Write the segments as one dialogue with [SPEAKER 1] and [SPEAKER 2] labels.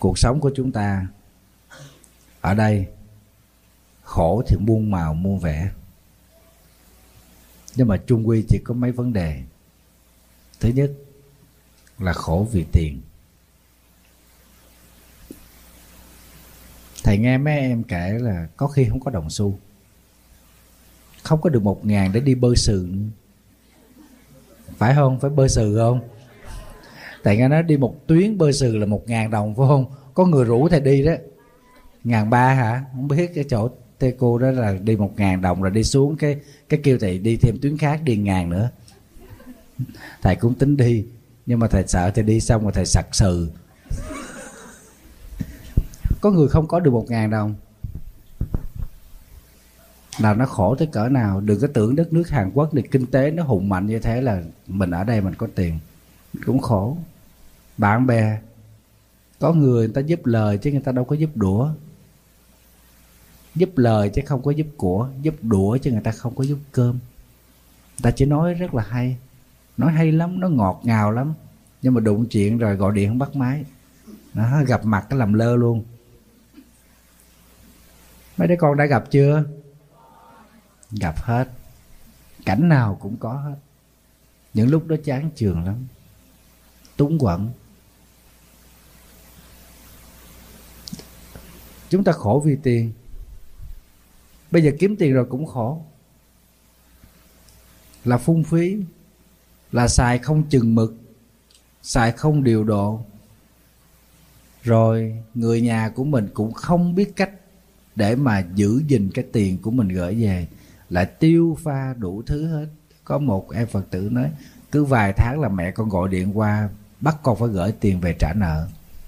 [SPEAKER 1] Cuộc sống của chúng ta ở đây khổ thì muôn màu muôn vẻ, nhưng mà chung quy chỉ có mấy vấn đề. Thứ nhất là khổ vì tiền. Thầy nghe mấy em kể là có khi không có đồng xu, không có được 1.000 để đi bơ sừ. Phải không? Phải bơ sừ không? Thầy nghe nói đi một tuyến bơ sừ là 1.000 đồng phải không? Có người rủ thầy đi đó 1.300 hả? Không biết cái chỗ tê cô đó là đi 1.000 đồng rồi đi xuống cái kêu thầy đi thêm tuyến khác đi 1.000 nữa. Thầy cũng tính đi, nhưng mà thầy sợ thầy đi xong rồi thầy sặc sừ. Có người không có được 1.000 đồng là nó khổ tới cỡ nào. Đừng có tưởng đất nước Hàn Quốc thì kinh tế nó hùng mạnh như thế là mình ở đây mình có tiền, cũng khổ. Bạn bè có người ta giúp lời chứ người ta đâu có giúp đũa. Giúp lời chứ không có giúp của, giúp đũa chứ người ta không có giúp cơm. Người ta chỉ nói rất là hay, nói hay lắm, nó ngọt ngào lắm, nhưng mà đụng chuyện rồi gọi điện không bắt máy. Nó gặp mặt cái làm lơ luôn. Mấy đứa con đã gặp chưa? Gặp hết. Cảnh nào cũng có hết. Những lúc đó chán chường lắm, túng quẫn. Chúng ta khổ vì tiền. Bây giờ kiếm tiền rồi cũng khổ, là phung phí, là xài không chừng mực, xài không điều độ. Rồi người nhà của mình cũng không biết cách để mà giữ gìn cái tiền của mình gửi về, lại tiêu pha đủ thứ hết. Có một em Phật tử nói cứ vài tháng là mẹ con gọi điện qua bắt con phải gửi tiền về trả nợ.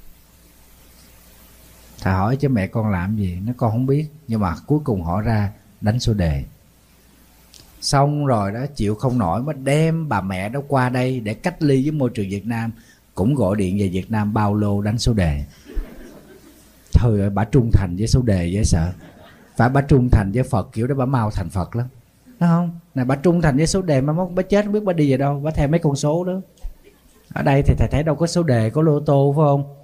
[SPEAKER 1] Thầy hỏi chứ mẹ con làm gì? Nó con không biết. Nhưng mà cuối cùng họ ra đánh số đề. Xong rồi đó chịu không nổi mới đem bà mẹ đó qua đây để cách ly với môi trường Việt Nam. Cũng gọi điện về Việt Nam bao lô đánh số đề. Trời ơi, bà trung thành với số đề dễ sợ. Phải bà trung thành với Phật kiểu đó bà mau thành Phật lắm, đúng không? Này bà trung thành với số đề mà mốt bà chết không biết bà đi về đâu, bà theo mấy con số đó. Ở đây thì thầy thấy đâu có số đề, có lô tô phải không?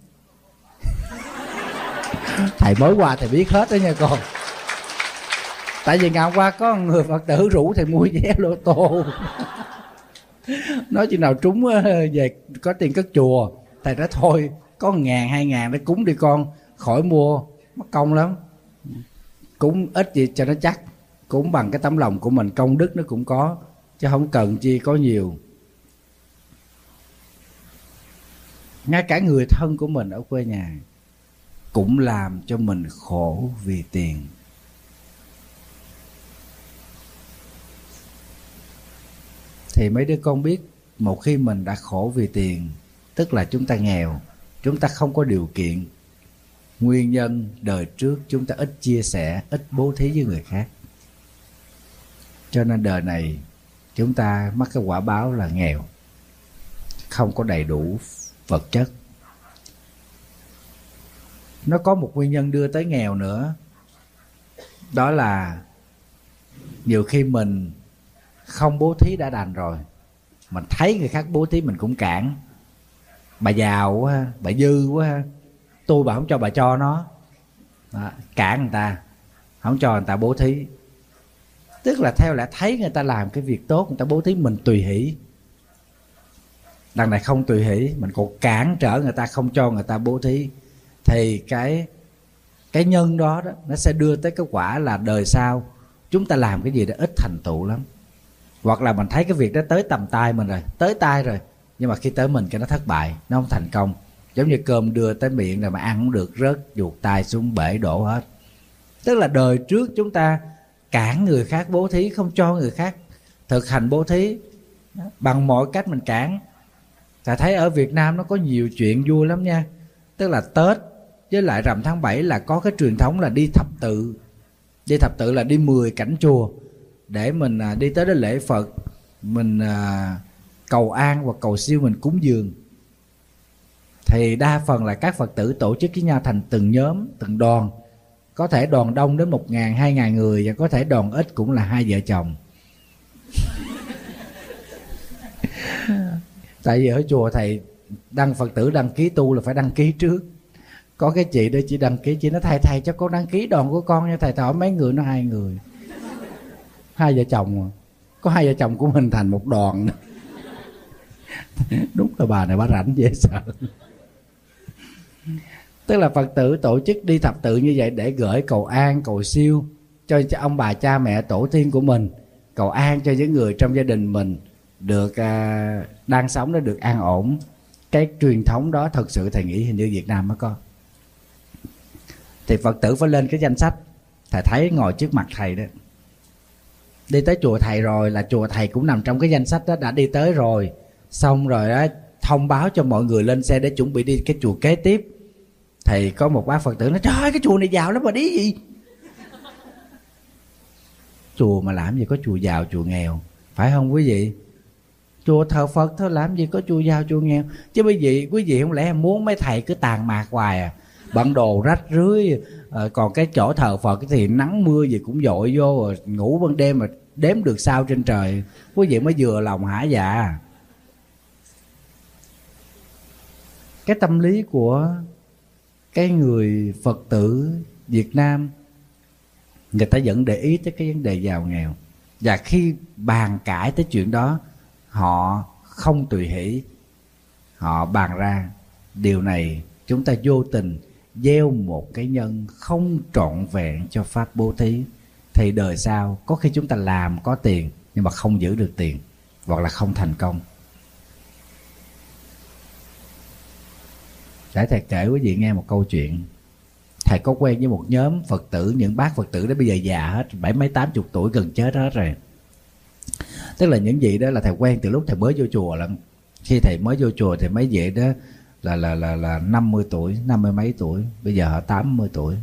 [SPEAKER 1] Thầy mới qua thầy biết hết đó nha con. Tại vì ngày hôm qua có người Phật tử rủ thầy mua vé lô tô. Nói chừng nào trúng về có tiền cất chùa. Thầy nói thôi có 1.000 2.000 để cúng đi con, khỏi mua mất công lắm. Cúng ít gì cho nó chắc, cúng bằng cái tấm lòng của mình, công đức nó cũng có, chứ không cần chi có nhiều. Ngay cả người thân của mình ở quê nhà cũng làm cho mình khổ vì tiền. Thì mấy đứa con biết, một khi mình đã khổ vì tiền, tức là chúng ta nghèo, chúng ta không có điều kiện. Nguyên nhân đời trước chúng ta ít chia sẻ, ít bố thí với người khác, cho nên đời này chúng ta mắc cái quả báo là nghèo, không có đầy đủ vật chất. Nó có một nguyên nhân đưa tới nghèo nữa, đó là nhiều khi mình không bố thí đã đành rồi, mình thấy người khác bố thí mình cũng cản. Bà giàu quá ha, bà dư quá ha, tôi bà không cho bà cho nó đó, cản người ta, không cho người ta bố thí. Tức là theo lẽ thấy người ta làm cái việc tốt, người ta bố thí mình tùy hỷ. Đằng này không tùy hỷ, mình còn cản trở người ta, không cho người ta bố thí. Thì cái nhân đó nó sẽ đưa tới cái quả là đời sau chúng ta làm cái gì đó ít thành tựu lắm. Hoặc là mình thấy cái việc đó tới tầm tay mình rồi, tới tay rồi, nhưng mà khi tới mình cái nó thất bại, nó không thành công. Giống như cơm đưa tới miệng rồi mà ăn không được, rớt ruột tay xuống bể đổ hết. Tức là đời trước chúng ta cản người khác bố thí, không cho người khác thực hành bố thí, bằng mọi cách mình cản. Ta thấy ở Việt Nam nó có nhiều chuyện vui lắm nha. Tức là Tết với lại rằm tháng 7 là có cái truyền thống là đi thập tự. Đi thập tự là đi 10 cảnh chùa để mình đi tới đó lễ Phật, mình cầu an và cầu siêu, mình cúng dường. Thì đa phần là các Phật tử tổ chức với nhau thành từng nhóm, từng đoàn. Có thể đoàn đông đến 1.000, 2.000 người, và có thể đoàn ít cũng là 2 vợ chồng. Tại vì ở chùa thầy Phật tử đăng ký tu là phải đăng ký trước. Có cái chị đó chị đăng ký, chị nói thầy cho con đăng ký đoàn của con nha thầy. Hỏi mấy người? Nó 2 người, 2 vợ chồng à. Có 2 vợ chồng của mình thành một đoàn. Đúng là bà này bà rảnh dễ sợ. Tức là Phật tử tổ chức đi thập tự như vậy để gửi cầu an, cầu siêu cho ông bà cha mẹ tổ tiên của mình, cầu an cho những người trong gia đình mình được đang sống nó được an ổn. Cái truyền thống đó thật sự thầy nghĩ hình như Việt Nam mới có. Thì Phật tử phải lên cái danh sách. Thầy thấy ngồi trước mặt thầy đó, đi tới chùa thầy rồi là chùa thầy cũng nằm trong cái danh sách đó, đã đi tới rồi. Xong rồi đó thông báo cho mọi người lên xe để chuẩn bị đi cái chùa kế tiếp. Thì có một bác Phật tử nói: trời ơi, cái chùa này giàu lắm mà đi gì. Chùa mà làm gì có chùa giàu chùa nghèo, phải không quý vị? Chùa thờ Phật thôi, làm gì có chùa giàu chùa nghèo. Chứ quý vị không lẽ muốn mấy thầy cứ tàn mạc hoài à, bận đồ rách rưới, còn cái chỗ thờ Phật thì nắng mưa gì cũng dội vô, rồi ngủ ban đêm mà đếm được sao trên trời. Quý vị mới vừa lòng hả dạ. Cái tâm lý của cái người Phật tử Việt Nam, người ta vẫn để ý tới cái vấn đề giàu nghèo. Và khi bàn cãi tới chuyện đó, họ không tùy hỷ, họ bàn ra. Điều này chúng ta vô tình gieo một cái nhân không trọn vẹn cho pháp bố thí. Thì đời sau có khi chúng ta làm có tiền nhưng mà không giữ được tiền, hoặc là không thành công. Để thầy kể quý vị nghe một câu chuyện. Thầy có quen với một nhóm Phật tử, những bác Phật tử đó bây giờ già hết, 70, 80 tuổi gần chết hết rồi. Tức là những vị đó là thầy quen từ lúc thầy mới vô chùa lận. Khi thầy mới vô chùa thì mấy vị đó là 50 tuổi, 50 mấy tuổi, bây giờ họ 80 tuổi.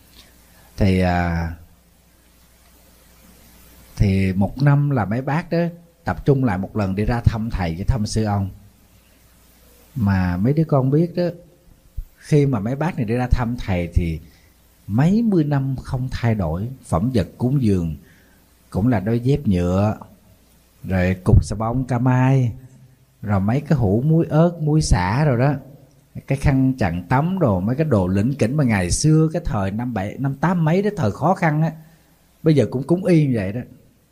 [SPEAKER 1] Thì một năm là mấy bác đó tập trung lại một lần đi ra thăm thầy với thăm sư ông. Mà mấy đứa con biết đó, khi mà mấy bác này đi ra thăm thầy thì mấy mươi năm không thay đổi. Phẩm vật cúng dường cũng là đôi dép nhựa, rồi cục xà bông ca mai, rồi mấy cái hũ muối ớt, muối xả rồi đó, cái khăn chặn tắm đồ, mấy cái đồ lỉnh kỉnh mà ngày xưa cái thời năm 8 mấy đó, thời khó khăn á, bây giờ cũng cúng y như vậy đó.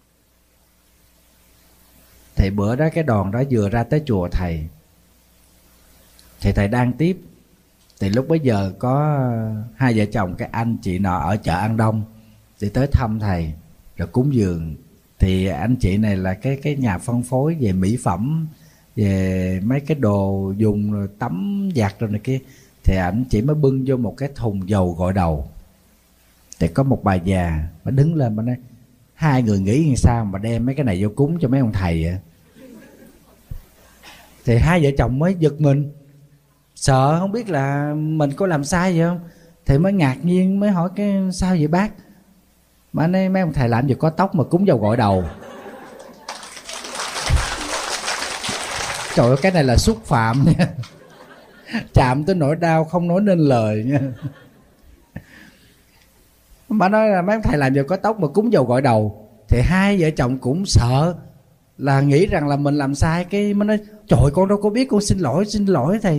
[SPEAKER 1] Thì bữa đó cái đoàn đó vừa ra tới chùa thầy, thì thầy đang tiếp. Thì lúc bấy giờ có 2 vợ chồng cái anh chị nọ ở chợ An Đông thì tới thăm thầy rồi cúng dường. Thì anh chị này là cái nhà phân phối về mỹ phẩm, về mấy cái đồ dùng rồi tắm giặt rồi này kia. Thì anh chị mới bưng vô một cái thùng dầu gội đầu. Thì có một bà già bà đứng lên bà nói: 2 người nghĩ làm sao mà đem mấy cái này vô cúng cho mấy ông thầy vậy? Thì 2 vợ chồng mới giật mình, sợ không biết là mình có làm sai gì không. Thì mới ngạc nhiên mới hỏi: cái sao vậy bác? Mà nói mấy ông thầy làm gì có tóc mà cúng dầu gội đầu. Trời ơi, cái này là xúc phạm nha. Chạm tới nỗi đau không nói nên lời nha. Bà nói là mấy ông thầy làm gì có tóc mà cúng dầu gội đầu. Thì 2 vợ chồng cũng sợ, là nghĩ rằng là mình làm sai. Cái mới nói: trời ơi, con đâu có biết, con xin lỗi thầy.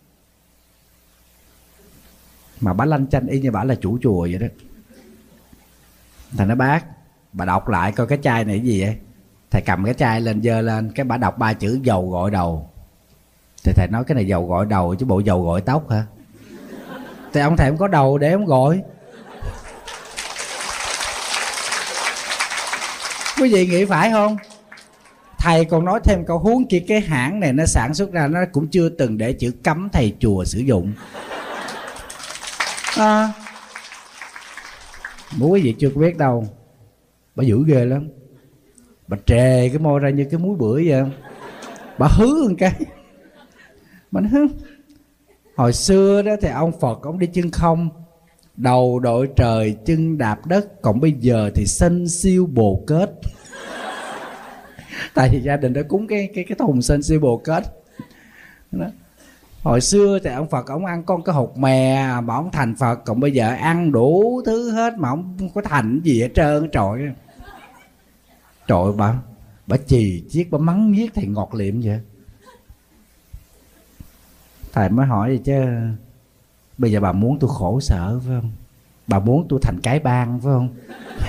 [SPEAKER 1] Mà bà lanh chanh y như bà là chủ chùa vậy đó. Thầy nói: bác, bà đọc lại coi cái chai này cái gì vậy. Thầy cầm cái chai lên giơ lên, cái bà đọc 3 chữ dầu gội đầu. Thì thầy nói: cái này dầu gội đầu chứ bộ dầu gội tóc hả? Thì ông thầy không có đầu để ông gội. Quý vị nghĩ phải không? Thầy còn nói thêm câu huống kia, cái hãng này nó sản xuất ra nó cũng chưa từng để chữ cấm thầy chùa sử dụng. Quý vị chưa có biết đâu. Bà dữ ghê lắm. Bà trề cái môi ra như cái muối bưởi vậy. Bà hứ một cái. Bà nói: hồi xưa đó thì ông Phật ông đi chân không, đầu đội trời chân đạp đất, còn bây giờ thì sanh siêu bồ kết. Tại vì gia đình đã cúng cái thùng sanh siêu bồ kết đó. Hồi xưa thì ông Phật ông ăn con cái hột mè mà ông thành Phật, còn bây giờ ăn đủ thứ hết mà ông không có thành gì hết trơn. Trời ơi, bà chì chiết, bà mắng nhiếc thầy ngọt liệm vậy. Thầy mới hỏi vậy chứ Bây giờ bà muốn tôi khổ sở phải không? Bà muốn tôi thành cái bang phải không?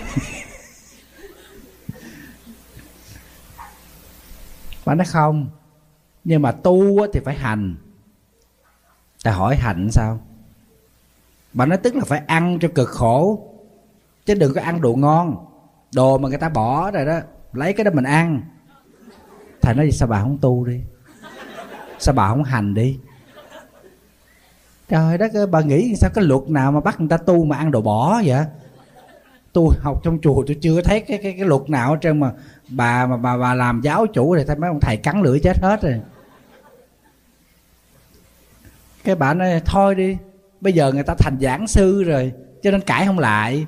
[SPEAKER 1] Bà nói không, nhưng mà tu thì phải hành. Ta hỏi hành sao? Bà nói tức là phải ăn cho cực khổ, chứ đừng có ăn đồ ngon, đồ mà người ta bỏ rồi đó, lấy cái đó mình ăn. Thầy nói sao bà không tu đi, sao bà không hành đi? Trời đất ơi, bà nghĩ sao cái luật nào mà bắt người ta tu mà ăn đồ bỏ vậy? Tôi học trong chùa tôi chưa thấy cái luật nào hết trơn mà bà làm giáo chủ thì mấy ông thầy cắn lưỡi chết hết rồi. Cái bà nói thôi đi, bây giờ người ta thành giảng sư rồi cho nên cãi không lại.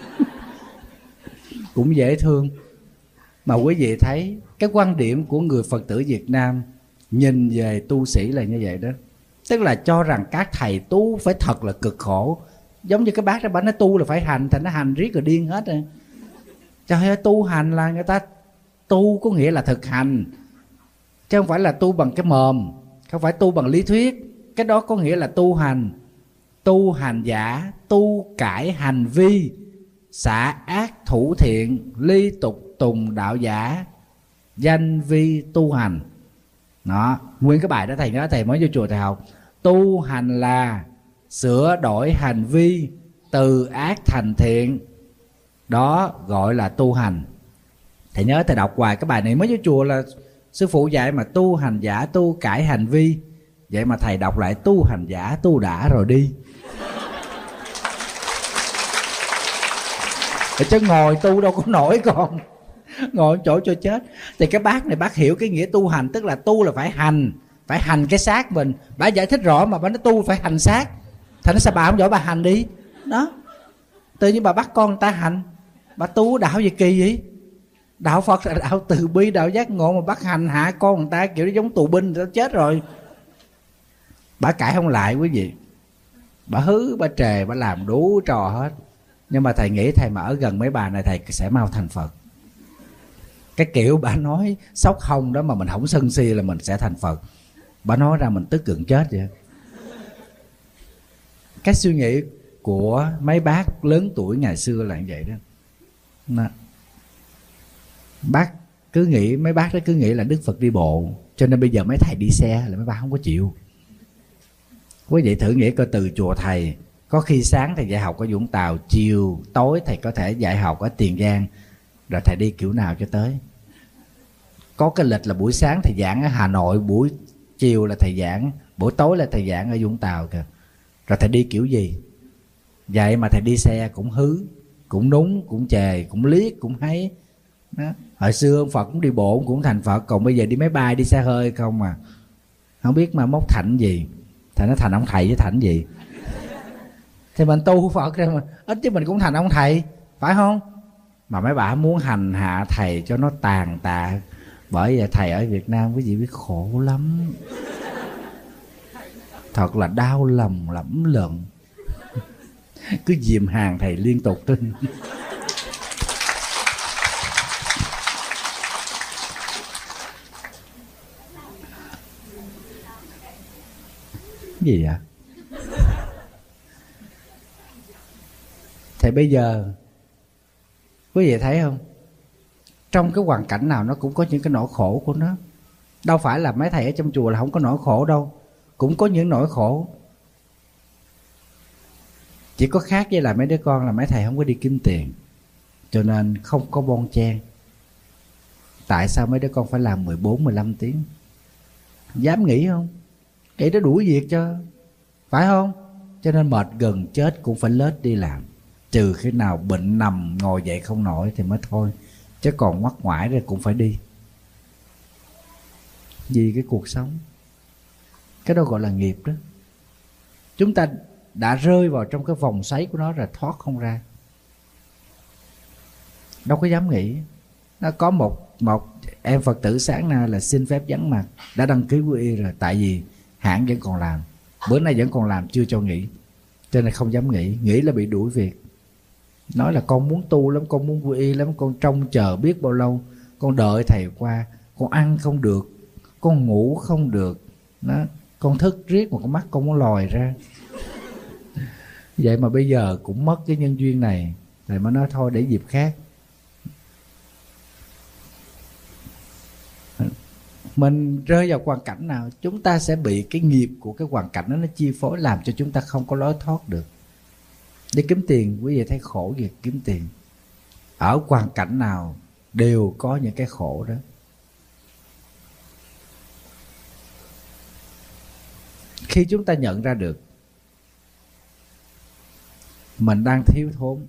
[SPEAKER 1] Cũng dễ thương. Mà quý vị thấy cái quan điểm của người Phật tử Việt Nam nhìn về tu sĩ là như vậy đó. Tức là cho rằng các thầy tu phải thật là cực khổ. Giống như cái bác đó, bà nói tu là phải hành, thành nó hành riết rồi điên hết rồi. Trời ơi, tu hành là người ta tu có nghĩa là thực hành, chứ không phải là tu bằng cái mồm, không phải tu bằng lý thuyết. Cái đó có nghĩa là tu hành. Tu hành giả, tu cải hành vi, xả ác thủ thiện, ly tục tùng đạo giả, danh vi tu hành. Đó, nguyên cái bài đó thầy nhớ, thầy mới vô chùa thầy học. Tu hành là sửa đổi hành vi từ ác thành thiện, đó gọi là tu hành. Thầy nhớ thầy đọc hoài cái bài này mới vô chùa là sư phụ dạy mà tu hành giả tu cải hành vi. Vậy mà thầy đọc lại tu hành giả tu đã rồi đi. Chứ ngồi tu đâu có nổi con, ngồi chỗ cho chết. Thì cái bác này bác hiểu cái nghĩa tu hành, tức là tu là phải hành cái xác mình. Bà giải thích rõ mà bà nói tu phải hành xác. Thành sao bà không giỏi bà hành đi. Đó, tự nhiên bà bắt con người ta hành. Bà tu đạo gì kỳ vậy? Đạo Phật là đạo từ bi, đạo giác ngộ, mà bắt hành hạ con người ta kiểu giống tù binh, nó chết rồi. Bà cãi không lại quý vị. Bà hứ, bà trề, bà làm đủ trò hết. Nhưng mà thầy nghĩ thầy mà ở gần mấy bà này thầy sẽ mau thành Phật. Cái kiểu bà nói sốc hông đó mà mình không sân si là mình sẽ thành Phật. Bà nói ra mình tức gần chết vậy. Cái suy nghĩ của mấy bác lớn tuổi ngày xưa là như vậy đó. Bác cứ nghĩ, mấy bác đó cứ nghĩ là Đức Phật đi bộ, cho nên bây giờ mấy thầy đi xe là mấy bác không có chịu. Quý vị thử nghĩ coi, từ chùa thầy có khi sáng thầy dạy học ở Vũng Tàu, chiều tối thầy có thể dạy học ở Tiền Giang, rồi thầy đi kiểu nào cho tới? Có cái lịch là buổi sáng thầy giảng ở Hà Nội, buổi chiều là thầy giảng, buổi tối là thầy giảng ở Vũng Tàu kìa. Rồi thầy đi kiểu gì? Vậy mà thầy đi xe cũng hứ, cũng núng, cũng chề, cũng liếc, cũng thấy đó. Hồi xưa ông Phật cũng đi bộ, ông cũng thành Phật. Còn bây giờ đi máy bay, đi xe hơi không à. Không biết mà mốt thành gì. Thầy nói thành ông thầy chứ thành gì. Thì mình tu Phật ra mà ít chứ mình cũng thành ông thầy, phải không? Mà mấy bà muốn hành hạ thầy cho nó tàn tạ. Bởi vậy thầy ở Việt Nam quý vị biết khổ lắm. Thật là đau lòng lẫm lợn. Cứ dìm hàng thầy liên tục tin. Gì vậy? Thì bây giờ quý vị thấy không, trong cái hoàn cảnh nào nó cũng có những cái nỗi khổ của nó. Đâu phải là mấy thầy ở trong chùa là không có nỗi khổ đâu, cũng có những nỗi khổ. Chỉ có khác với là mấy đứa con là mấy thầy không có đi kiếm tiền, cho nên không có bon chen. Tại sao mấy đứa con phải làm 14-15 tiếng? Dám nghĩ không? Nghĩ nó đuổi việc cho, phải không? Cho nên mệt gần chết cũng phải lết đi làm. Trừ khi nào bệnh nằm ngồi dậy không nổi thì mới thôi. Chứ còn ngoắt ngoải rồi cũng phải đi. Vì cái cuộc sống. Cái đó gọi là nghiệp đó. Chúng ta đã rơi vào trong cái vòng xoáy của nó rồi, thoát không ra. Đâu có dám nghĩ. Nó có một em Phật tử sáng nay là xin phép vắng mặt, đã đăng ký quy y rồi. Tại vì hãng vẫn còn làm, bữa nay vẫn còn làm, chưa cho nghỉ, cho nên không dám nghĩ là bị đuổi việc. Nói là con muốn tu lắm, con muốn quy y lắm, con trông chờ biết bao lâu, con đợi thầy qua, con ăn không được, con ngủ không được đó, con thức riết mà con mắt con muốn lòi ra. Vậy mà bây giờ cũng mất cái nhân duyên này, thầy mới nói thôi để dịp khác. Mình rơi vào hoàn cảnh nào, chúng ta sẽ bị cái nghiệp của cái hoàn cảnh đó nó chi phối, làm cho chúng ta không có lối thoát được. Đi kiếm tiền, quý vị thấy khổ việc kiếm tiền. Ở hoàn cảnh nào đều có những cái khổ đó. Khi chúng ta nhận ra được mình đang thiếu thốn,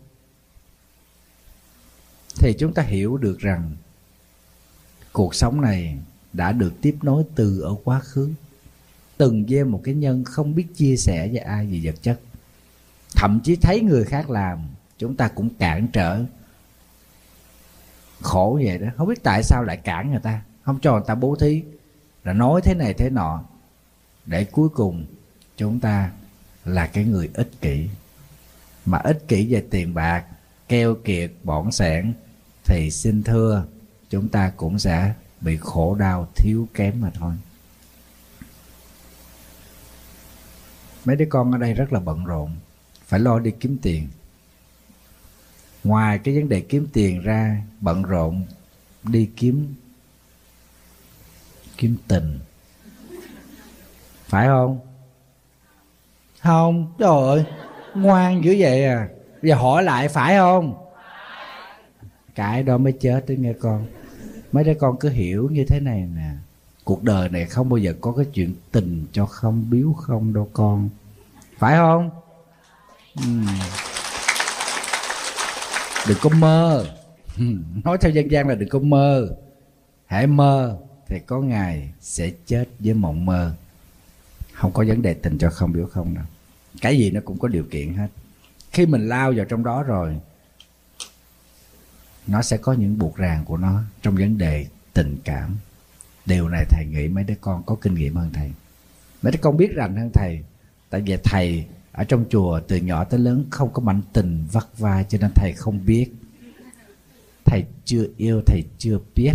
[SPEAKER 1] thì chúng ta hiểu được rằng cuộc sống này đã được tiếp nối từ ở quá khứ. Từng gieo một cái nhân không biết chia sẻ với ai về vật chất. Thậm chí thấy người khác làm, chúng ta cũng cản trở. Khổ vậy đó, không biết tại sao lại cản người ta, không cho người ta bố thí, rồi nói thế này thế nọ, để cuối cùng chúng ta là cái người ích kỷ. Mà ích kỷ về tiền bạc, keo kiệt, bỏn sẻn, thì xin thưa chúng ta cũng sẽ bị khổ đau thiếu kém mà thôi. Mấy đứa con ở đây rất là bận rộn, phải lo đi kiếm tiền. Ngoài cái vấn đề kiếm tiền ra, bận rộn đi kiếm tình. Phải không? Không, trời ơi, ngoan dữ vậy à. Bây giờ hỏi lại phải không? Cái đó mới chết đấy nghe con. Mấy đứa con cứ hiểu như thế này nè, cuộc đời này không bao giờ có cái chuyện tình cho không biếu không đâu con. Phải không? Đừng có mơ. Nói theo dân gian là đừng có mơ. Hãy mơ thì có ngày sẽ chết với mộng mơ. Không có vấn đề tình cho không biếu không đâu. Cái gì nó cũng có điều kiện hết. Khi mình lao vào trong đó rồi, nó sẽ có những buộc ràng của nó trong vấn đề tình cảm. Điều này thầy nghĩ mấy đứa con có kinh nghiệm hơn thầy. Mấy đứa con biết rành hơn thầy. Tại vì thầy ở trong chùa từ nhỏ tới lớn không có mảnh tình vắt vai, cho nên thầy không biết. Thầy chưa yêu, thầy chưa biết.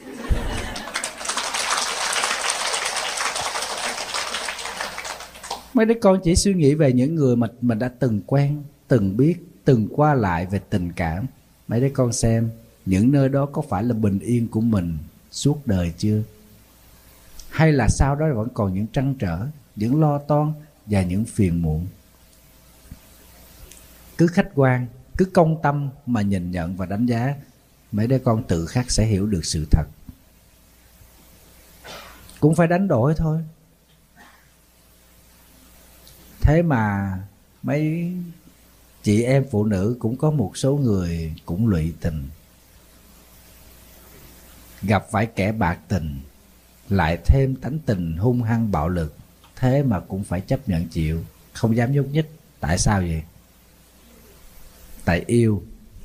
[SPEAKER 1] Mấy đứa con chỉ suy nghĩ về những người mà mình đã từng quen, từng biết, từng qua lại về tình cảm. Mấy đứa con xem những nơi đó có phải là bình yên của mình suốt đời chưa? Hay là sau đó vẫn còn những trăn trở, những lo toan và những phiền muộn? Cứ khách quan, cứ công tâm mà nhìn nhận và đánh giá, mấy đứa con tự khắc sẽ hiểu được sự thật. Cũng phải đánh đổi thôi. Thế mà mấy chị em phụ nữ cũng có một số người cũng lụy tình, gặp phải kẻ bạc tình, lại thêm tánh tình hung hăng bạo lực, thế mà cũng phải chấp nhận chịu, không dám nhúc nhích. Tại sao vậy? Tại yêu.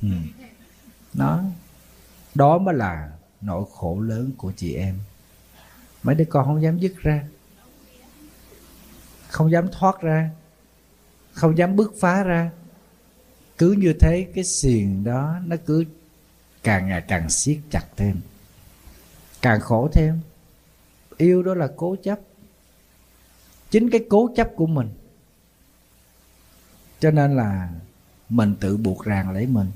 [SPEAKER 1] Đó mới là nỗi khổ lớn của chị em. Mấy đứa con không dám dứt ra, không dám thoát ra, không dám bứt phá ra. Cứ như thế cái xiềng đó nó cứ càng ngày càng siết chặt thêm, càng khổ thêm. Yêu đó là cố chấp. Chính cái cố chấp của mình, cho nên là mình tự buộc ràng lấy mình.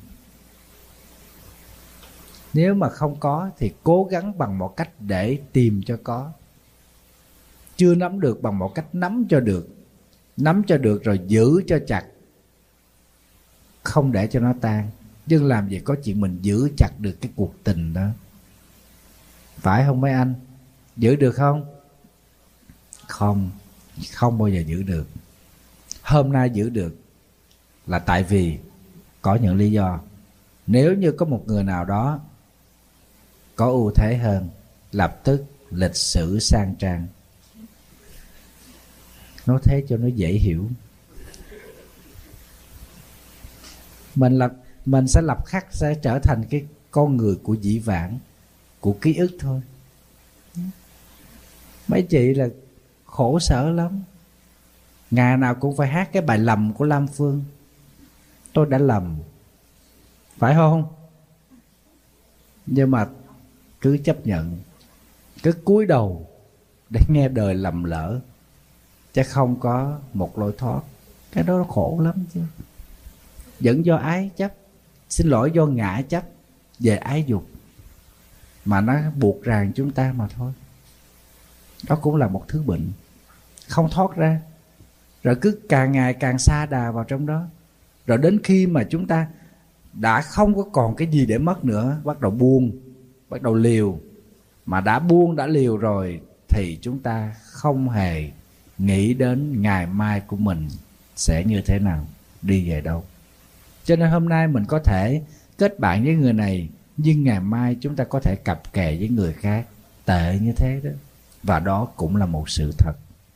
[SPEAKER 1] Nếu mà không có thì cố gắng bằng một cách để tìm cho có. Chưa nắm được bằng một cách nắm cho được. Nắm cho được rồi giữ cho chặt, không để cho nó tan. Nhưng làm gì có chuyện mình giữ chặt được cái cuộc tình đó. Phải không mấy anh? Giữ được không? Không bao giờ giữ được. Hôm nay giữ được là tại vì có những lý do. Nếu như có một người nào đó có ưu thế hơn, lập tức lịch sử sang trang. Nói thế cho nó dễ hiểu. Mình sẽ lập khắc, sẽ trở thành cái con người của dĩ vãng, của ký ức thôi. Mấy chị là khổ sở lắm. Ngày nào cũng phải hát cái bài lầm của Lam Phương. Tôi đã lầm. Phải không? Nhưng mà cứ chấp nhận, cứ cúi đầu để nghe đời lầm lỡ, chứ không có một lối thoát. Cái đó khổ lắm chứ. Vẫn do ái chấp, xin lỗi, do ngã chấp về ái dục mà nó buộc ràng chúng ta mà thôi. Đó cũng là một thứ bệnh không thoát ra, rồi cứ càng ngày càng sa đà vào trong đó. Rồi đến khi mà chúng ta đã không có còn cái gì để mất nữa, bắt đầu buông, bắt đầu liều. Mà đã buông, đã liều rồi thì chúng ta không hề nghĩ đến ngày mai của mình sẽ như thế nào, đi về đâu. Cho nên hôm nay mình có thể kết bạn với người này, nhưng ngày mai chúng ta có thể cặp kè với người khác tệ như thế đó. Và đó cũng là một sự thật.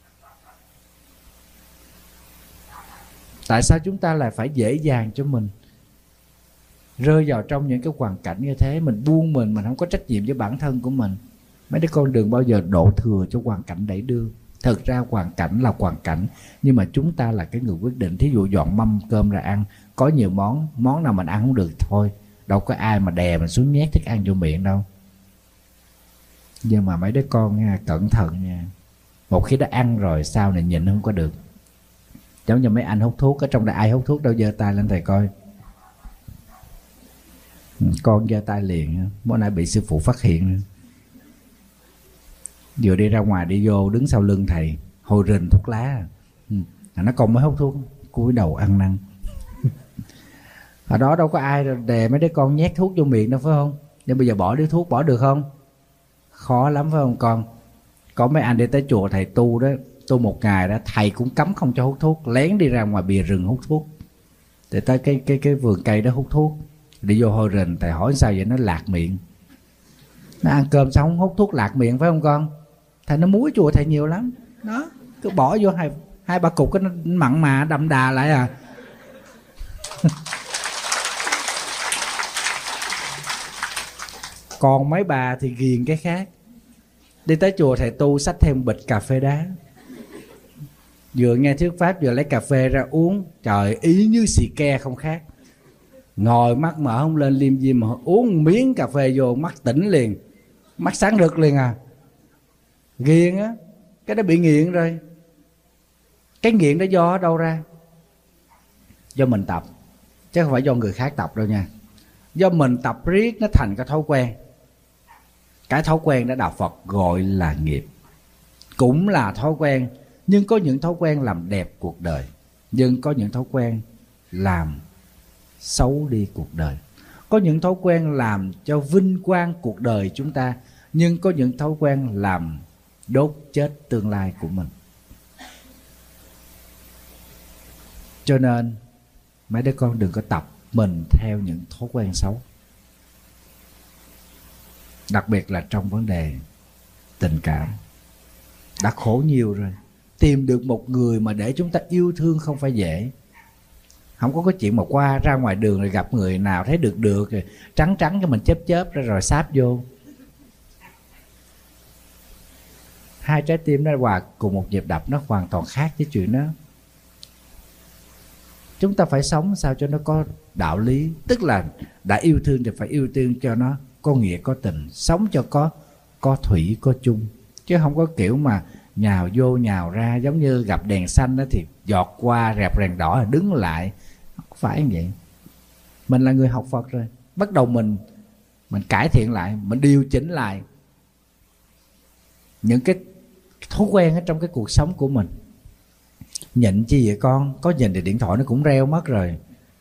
[SPEAKER 1] Tại sao chúng ta lại phải dễ dàng cho mình rơi vào trong những cái hoàn cảnh như thế? Mình buông mình không có trách nhiệm với bản thân của mình. Mấy đứa con đừng bao giờ đổ thừa cho hoàn cảnh đẩy đưa. Thực ra hoàn cảnh là hoàn cảnh, nhưng mà chúng ta là cái người quyết định. Thí dụ dọn mâm cơm ra ăn, có nhiều món nào mình ăn không được thôi, đâu có ai mà đè mình xuống nhét thức ăn vô miệng đâu. Nhưng mà mấy đứa con nha, cẩn thận nha. Một khi đã ăn rồi sau này nhịn không có được. Giống như mấy anh hút thuốc, ở trong đây ai hút thuốc đâu, giơ tay lên thầy coi. Con giơ tay liền, bữa nay bị sư phụ phát hiện. Vừa đi ra ngoài đi vô đứng sau lưng thầy, hồi rình thuốc lá. Nó con mới hút thuốc, cúi đầu ăn năn. Ở đó đâu có ai đè mấy đứa con nhét thuốc vô miệng đâu, phải không? Nhưng bây giờ bỏ điếu thuốc bỏ được không? Khó lắm phải không con? Có mấy anh đi tới chùa thầy tu đó, tu một ngày đó thầy cũng cấm không cho hút thuốc, lén đi ra ngoài bìa rừng hút thuốc. Thì tới cái vườn cây đó hút thuốc, đi vô hôi rình. Thầy hỏi sao vậy? Nó lạc miệng. Nó ăn cơm xong hút thuốc lạc miệng, phải không con? Thầy nó muối chùa thầy nhiều lắm đó, cứ bỏ vô hai ba cục cái nó mặn mà đậm đà lại à. Còn mấy bà thì ghiền cái khác. Đi tới chùa thầy tu xách thêm bịch cà phê đá, vừa nghe thuyết pháp vừa lấy cà phê ra uống. Trời, ý như xì ke không khác. Ngồi mắt mở không lên, liêm diêm mà uống miếng cà phê vô mắt tỉnh liền, mắt sáng rực liền à. Ghiền á, cái đó bị nghiện rồi. Cái nghiện đó do ở đâu ra? Do mình tập, chứ không phải do người khác tập đâu nha. Do mình tập riết nó thành cái thói quen. Cái thói quen đó đạo Phật gọi là nghiệp. Cũng là thói quen, nhưng có những thói quen làm đẹp cuộc đời, nhưng có những thói quen làm xấu đi cuộc đời. Có những thói quen làm cho vinh quang cuộc đời chúng ta, nhưng có những thói quen làm đốt chết tương lai của mình. Cho nên mấy đứa con đừng có tập mình theo những thói quen xấu. Đặc biệt là trong vấn đề tình cảm. Đã khổ nhiều rồi. Tìm được một người mà để chúng ta yêu thương không phải dễ. Không có cái chuyện mà qua ra ngoài đường rồi gặp người nào thấy được rồi trắng trắng cho mình chớp ra rồi sáp vô. Hai trái tim nó hòa cùng một nhịp đập, nó hoàn toàn khác với chuyện đó. Chúng ta phải sống sao cho nó có đạo lý. Tức là đã yêu thương thì phải yêu thương cho nó có nghĩa có tình, sống cho có thủy có chung, chứ không có kiểu mà nhào vô nhào ra. Giống như gặp đèn xanh đó thì giọt qua, rẹp đèn đỏ là đứng lại. Không phải như vậy. Mình là người học Phật rồi, bắt đầu mình cải thiện lại, mình điều chỉnh lại những cái thói quen ở trong cái cuộc sống của mình. Nhịn chi vậy con? Có nhìn thì điện thoại nó cũng reo mất rồi.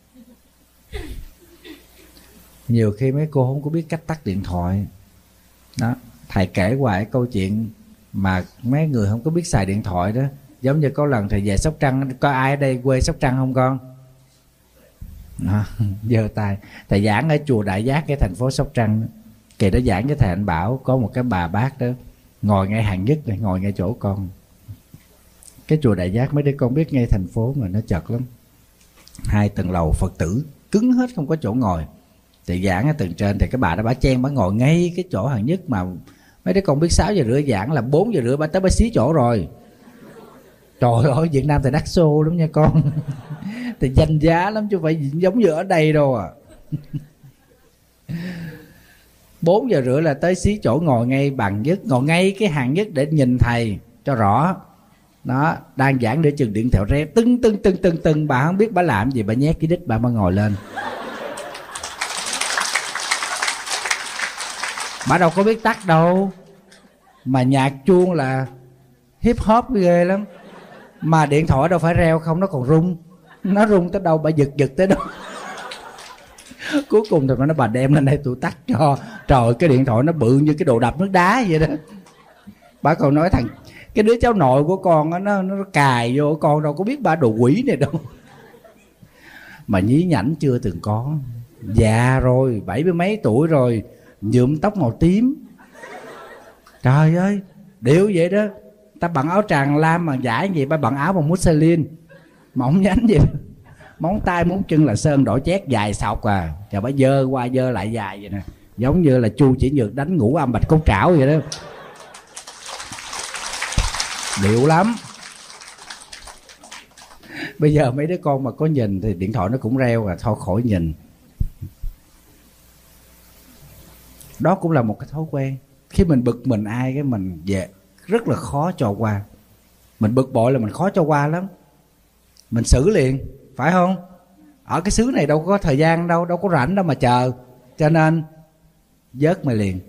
[SPEAKER 1] Nhiều khi mấy cô không có biết cách tắt điện thoại đó. Thầy kể hoài câu chuyện mà mấy người không có biết xài điện thoại đó. Giống như có lần thầy về Sóc Trăng. Có ai ở đây quê Sóc Trăng không con? Giơ tay. Thầy giảng ở chùa Đại Giác cái thành phố Sóc Trăng. Kỳ đó giảng với thầy Anh Bảo, có một cái bà bác đó ngồi ngay hàng nhất này, ngồi ngay chỗ con. Cái chùa Đại Giác mấy đứa con biết ngay thành phố mà nó chật lắm. 2 tầng lầu Phật tử cứng hết, không có chỗ ngồi. Thì giảng ở tầng trên thì cái bà đó bà chen, bà ngồi ngay cái chỗ hàng nhất. Mà mấy đứa con biết 6 giờ rưỡi giảng là 4 giờ rưỡi bà tới bà xí chỗ rồi. Trời ơi, Việt Nam thì đắt xô lắm nha con. Thì danh giá lắm chứ phải giống như ở đây đâu à. 4 giờ rưỡi là tới xí chỗ, ngồi ngay bàn nhất, ngồi ngay cái hàng nhất để nhìn thầy cho rõ. Nó đang giảng để chừng điện thoại reo tưng tưng tưng tưng tưng, bà không biết bà làm gì, bà nhét cái đít bà ngồi lên. Bà đâu có biết tắt đâu, mà nhạc chuông là hip hop ghê lắm, mà điện thoại đâu phải reo không, nó còn rung. Nó rung tới đâu bà giật tới đâu. Cuối cùng thì nó bà đem lên đây tôi tắt cho. Trời, cái điện thoại nó bự như cái đồ đập nước đá vậy đó. Bà còn nói thằng cái đứa cháu nội của con đó, nó cài vô, con đâu có biết bà đồ quỷ này đâu. Mà nhí nhảnh chưa từng có. Già rồi, 70 mấy tuổi rồi, nhuộm tóc màu tím. Trời ơi, điệu vậy đó. Ta bận áo tràng lam mà giải gì, bà bận áo bằng Michelin mỏng nhánh vậy. Móng tay móng chân là sơn đỏ chét dài sọc à. Rồi bà dơ qua dơ lại dài vậy nè, giống như là Chu Chỉ Nhược đánh Ngũ Âm Bạch Cốt Trảo vậy đó. Điệu lắm. Bây giờ mấy đứa con mà có nhìn thì điện thoại nó cũng reo à, thôi khỏi nhìn. Đó cũng là một cái thói quen. Khi mình bực mình ai cái mình về rất là khó cho qua. Mình bực bội là mình khó cho qua lắm. Mình xử liền, phải không? Ở cái xứ này đâu có thời gian đâu, đâu có rảnh đâu mà chờ. Cho nên vớt mày liền.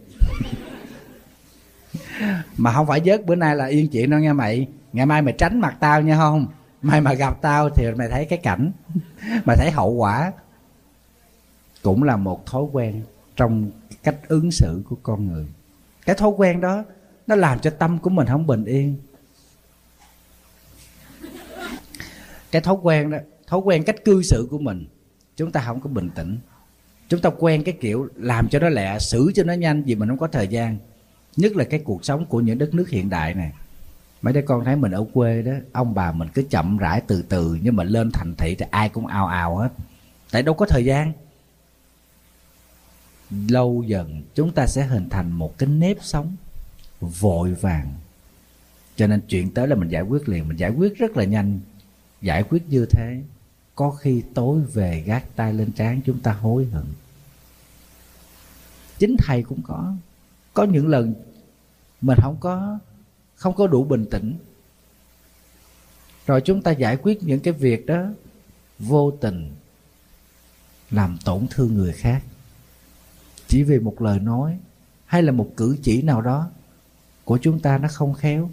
[SPEAKER 1] Mà không phải vớt bữa nay là yên chuyện đâu nha mày. Ngày mai mày tránh mặt tao nha không? Mày mà gặp tao thì mày thấy cái cảnh, mày thấy hậu quả. Cũng là một thói quen trong cách ứng xử của con người. Cái thói quen đó nó làm cho tâm của mình không bình yên. Cái thói quen đó, thói quen cách cư xử của mình, chúng ta không có bình tĩnh. Chúng ta quen cái kiểu làm cho nó lẹ, xử cho nó nhanh vì mình không có thời gian. Nhất là cái cuộc sống của những đất nước hiện đại này. Mấy đứa con thấy mình ở quê đó, ông bà mình cứ chậm rãi từ từ, nhưng mà lên thành thị thì ai cũng ào ào hết. Tại đâu có thời gian. Lâu dần chúng ta sẽ hình thành một cái nếp sống vội vàng. Cho nên chuyện tới là mình giải quyết liền, mình giải quyết rất là nhanh. Giải quyết như thế, có khi tối về gác tay lên trán chúng ta hối hận. Chính thầy cũng có những lần mình không có đủ bình tĩnh, rồi chúng ta giải quyết những cái việc đó vô tình làm tổn thương người khác, chỉ vì một lời nói hay là một cử chỉ nào đó của chúng ta nó không khéo.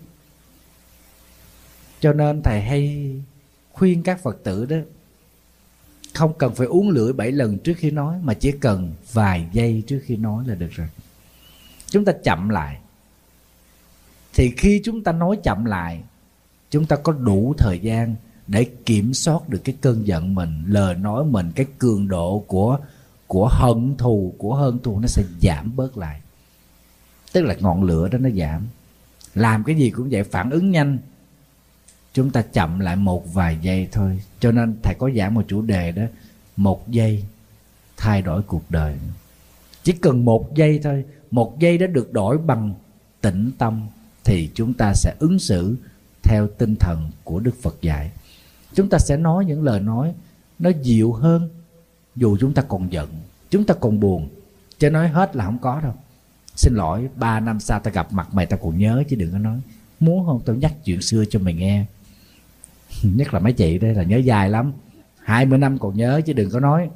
[SPEAKER 1] Cho nên thầy hay khuyên các Phật tử đó, không cần phải uống lưỡi 7 lần trước khi nói, mà chỉ cần vài giây trước khi nói là được rồi. Chúng ta chậm lại. Thì khi chúng ta nói chậm lại, chúng ta có đủ thời gian để kiểm soát được cái cơn giận mình, lời nói mình, cái cường độ của hận thù nó sẽ giảm bớt lại. Tức là ngọn lửa đó nó giảm. Làm cái gì cũng vậy, phản ứng nhanh. Chúng ta chậm lại một vài giây thôi. Cho nên thầy có giảng một chủ đề đó, 1 giây thay đổi cuộc đời. Chỉ cần 1 giây thôi. 1 giây đó được đổi bằng tĩnh tâm, thì chúng ta sẽ ứng xử theo tinh thần của Đức Phật dạy. Chúng ta sẽ nói những lời nói nó dịu hơn. Dù chúng ta còn giận, chúng ta còn buồn, chứ nói hết là không có đâu. Xin lỗi, 3 năm sau ta gặp mặt mày ta còn nhớ, chứ đừng có nói muốn không tao nhắc chuyện xưa cho mày nghe. Nhất là mấy chị đây là nhớ dài lắm, 20 năm còn nhớ, chứ đừng có nói.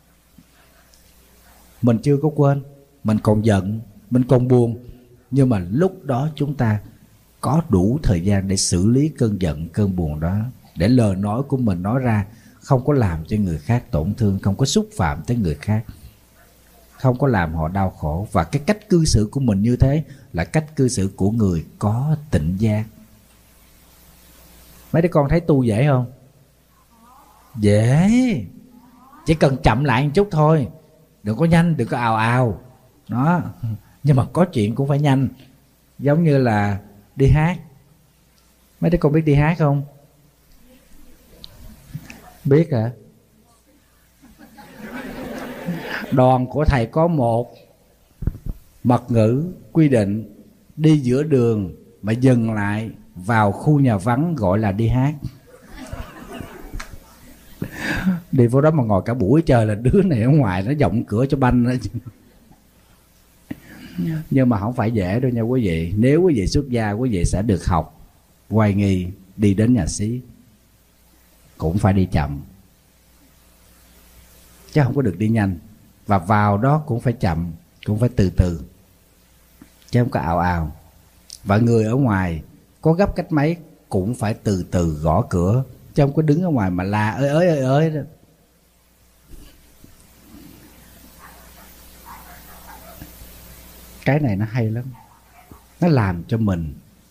[SPEAKER 1] Mình chưa có quên, mình còn giận, mình còn buồn, nhưng mà lúc đó chúng ta có đủ thời gian để xử lý cơn giận, cơn buồn đó, để lời nói của mình nói ra không có làm cho người khác tổn thương, không có xúc phạm tới người khác, không có làm họ đau khổ. Và cái cách cư xử của mình như thế là cách cư xử của người có tịnh giác. Mấy đứa con thấy tu dễ không? Dễ. Chỉ cần chậm lại một chút thôi. Đừng có nhanh, đừng có ào ào đó. Nhưng mà có chuyện cũng phải nhanh. Giống như là đi hát. Mấy đứa con biết đi hát không? Biết hả? Đoàn của thầy có một mật ngữ quy định: đi giữa đường mà dừng lại vào khu nhà vắng gọi là đi hát. Đi vô đó mà ngồi cả buổi trời là đứa này ở ngoài nó giọng cửa cho banh nữa. Nhưng mà không phải dễ đâu nha quý vị. Nếu quý vị xuất gia, quý vị sẽ được học oai nghi đi đến nhà xí cũng phải đi chậm, chứ không có được đi nhanh. Và vào đó cũng phải chậm, cũng phải từ từ, chứ không có ào ào. Và người ở ngoài có gấp cách mấy cũng phải từ từ gõ cửa, chứ không có đứng ở ngoài mà la ơi đó. Cái này nó hay lắm, nó làm cho mình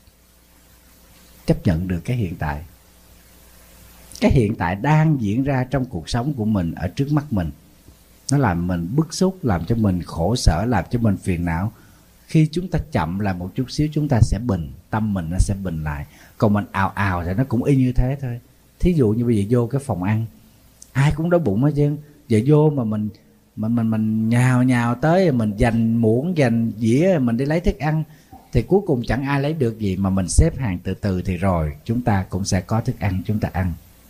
[SPEAKER 1] chấp nhận được cái hiện tại. Cái hiện tại đang diễn ra trong cuộc sống của mình ở trước mắt mình. Nó làm mình bức xúc, làm cho mình khổ sở, làm cho mình phiền não. Khi chúng ta chậm lại một chút xíu, chúng ta sẽ bình, tâm mình nó sẽ bình lại. Còn mình ào ào thì nó cũng y như thế thôi. Thí dụ như bây giờ vô cái phòng ăn, ai cũng đói bụng hết trơn. Giờ vô mà mình nhào tới, mình giành muỗng, giành dĩa, mình đi lấy thức ăn, thì cuối cùng chẳng ai lấy được gì. Mà mình xếp hàng từ từ thì rồi chúng ta cũng sẽ có thức ăn chúng ta ăn.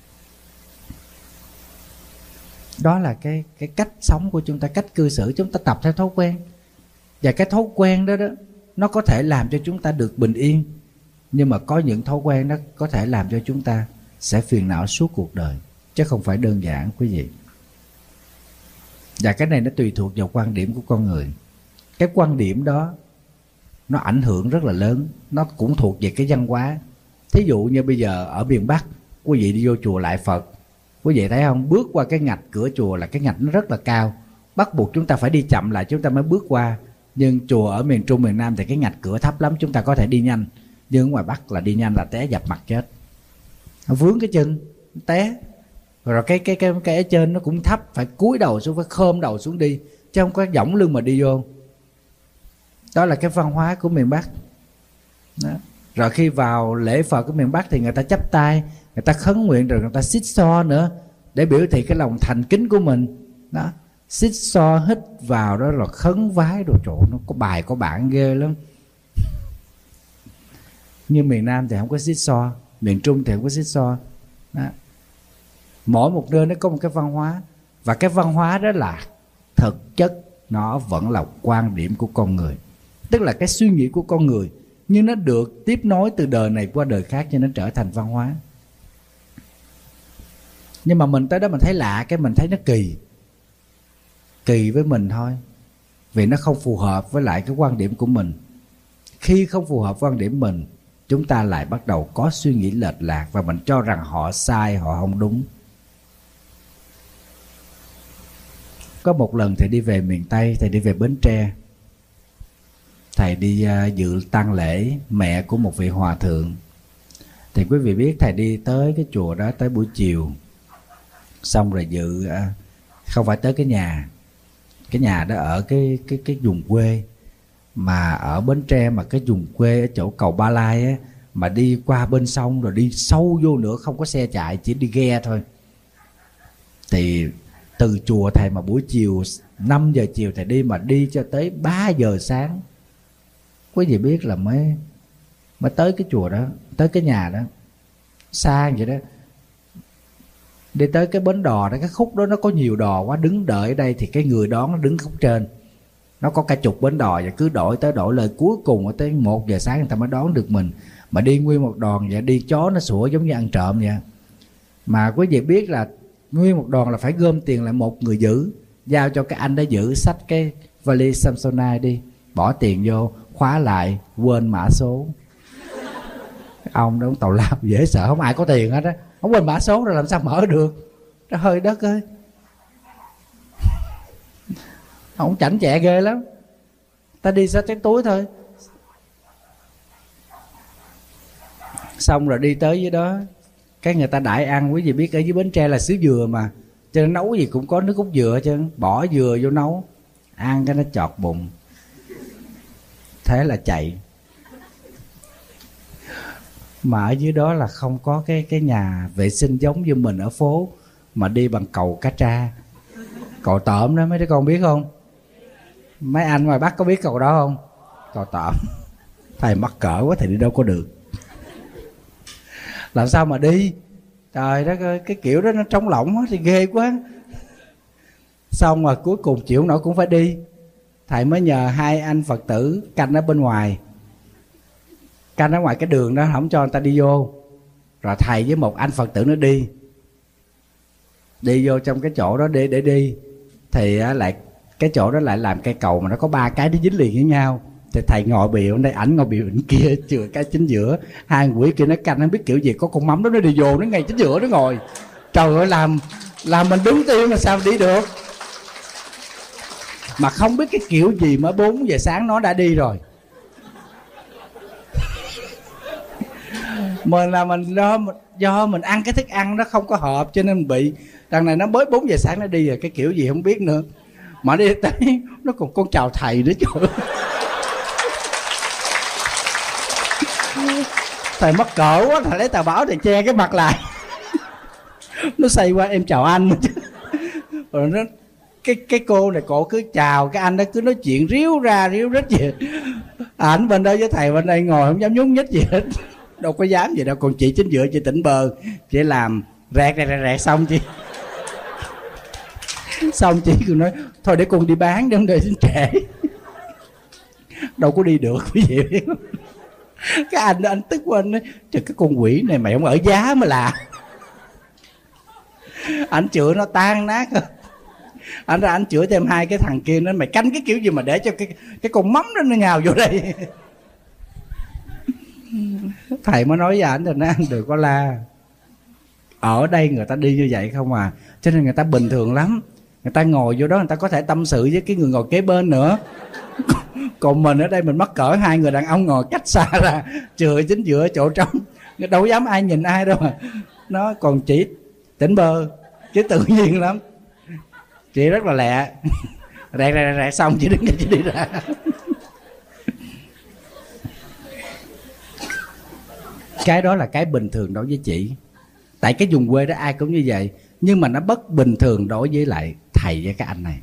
[SPEAKER 1] Đó là cái cách sống của chúng ta, cách cư xử. Chúng ta tập theo thói quen. Và cái thói quen đó nó có thể làm cho chúng ta được bình yên. Nhưng mà có những thói quen đó có thể làm cho chúng ta sẽ phiền não suốt cuộc đời, chứ không phải đơn giản quý vị. Và cái này nó tùy thuộc vào quan điểm của con người. Cái quan điểm đó nó ảnh hưởng rất là lớn. Nó cũng thuộc về cái văn hóa. Thí dụ như bây giờ ở miền Bắc, quý vị đi vô chùa Lại Phật, quý vị thấy không, bước qua cái ngạch cửa chùa là cái ngạch nó rất là cao, bắt buộc chúng ta phải đi chậm lại chúng ta mới bước qua. Nhưng chùa ở miền Trung, miền Nam thì cái ngạch cửa thấp lắm, chúng ta có thể đi nhanh. Nhưng ở ngoài Bắc là đi nhanh là té dập mặt chết, nó vướng cái chân té. Rồi cái ở trên nó cũng thấp, phải cúi đầu xuống, phải khom đầu xuống đi, chứ không có võng lưng mà đi vô. Đó là cái văn hóa của miền Bắc đó. Rồi khi vào lễ Phật của miền Bắc thì người ta chắp tay, người ta khấn nguyện, rồi người ta xích xoa nữa để biểu thị cái lòng thành kính của mình đó. Xích xoa hít vào đó là khấn vái đồ, chỗ nó có bài có bản ghê lắm. Như miền Nam thì không có xích xoa, miền Trung thì không có xích xoa đó. Mỗi một nơi nó có một cái văn hóa. Và cái văn hóa đó là thực chất nó vẫn là quan điểm của con người, tức là cái suy nghĩ của con người, nhưng nó được tiếp nối từ đời này qua đời khác cho nó trở thành văn hóa. Nhưng mà mình tới đó mình thấy lạ, cái mình thấy nó kỳ với mình thôi, vì nó không phù hợp với lại cái quan điểm của mình. Khi không phù hợp quan điểm mình, chúng ta lại bắt đầu có suy nghĩ lệch lạc, và mình cho rằng họ sai, họ không đúng. Có một lần thầy đi về miền Tây, thầy đi về Bến Tre. Thầy đi dự tang lễ mẹ của một vị hòa thượng. Thì quý vị biết thầy đi tới cái chùa đó tới buổi chiều, xong rồi dự, không phải tới cái nhà đó ở cái vùng quê. Mà ở Bến Tre mà cái vùng quê ở chỗ cầu Ba Lai á, mà đi qua bên sông rồi đi sâu vô nữa, không có xe chạy, chỉ đi ghe thôi. Thì từ chùa thầy mà buổi chiều 5 giờ chiều thầy đi, mà đi cho tới 3 giờ sáng, quý vị biết là mới tới cái chùa đó, tới cái nhà đó, xa vậy đó. Đi tới cái bến đò đó, cái khúc đó nó có nhiều đò quá, đứng đợi ở đây thì cái người đón nó đứng khúc trên. Nó có cả chục bến đò, và cứ đổi tới đổi lời, cuối cùng tới 1 giờ sáng người ta mới đón được mình. Mà đi nguyên một đoàn vậy, đi chó nó sủa giống như ăn trộm vậy. Mà quý vị biết là nguyên một đoàn là phải gom tiền lại một người giữ, giao cho cái anh đó giữ, xách cái vali Samsonite đi, bỏ tiền vô, khóa lại, quên mã số. Ông đó tàu lao dễ sợ, không ai có tiền hết á, không quên mã số rồi làm sao mở được. Trời ơi đất ơi, ông chảnh chẹ ghê lắm. Ta đi xách cái túi thôi. Xong rồi đi tới dưới đó, cái người ta đãi ăn. Quý vị biết ở dưới Bến Tre là xứ dừa mà, cho nên nấu gì cũng có nước cốt dừa, cho nên bỏ dừa vô nấu, ăn cái nó chọt bụng. Thế là chạy. Mà ở dưới đó là không có cái nhà vệ sinh giống như mình ở phố, mà đi bằng cầu cá tra, cầu tởm đó, mấy đứa con biết không? Mấy anh ngoài Bắc có biết cầu đó không? Cầu tởm. Thầy mắc cỡ quá, thầy đi đâu có được. Làm sao mà đi? Trời đất ơi, cái kiểu đó nó trống lỏng quá thì ghê quá. Xong rồi cuối cùng chịu nổi cũng phải đi. Thầy mới nhờ 2 anh Phật tử canh ở bên ngoài, canh ở ngoài cái đường đó, không cho người ta đi vô. Rồi thầy với một anh Phật tử nó đi vô trong cái chỗ đó để đi, thì lại cái chỗ đó lại làm cây cầu mà nó có 3 cái nó dính liền với nhau. Thì thầy ngồi biểu đây, ảnh ngồi biểu ảnh kia, chừa cái chính giữa. Hai quỷ kia nó canh không biết kiểu gì, có con mắm đó nó đi vô, nó ngay chính giữa nó ngồi. Trời ơi, làm mình đứng tim mà sao đi được. Mà không biết cái kiểu gì mà 4 giờ sáng nó đã đi rồi. Mình là mình do mình ăn cái thức ăn nó không có hợp, cho nên mình bị. Đằng này nó mới 4 giờ sáng nó đi rồi, cái kiểu gì không biết nữa. Mà đi tới nó còn con chào thầy nữa trời. Thầy mắc cỡ quá, thầy lấy tờ báo thầy che cái mặt lại. Nó xoay qua em chào anh. Rồi nó cái cô này cổ cứ chào cái anh đó, cứ nói chuyện ríu ra ríu rít gì. Ảnh bên đó với thầy bên đây ngồi không dám nhúc nhích gì hết, đâu có dám gì đâu. Còn chị chính giữa chị tỉnh bờ, chị làm rẹt xong chị xong chị cứ nói thôi để con đi bán để không để trễ. Đâu có đi được quý vị biết không? Cái anh tức quá, anh nói trời cái con quỷ này mày không ở giá mới là. Anh chửi nó tan nát. Anh ra anh chửi thêm 2 cái thằng kia, nó mày canh cái kiểu gì mà để cho cái con mắm đó nó nhào vô đây. Thầy mới nói với ảnh là nó đừng có la. Ở đây người ta đi như vậy không à, cho nên người ta bình thường lắm. Người ta ngồi vô đó người ta có thể tâm sự với cái người ngồi kế bên nữa. Còn mình ở đây mình mắc cỡ 2 người đàn ông ngồi cách xa ra, chừa chính giữa chỗ trống, đâu dám ai nhìn ai đâu mà. Nó còn chỉ tỉnh bơ chứ tự nhiên lắm. Chị rất là lẹ. Rẹt xong chị đứng đây chị đi ra. Cái đó là cái bình thường đối với chị. Tại cái vùng quê đó ai cũng như vậy. Nhưng mà nó bất bình thường đối với lại thầy với cái anh này.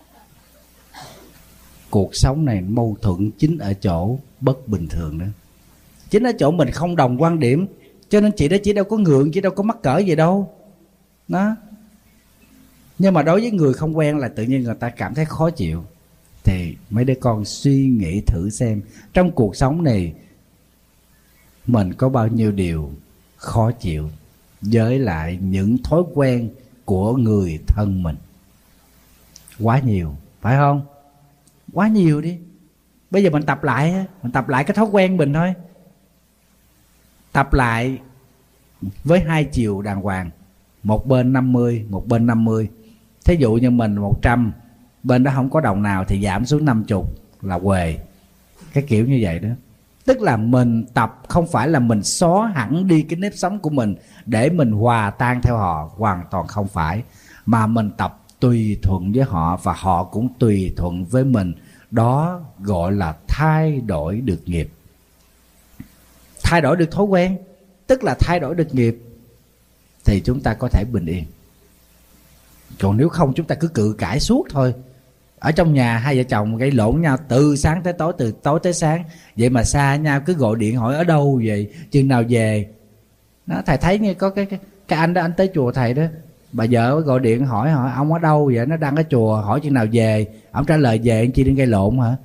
[SPEAKER 1] Cuộc sống này mâu thuẫn chính ở chỗ bất bình thường đó. Chính ở chỗ mình không đồng quan điểm. Cho nên chị đó chỉ đâu có ngượng, chị đâu có mắc cỡ gì đâu đó. Nhưng mà đối với người không quen là tự nhiên người ta cảm thấy khó chịu. Thì mấy đứa con suy nghĩ thử xem, trong cuộc sống này mình có bao nhiêu điều khó chịu với lại những thói quen của người thân mình. Quá nhiều, phải không? Quá nhiều đi. Bây giờ mình tập lại cái thói quen mình thôi. Tập lại với 2 chiều đàng hoàng. Một bên 50, một bên 50. Thí dụ như mình 100, bên đó không có đồng nào thì giảm xuống 50 là huề. Cái kiểu như vậy đó. Tức là mình tập không phải là mình xóa hẳn đi cái nếp sống của mình để mình hòa tan theo họ, hoàn toàn không phải. Mà mình tập tùy thuận với họ và họ cũng tùy thuận với mình. Đó gọi là thay đổi được nghiệp. Thay đổi được thói quen, tức là thay đổi được nghiệp, thì chúng ta có thể bình yên. Còn nếu không chúng ta cứ cự cãi suốt thôi. Ở trong nhà 2 vợ chồng gây lộn nhau từ sáng tới tối, từ tối tới sáng. Vậy mà xa nhau cứ gọi điện hỏi ở đâu vậy, chừng nào về. Đó, thầy thấy như có cái anh đó, anh tới chùa thầy đó. Bà vợ gọi điện hỏi ông ở đâu vậy, nó đang ở chùa, hỏi chừng nào về. Ông trả lời về, anh chi đi gây lộn hả?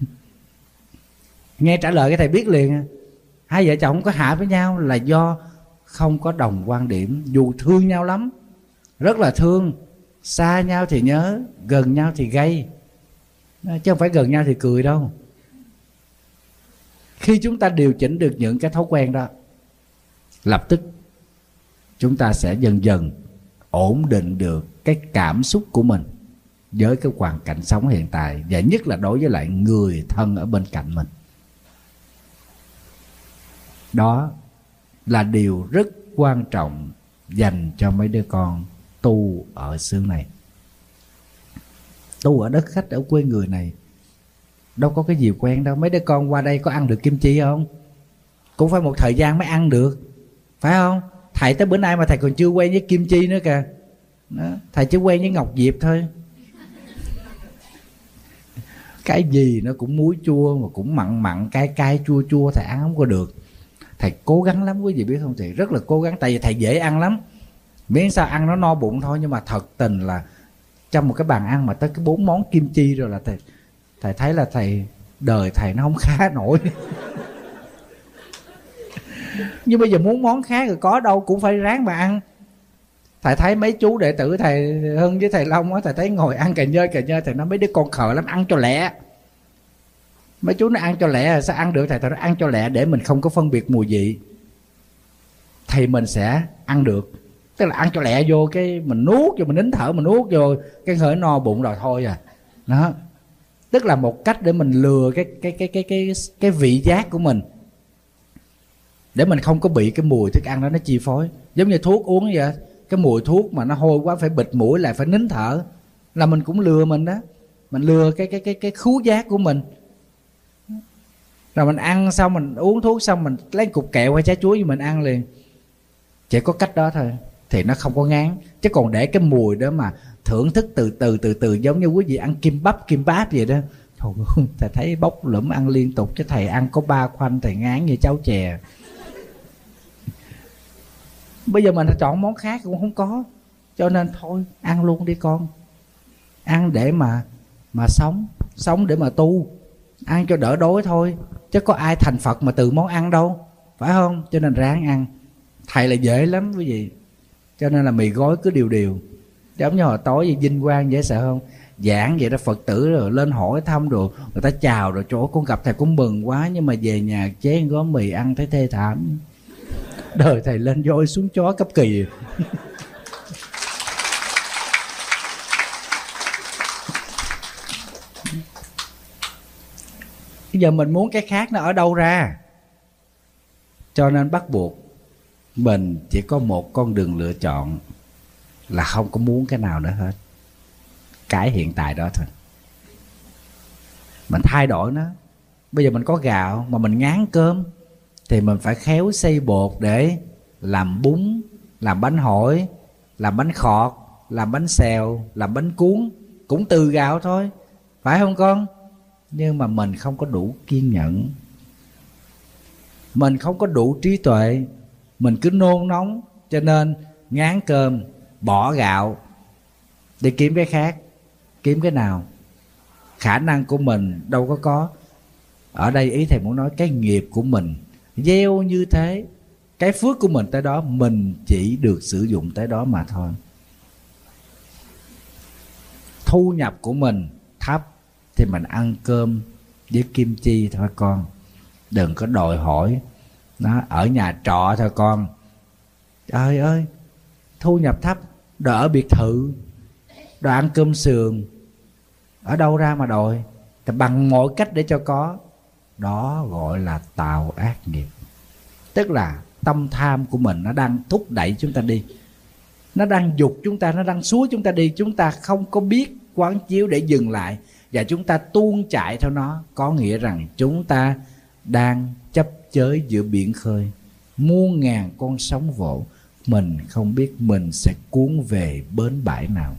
[SPEAKER 1] Nghe trả lời cái thầy biết liền. 2 vợ chồng không có hạ với nhau là do không có đồng quan điểm. Dù thương nhau lắm, rất là thương, xa nhau thì nhớ, gần nhau thì gây, chứ không phải gần nhau thì cười đâu. Khi chúng ta điều chỉnh được những cái thói quen đó, lập tức chúng ta sẽ dần dần ổn định được cái cảm xúc của mình với cái hoàn cảnh sống hiện tại, và nhất là đối với lại người thân ở bên cạnh mình. Đó là điều rất quan trọng dành cho mấy đứa con tu ở xứ này. Tu ở đất khách, ở quê người này đâu có cái gì quen đâu. Mấy đứa con qua đây có ăn được kim chi không? Cũng phải một thời gian mới ăn được, phải không? Thầy tới bữa nay mà thầy còn chưa quen với kim chi nữa kìa. Đó, thầy chỉ quen với ngọc diệp thôi. Cái gì nó cũng muối chua, mà cũng mặn mặn, cay cay, chua chua, thầy ăn không có được. Thầy cố gắng lắm quý vị biết không? Thầy rất là cố gắng, tại vì thầy dễ ăn lắm, miễn sao ăn nó no bụng thôi. Nhưng mà thật tình là trong một cái bàn ăn mà tới cái 4 món kim chi rồi là thầy thấy là đời thầy nó không khá nổi. Nhưng bây giờ muốn món khác rồi có đâu cũng phải ráng mà ăn. Thầy thấy mấy chú đệ tử thầy Hưng với thầy Long á, thầy thấy ngồi ăn cà nhơi thầy nói mấy đứa con khờ lắm, ăn cho lẹ. Mấy chú nó ăn cho lẹ, sao ăn được? Thầy nói ăn cho lẹ để mình không có phân biệt mùi vị thì mình sẽ ăn được. Tức là ăn cho lẹ vô cái mình nuốt vô, mình nín thở mình nuốt vô cái hơi no bụng rồi thôi à. Đó. Tức là một cách để mình lừa cái vị giác của mình, để mình không có bị cái mùi thức ăn đó nó chi phối. Giống như thuốc uống vậy, cái mùi thuốc mà nó hôi quá phải bịt mũi lại, phải nín thở, là mình cũng lừa mình đó. Mình lừa cái khứu giác của mình. Rồi mình ăn xong, mình uống thuốc xong, mình lấy cục kẹo hay trái chuối gì mình ăn liền. Chỉ có cách đó thôi thì nó không có ngán. Chứ còn để cái mùi đó mà thưởng thức từ từ giống như quý vị ăn kim bắp vậy đó, thôi thầy thấy bốc lửm ăn liên tục. Chứ thầy ăn có 3 khoanh thầy ngán như cháu chè. Bây giờ mình chọn món khác cũng không có, cho nên thôi ăn luôn đi con. Ăn để mà sống để mà tu, ăn cho đỡ đói thôi. Chứ có ai thành Phật mà từ món ăn đâu, phải không? Cho nên ráng ăn. Thầy là dễ lắm quý vị. Cho nên là mì gói cứ điều. Giống như hồi tối về Vinh Quang dễ sợ không? Giảng vậy đó, Phật tử rồi lên hỏi thăm rồi người ta chào rồi, chỗ con gặp thầy cũng mừng quá. Nhưng mà về nhà chế gói mì ăn thấy thê thảm. Đời thầy lên voi xuống chó cấp kỳ. Bây giờ mình muốn cái khác nó ở đâu ra? Cho nên bắt buộc mình chỉ có một con đường lựa chọn, là không có muốn cái nào nữa hết. Cái hiện tại đó thôi. Mình thay đổi nó. Bây giờ mình có gạo mà mình ngán cơm thì mình phải khéo xay bột để làm bún, làm bánh hỏi, làm bánh khọt, làm bánh xèo, làm bánh cuốn. Cũng từ gạo thôi, phải không con? Nhưng mà mình không có đủ kiên nhẫn, mình không có đủ trí tuệ, mình cứ nôn nóng. Cho nên ngán cơm, bỏ gạo để kiếm cái khác. Kiếm cái nào? Khả năng của mình đâu có. Ở đây ý thầy muốn nói cái nghiệp của mình gieo như thế, cái phước của mình tới đó, mình chỉ được sử dụng tới đó mà thôi. Thu nhập của mình thấp thì mình ăn cơm với kim chi thôi con. Đừng có đòi hỏi nó ở nhà trọ thôi con. Trời ơi, thu nhập thấp đòi ở biệt thự, đòi ăn cơm sườn, ở đâu ra mà đòi? Thì bằng mọi cách để cho có. Đó gọi là tạo ác nghiệp. Tức là tâm tham của mình nó đang thúc đẩy chúng ta đi, nó đang giục chúng ta, nó đang xúa chúng ta đi. Chúng ta không có biết quán chiếu để dừng lại, và chúng ta tuôn chạy theo nó. Có nghĩa rằng chúng ta đang chấp chới giữa biển khơi, muôn ngàn con sóng vỗ. Mình không biết mình sẽ cuốn về bến bãi nào.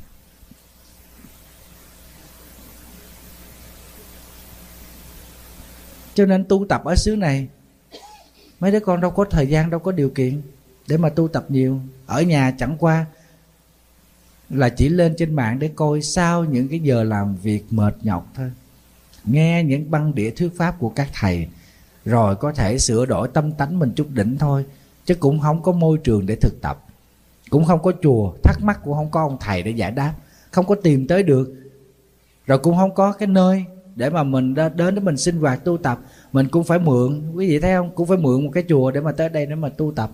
[SPEAKER 1] Cho nên tu tập ở xứ này, mấy đứa con đâu có thời gian, đâu có điều kiện để mà tu tập nhiều. Ở nhà chẳng qua là chỉ lên trên mạng để coi sau những cái giờ làm việc mệt nhọc thôi, nghe những băng đĩa thuyết pháp của các thầy, rồi có thể sửa đổi tâm tánh mình chút đỉnh thôi. Chứ cũng không có môi trường để thực tập, cũng không có chùa, thắc mắc cũng không có ông thầy để giải đáp, không có tìm tới được. Rồi cũng không có cái nơi để mà mình đến để mình sinh hoạt tu tập. Mình cũng phải mượn, quý vị thấy không? Cũng phải mượn một cái chùa để mà tới đây để mà tu tập.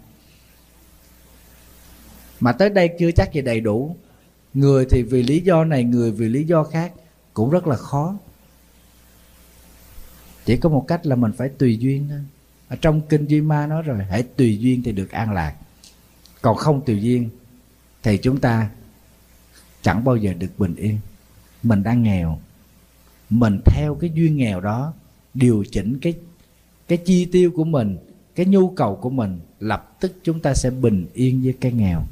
[SPEAKER 1] Mà tới đây chưa chắc gì đầy đủ. Người thì vì lý do này, người vì lý do khác, cũng rất là khó. Chỉ có một cách là mình phải tùy duyên thôi. Ở trong kinh Duy Ma nói rồi, hãy tùy duyên thì được an lạc. Còn không tùy duyên thì chúng ta chẳng bao giờ được bình yên. Mình đang nghèo, mình theo cái duyên nghèo đó điều chỉnh cái chi tiêu của mình, cái nhu cầu của mình, lập tức chúng ta sẽ bình yên với cái nghèo.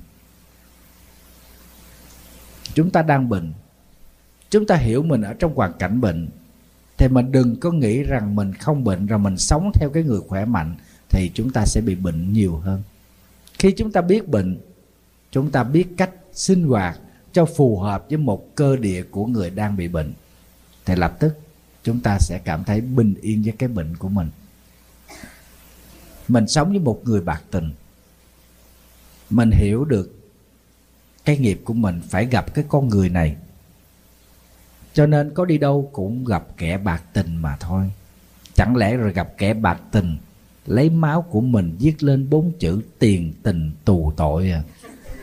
[SPEAKER 1] Chúng ta đang bệnh, chúng ta hiểu mình ở trong hoàn cảnh bệnh, thì mình đừng có nghĩ rằng mình không bệnh rồi mình sống theo cái người khỏe mạnh, thì chúng ta sẽ bị bệnh nhiều hơn. Khi chúng ta biết bệnh, chúng ta biết cách sinh hoạt cho phù hợp với một cơ địa của người đang bị bệnh, thì lập tức chúng ta sẽ cảm thấy bình yên với cái bệnh của mình. Mình sống với một người bạc tình, mình hiểu được cái nghiệp của mình phải gặp cái con người này, cho nên có đi đâu cũng gặp kẻ bạc tình mà thôi. Chẳng lẽ rồi gặp kẻ bạc tình lấy máu của mình viết lên 4 chữ tiền tình tù tội à?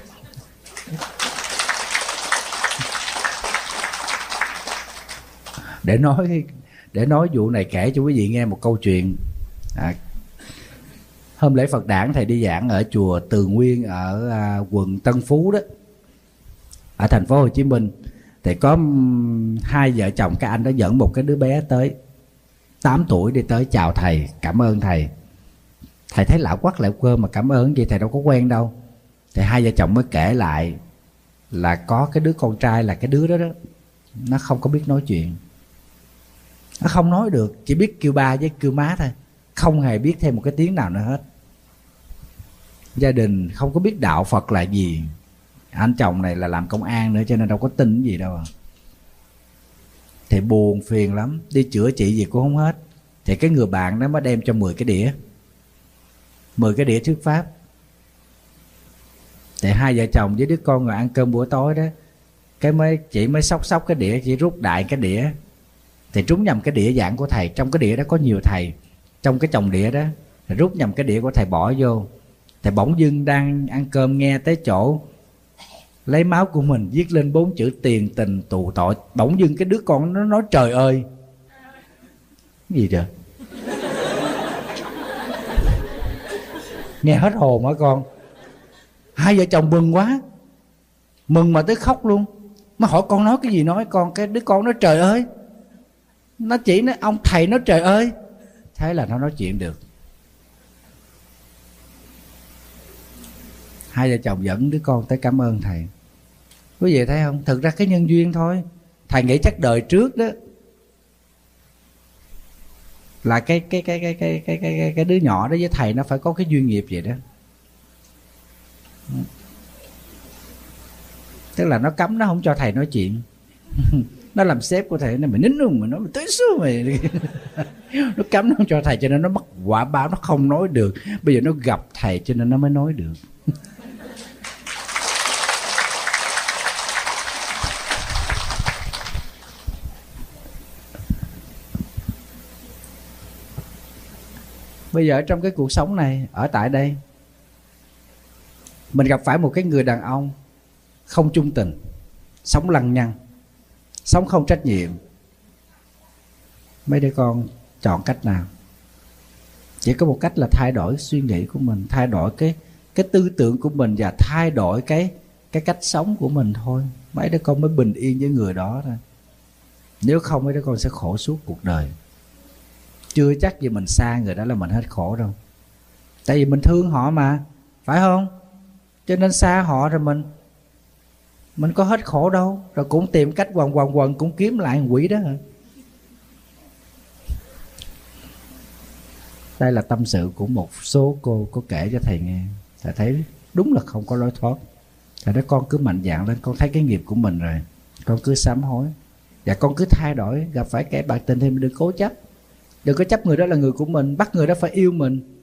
[SPEAKER 1] Để nói vụ này kể cho quý vị nghe một câu chuyện. Hôm lễ Phật đản thầy đi giảng ở chùa Từ Nguyên ở quận Tân Phú đó, ở thành phố Hồ Chí Minh. Thì có hai vợ chồng cái anh đó dẫn một cái đứa bé tới 8 tuổi đi tới chào thầy, cảm ơn thầy. Thầy thấy lão quắc lão cơ mà cảm ơn gì, thầy đâu có quen đâu. Thì hai vợ chồng mới kể lại là có cái đứa con trai là cái đứa đó đó, nó không có biết nói chuyện, nó không nói được, chỉ biết kêu ba với kêu má thôi, không hề biết thêm một cái tiếng nào nữa hết. Gia đình không có biết đạo Phật là gì. Anh chồng này là làm công an nữa cho nên đâu có tin gì đâu à. Thì buồn phiền lắm, đi chữa trị gì cũng không hết. Thì cái người bạn đó mới đem cho 10 cái đĩa, 10 cái đĩa thuyết pháp. Thì hai vợ chồng với đứa con ngồi ăn cơm buổi tối đó, cái chị mới xóc cái đĩa, chỉ rút đại cái đĩa thì trúng nhầm cái đĩa giảng của thầy. Trong cái đĩa đó có nhiều thầy, trong cái chồng đĩa đó thì rút nhầm cái đĩa của thầy bỏ vô. Thầy bỗng dưng đang ăn cơm nghe tới chỗ lấy máu của mình viết lên 4 chữ tiền tình tù tội. Bỗng dưng cái đứa con nó nói trời ơi. Cái gì trời? Nghe hết hồn hả con? Hai vợ chồng mừng quá, mừng mà tới khóc luôn. Mà hỏi con nói cái gì, nói con, cái đứa con nói trời ơi. Nó chỉ nói ông thầy nói trời ơi. Thế là nó nói chuyện được. Hai vợ chồng dẫn đứa con tới cảm ơn thầy. Quý vị thấy không? Thực ra cái nhân duyên thôi. Thầy nghĩ chắc đời trước đó là cái đứa nhỏ đó với thầy nó phải có cái duyên nghiệp vậy đó. Tức là nó cấm, nó không cho thầy nói chuyện. Nó làm sếp của thầy, nó mày nín luôn, mày nói mày tới số mày. Nó cấm, nó không cho thầy, cho nên nó mất quả báo, nó không nói được. Bây giờ nó gặp thầy cho nên nó mới nói được. Bây giờ trong cái cuộc sống này, ở tại đây, mình gặp phải một cái người đàn ông không chung tình, sống lăng nhăng, sống không trách nhiệm. Mấy đứa con chọn cách nào? Chỉ có một cách là thay đổi suy nghĩ của mình, thay đổi cái tư tưởng của mình và thay đổi cái cách sống của mình thôi. Mấy đứa con mới bình yên với người đó thôi. Nếu không mấy đứa con sẽ khổ suốt cuộc đời. Chưa chắc gì mình xa người đó là mình hết khổ đâu. Tại vì mình thương họ mà, phải không? Cho nên xa họ rồi mình có hết khổ đâu. Rồi cũng tìm cách quần cũng kiếm lại quỷ đó hả? Đây là tâm sự của một số cô có kể cho thầy nghe. Thầy thấy đúng là không có lối thoát. Thầy nói con cứ mạnh dạn lên, con thấy cái nghiệp của mình rồi, con cứ sám hối và con cứ thay đổi. Gặp phải kẻ bạc tình thì mình đừng cố chấp, đừng có chấp người đó là người của mình, bắt người đó phải yêu mình.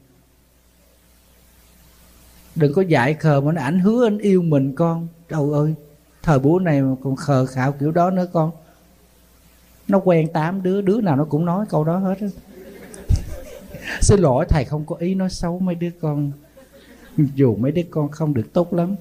[SPEAKER 1] Đừng có dại khờ mà nó ảnh hứa anh yêu mình con. Trời ơi, thời buổi này mà còn khờ khạo kiểu đó nữa con. Nó quen 8 đứa, đứa nào nó cũng nói câu đó hết á. Xin lỗi thầy không có ý nói xấu mấy đứa con, dù mấy đứa con không được tốt lắm.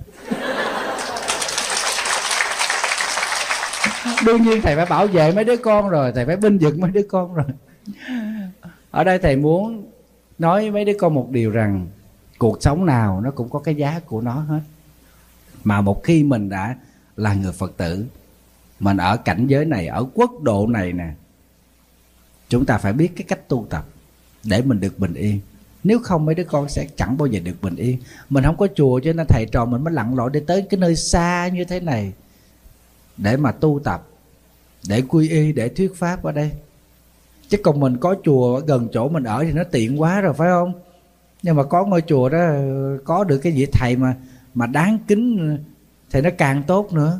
[SPEAKER 1] Đương nhiên thầy phải bảo vệ mấy đứa con rồi, thầy phải binh vực mấy đứa con rồi. Ở đây thầy muốn nói với mấy đứa con một điều rằng cuộc sống nào nó cũng có cái giá của nó hết. Mà một khi mình đã là người Phật tử, mình ở cảnh giới này, ở quốc độ này nè, chúng ta phải biết cái cách tu tập để mình được bình yên. Nếu không mấy đứa con sẽ chẳng bao giờ được bình yên. Mình không có chùa cho nên thầy trò mình mới lặn lội đi tới cái nơi xa như thế này để mà tu tập, để quy y, để thuyết pháp ở đây. Chứ còn mình có chùa gần chỗ mình ở thì nó tiện quá rồi, phải không? Nhưng mà có ngôi chùa đó, có được cái vị thầy mà đáng kính thì nó càng tốt nữa.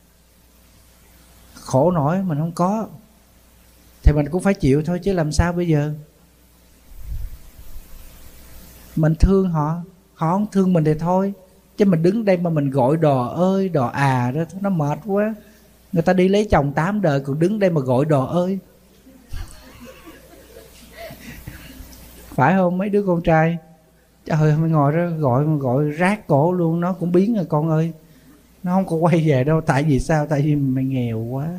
[SPEAKER 1] Khổ nổi mình không có thì mình cũng phải chịu thôi chứ làm sao bây giờ. Mình thương họ, họ không thương mình thì thôi. Chứ mình đứng đây mà mình gọi đò ơi đò à đó, nó mệt quá. Người ta đi lấy chồng 8 đời còn đứng đây mà gọi đò ơi. Phải không mấy đứa con trai? Trời ơi, mày ngồi đó gọi rát cổ luôn. Nó cũng biến rồi con ơi. Nó không có quay về đâu. Tại vì sao? Tại vì mày nghèo quá.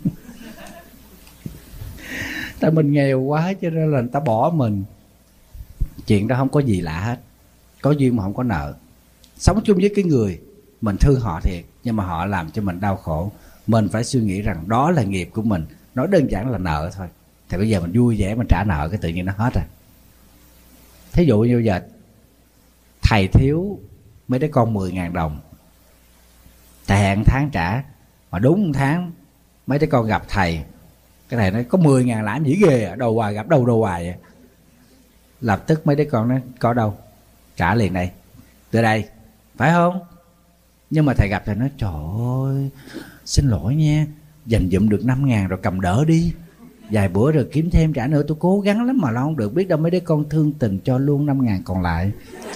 [SPEAKER 1] Tại mình nghèo quá cho nên là người ta bỏ mình. Chuyện đó không có gì lạ hết. Có duyên mà không có nợ. Sống chung với cái người mình thương họ thiệt, nhưng mà họ làm cho mình đau khổ. Mình phải suy nghĩ rằng đó là nghiệp của mình. Nói đơn giản là nợ thôi. Thì bây giờ mình vui vẻ mình trả nợ, cái tự nhiên nó hết rồi. Thí dụ như giờ thầy thiếu mấy đứa con 10.000 đồng, thầy hẹn tháng trả, mà đúng 1 tháng mấy đứa con gặp thầy, cái thầy nói có 10.000 làm gì ghê, đầu hoài gặp đầu hoài vậy. Lập tức mấy đứa con nói có đâu, trả liền đây, từ đây, phải không? Nhưng mà thầy gặp thầy nói trời ơi, xin lỗi nha, dành dụm được 5.000 rồi cầm đỡ đi, vài bữa rồi kiếm thêm trả nữa, tôi cố gắng lắm mà lo không được, biết đâu mấy đứa con thương tình cho luôn 5.000 còn lại.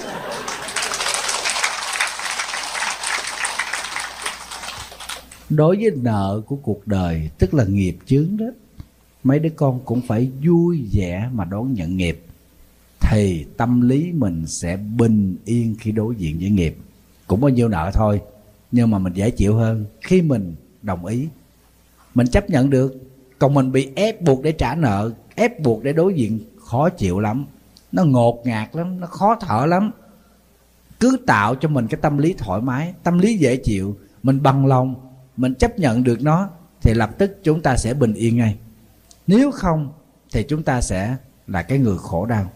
[SPEAKER 1] Đối với nợ của cuộc đời, tức là nghiệp chướng đó, mấy đứa con cũng phải vui vẻ mà đón nhận nghiệp, thì tâm lý mình sẽ bình yên khi đối diện với nghiệp. Cũng bao nhiêu nợ thôi, nhưng mà mình dễ chịu hơn khi mình đồng ý, mình chấp nhận được. Còn mình bị ép buộc để trả nợ, ép buộc để đối diện, khó chịu lắm, nó ngột ngạt lắm, nó khó thở lắm. Cứ tạo cho mình cái tâm lý thoải mái, tâm lý dễ chịu, mình bằng lòng, mình chấp nhận được nó, thì lập tức chúng ta sẽ bình yên ngay. Nếu không thì chúng ta sẽ là cái người khổ đau.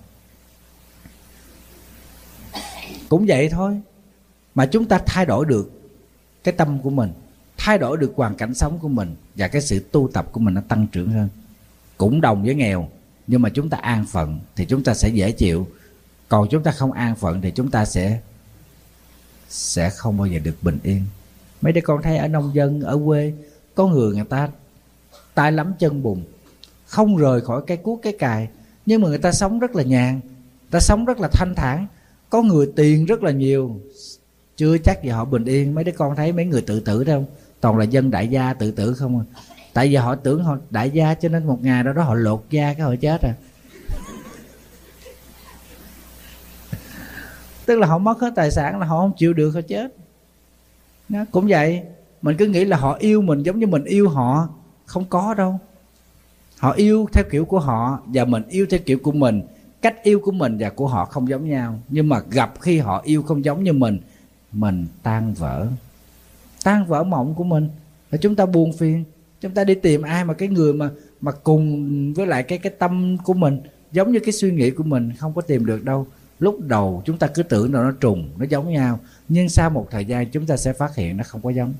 [SPEAKER 1] Cũng vậy thôi, mà chúng ta thay đổi được cái tâm của mình, thay đổi được hoàn cảnh sống của mình, và cái sự tu tập của mình nó tăng trưởng hơn. Cũng đồng với nghèo, nhưng mà chúng ta an phận thì chúng ta sẽ dễ chịu. Còn chúng ta không an phận thì chúng ta sẽ không bao giờ được bình yên. Mấy đứa con thấy ở nông dân, ở quê, có người ta tay lắm chân bùn, không rời khỏi cái cuốc cái cài, nhưng mà người ta sống rất là nhàn, người ta sống rất là thanh thản. Có người tiền rất là nhiều, chưa chắc gì họ bình yên. Mấy đứa con thấy mấy người tự tử đâu, toàn là dân đại gia tự tử không à. Tại vì họ tưởng họ đại gia cho nên một ngày đó họ lột da cái họ chết à. Tức là họ mất hết tài sản là họ không chịu được, họ chết. Nó cũng vậy, mình cứ nghĩ là họ yêu mình giống như mình yêu họ, không có đâu. Họ yêu theo kiểu của họ và mình yêu theo kiểu của mình. Cách yêu của mình và của họ không giống nhau. Nhưng mà gặp khi họ yêu không giống như mình tan vỡ mộng của mình, và chúng ta buồn phiền. Chúng ta đi tìm ai mà cái người mà cùng với lại cái tâm của mình, giống như cái suy nghĩ của mình, không có tìm được đâu. Lúc đầu chúng ta cứ tưởng là nó trùng, nó giống nhau, nhưng sau một thời gian chúng ta sẽ phát hiện nó không có giống.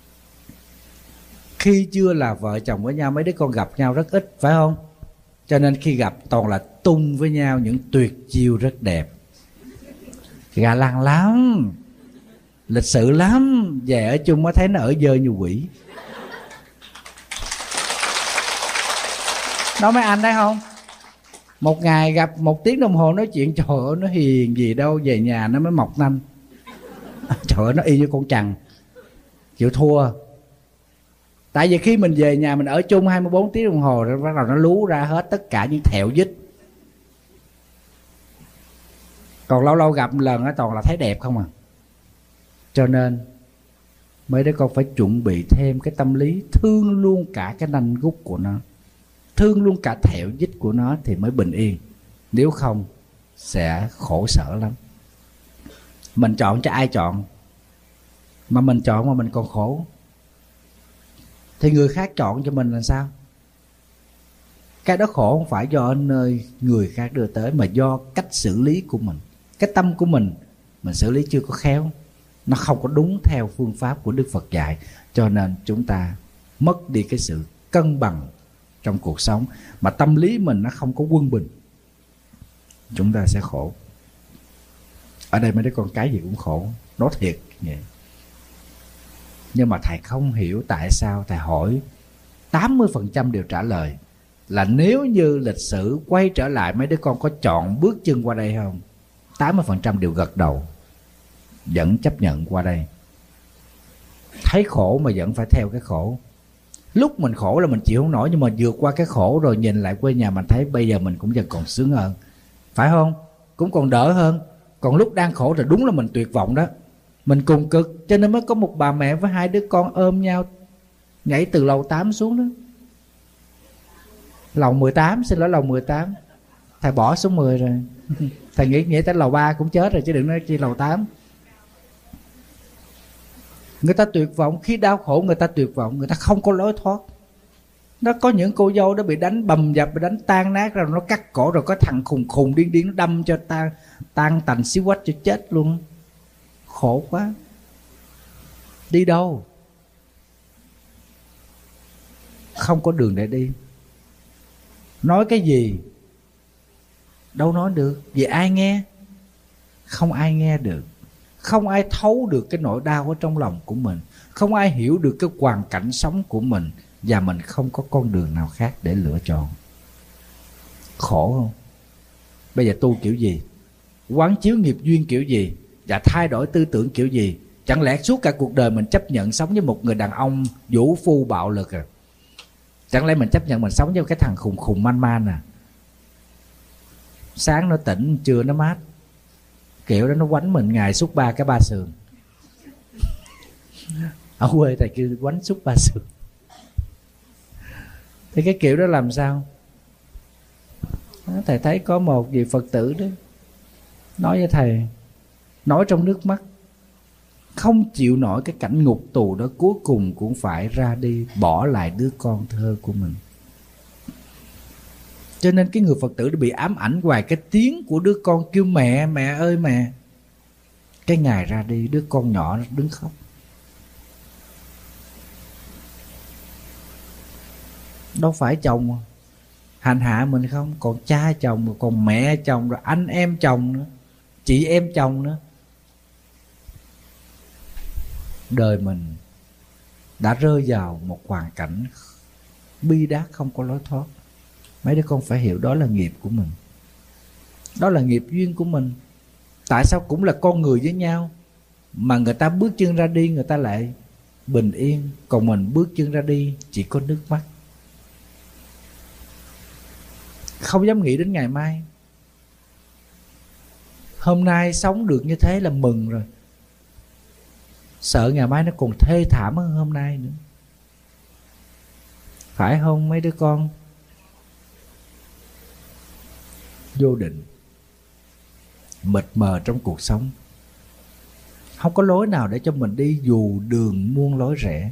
[SPEAKER 1] Khi chưa là vợ chồng với nhau, mấy đứa con gặp nhau rất ít, phải không? Cho nên khi gặp toàn là tung với nhau những tuyệt chiêu rất đẹp, gà lăng lắm, lịch sự lắm. Về ở chung mới thấy nó ở dơ như quỷ. Đó mấy anh thấy không? Một ngày gặp 1 tiếng đồng hồ nói chuyện, trời ơi nó hiền gì đâu, về nhà nó mới mọc nanh. Trời ơi nó y như con trằn, chịu thua. Tại vì khi mình về nhà mình ở chung 24 tiếng đồng hồ rồi bắt đầu nó lú ra hết tất cả những thẹo dích. Còn lâu lâu gặp một lần toàn là thấy đẹp không à. Cho nên mấy đứa con phải chuẩn bị thêm cái tâm lý thương luôn cả cái nanh gút của nó, thương luôn cả thẹo dích của nó thì mới bình yên. Nếu không sẽ khổ sở lắm. Mình chọn cho ai chọn, mà mình chọn mà mình còn khổ, thì người khác chọn cho mình là sao? Cái đó khổ không phải do nơi người khác đưa tới, mà do cách xử lý của mình. Cái tâm của mình xử lý chưa có khéo, nó không có đúng theo phương pháp của Đức Phật dạy, cho nên chúng ta mất đi cái sự cân bằng trong cuộc sống. Mà tâm lý mình nó không có quân bình, chúng ta sẽ khổ. Ở đây mấy đứa con cái gì cũng khổ, nói thiệt vậy. Nhưng mà thầy không hiểu tại sao thầy hỏi 80% đều trả lời là nếu như lịch sử quay trở lại, mấy đứa con có chọn bước chân qua đây không? 80% đều gật đầu, vẫn chấp nhận qua đây. Thấy khổ mà vẫn phải theo cái khổ. Lúc mình khổ là mình chịu không nổi, nhưng mà vượt qua cái khổ rồi nhìn lại quê nhà mình thấy bây giờ mình cũng vẫn còn sướng hơn, phải không? Cũng còn đỡ hơn. Còn lúc đang khổ thì đúng là mình tuyệt vọng đó, mình cùng cực. Cho nên mới có một bà mẹ với 2 đứa con ôm nhau nhảy từ lầu 8 xuống đó. Lầu 18, xin lỗi, lầu 18. Thầy bỏ xuống 10 rồi. Thầy nghĩ tới lầu 3 cũng chết rồi, chứ đừng nói chi lầu 8. Người ta tuyệt vọng. Khi đau khổ người ta tuyệt vọng, người ta không có lối thoát. Nó có những cô dâu đó bị đánh bầm dập, bị đánh tan nát rồi, nó cắt cổ, rồi có thằng khùng khùng điên điên nó đâm cho tan tành xíu quách cho chết luôn. Khổ quá. Đi đâu? Không có đường để đi. Nói cái gì? Đâu nói được. Vì ai nghe? Không ai nghe được. Không ai thấu được cái nỗi đau ở trong lòng của mình. Không ai hiểu được cái hoàn cảnh sống của mình. Và mình không có con đường nào khác để lựa chọn. Khổ không? Bây giờ tu kiểu gì? Quán chiếu nghiệp duyên kiểu gì? Và thay đổi tư tưởng kiểu gì? Chẳng lẽ suốt cả cuộc đời mình chấp nhận sống với một người đàn ông vũ phu bạo lực à? Chẳng lẽ mình chấp nhận mình sống với cái thằng khùng khùng man man à? Sáng nó tỉnh, trưa nó mát. Kiểu đó nó quánh mình ngày suốt 3 cái 3 sườn. Ở quê thầy kêu quánh suốt 3 sườn. Thì cái kiểu đó làm sao? Thầy thấy có một vị Phật tử đó nói với thầy, nói trong nước mắt, không chịu nổi cái cảnh ngục tù đó, cuối cùng cũng phải ra đi, bỏ lại đứa con thơ của mình. Cho nên cái người Phật tử đã bị ám ảnh hoài cái tiếng của đứa con kêu mẹ, mẹ ơi mẹ. Cái ngày ra đi, đứa con nhỏ nó đứng khóc. Đâu phải chồng hành hạ mình không, còn cha chồng, còn mẹ chồng, rồi anh em chồng nữa, chị em chồng nữa. Đời mình đã rơi vào một hoàn cảnh bi đát, không có lối thoát. Mấy đứa con phải hiểu đó là nghiệp của mình, đó là nghiệp duyên của mình. Tại sao cũng là con người với nhau mà người ta bước chân ra đi người ta lại bình yên, còn mình bước chân ra đi chỉ có nước mắt, không dám nghĩ đến ngày mai. Hôm nay sống được như thế là mừng rồi, sợ ngày mai nó còn thê thảm hơn hôm nay nữa. Phải không mấy đứa con? Vô định, mịt mờ trong cuộc sống, không có lối nào để cho mình đi dù đường muôn lối rẽ.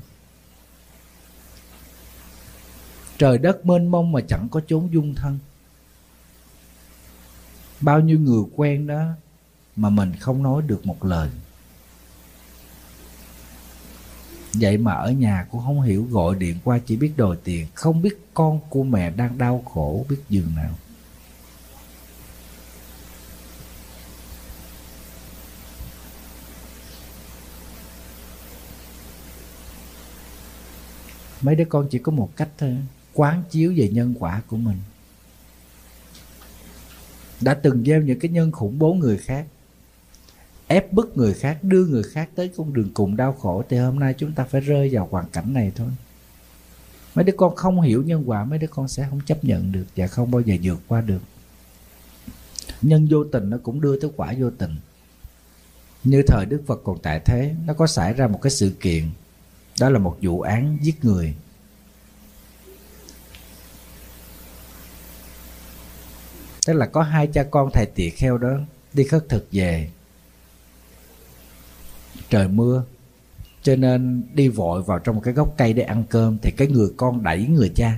[SPEAKER 1] Trời đất mênh mông mà chẳng có chốn dung thân. Bao nhiêu người quen đó mà mình không nói được một lời. Vậy mà ở nhà cũng không hiểu, gọi điện qua chỉ biết đòi tiền, không biết con của mẹ đang đau khổ biết dường nào. Mấy đứa con chỉ có một cách thôi, quán chiếu về nhân quả của mình. Đã từng gieo những cái nhân khủng bố người khác, ép bức người khác, đưa người khác tới con đường cùng đau khổ, thì hôm nay chúng ta phải rơi vào hoàn cảnh này thôi. Mấy đứa con không hiểu nhân quả, mấy đứa con sẽ không chấp nhận được và không bao giờ vượt qua được. Nhân vô tình nó cũng đưa tới quả vô tình. Như thời Đức Phật còn tại thế, nó có xảy ra một cái sự kiện, đó là một vụ án giết người. Tức là có 2 cha con thầy tỳ kheo đó đi khất thực về, trời mưa cho nên đi vội vào trong một cái gốc cây để ăn cơm. Thì cái người con đẩy người cha,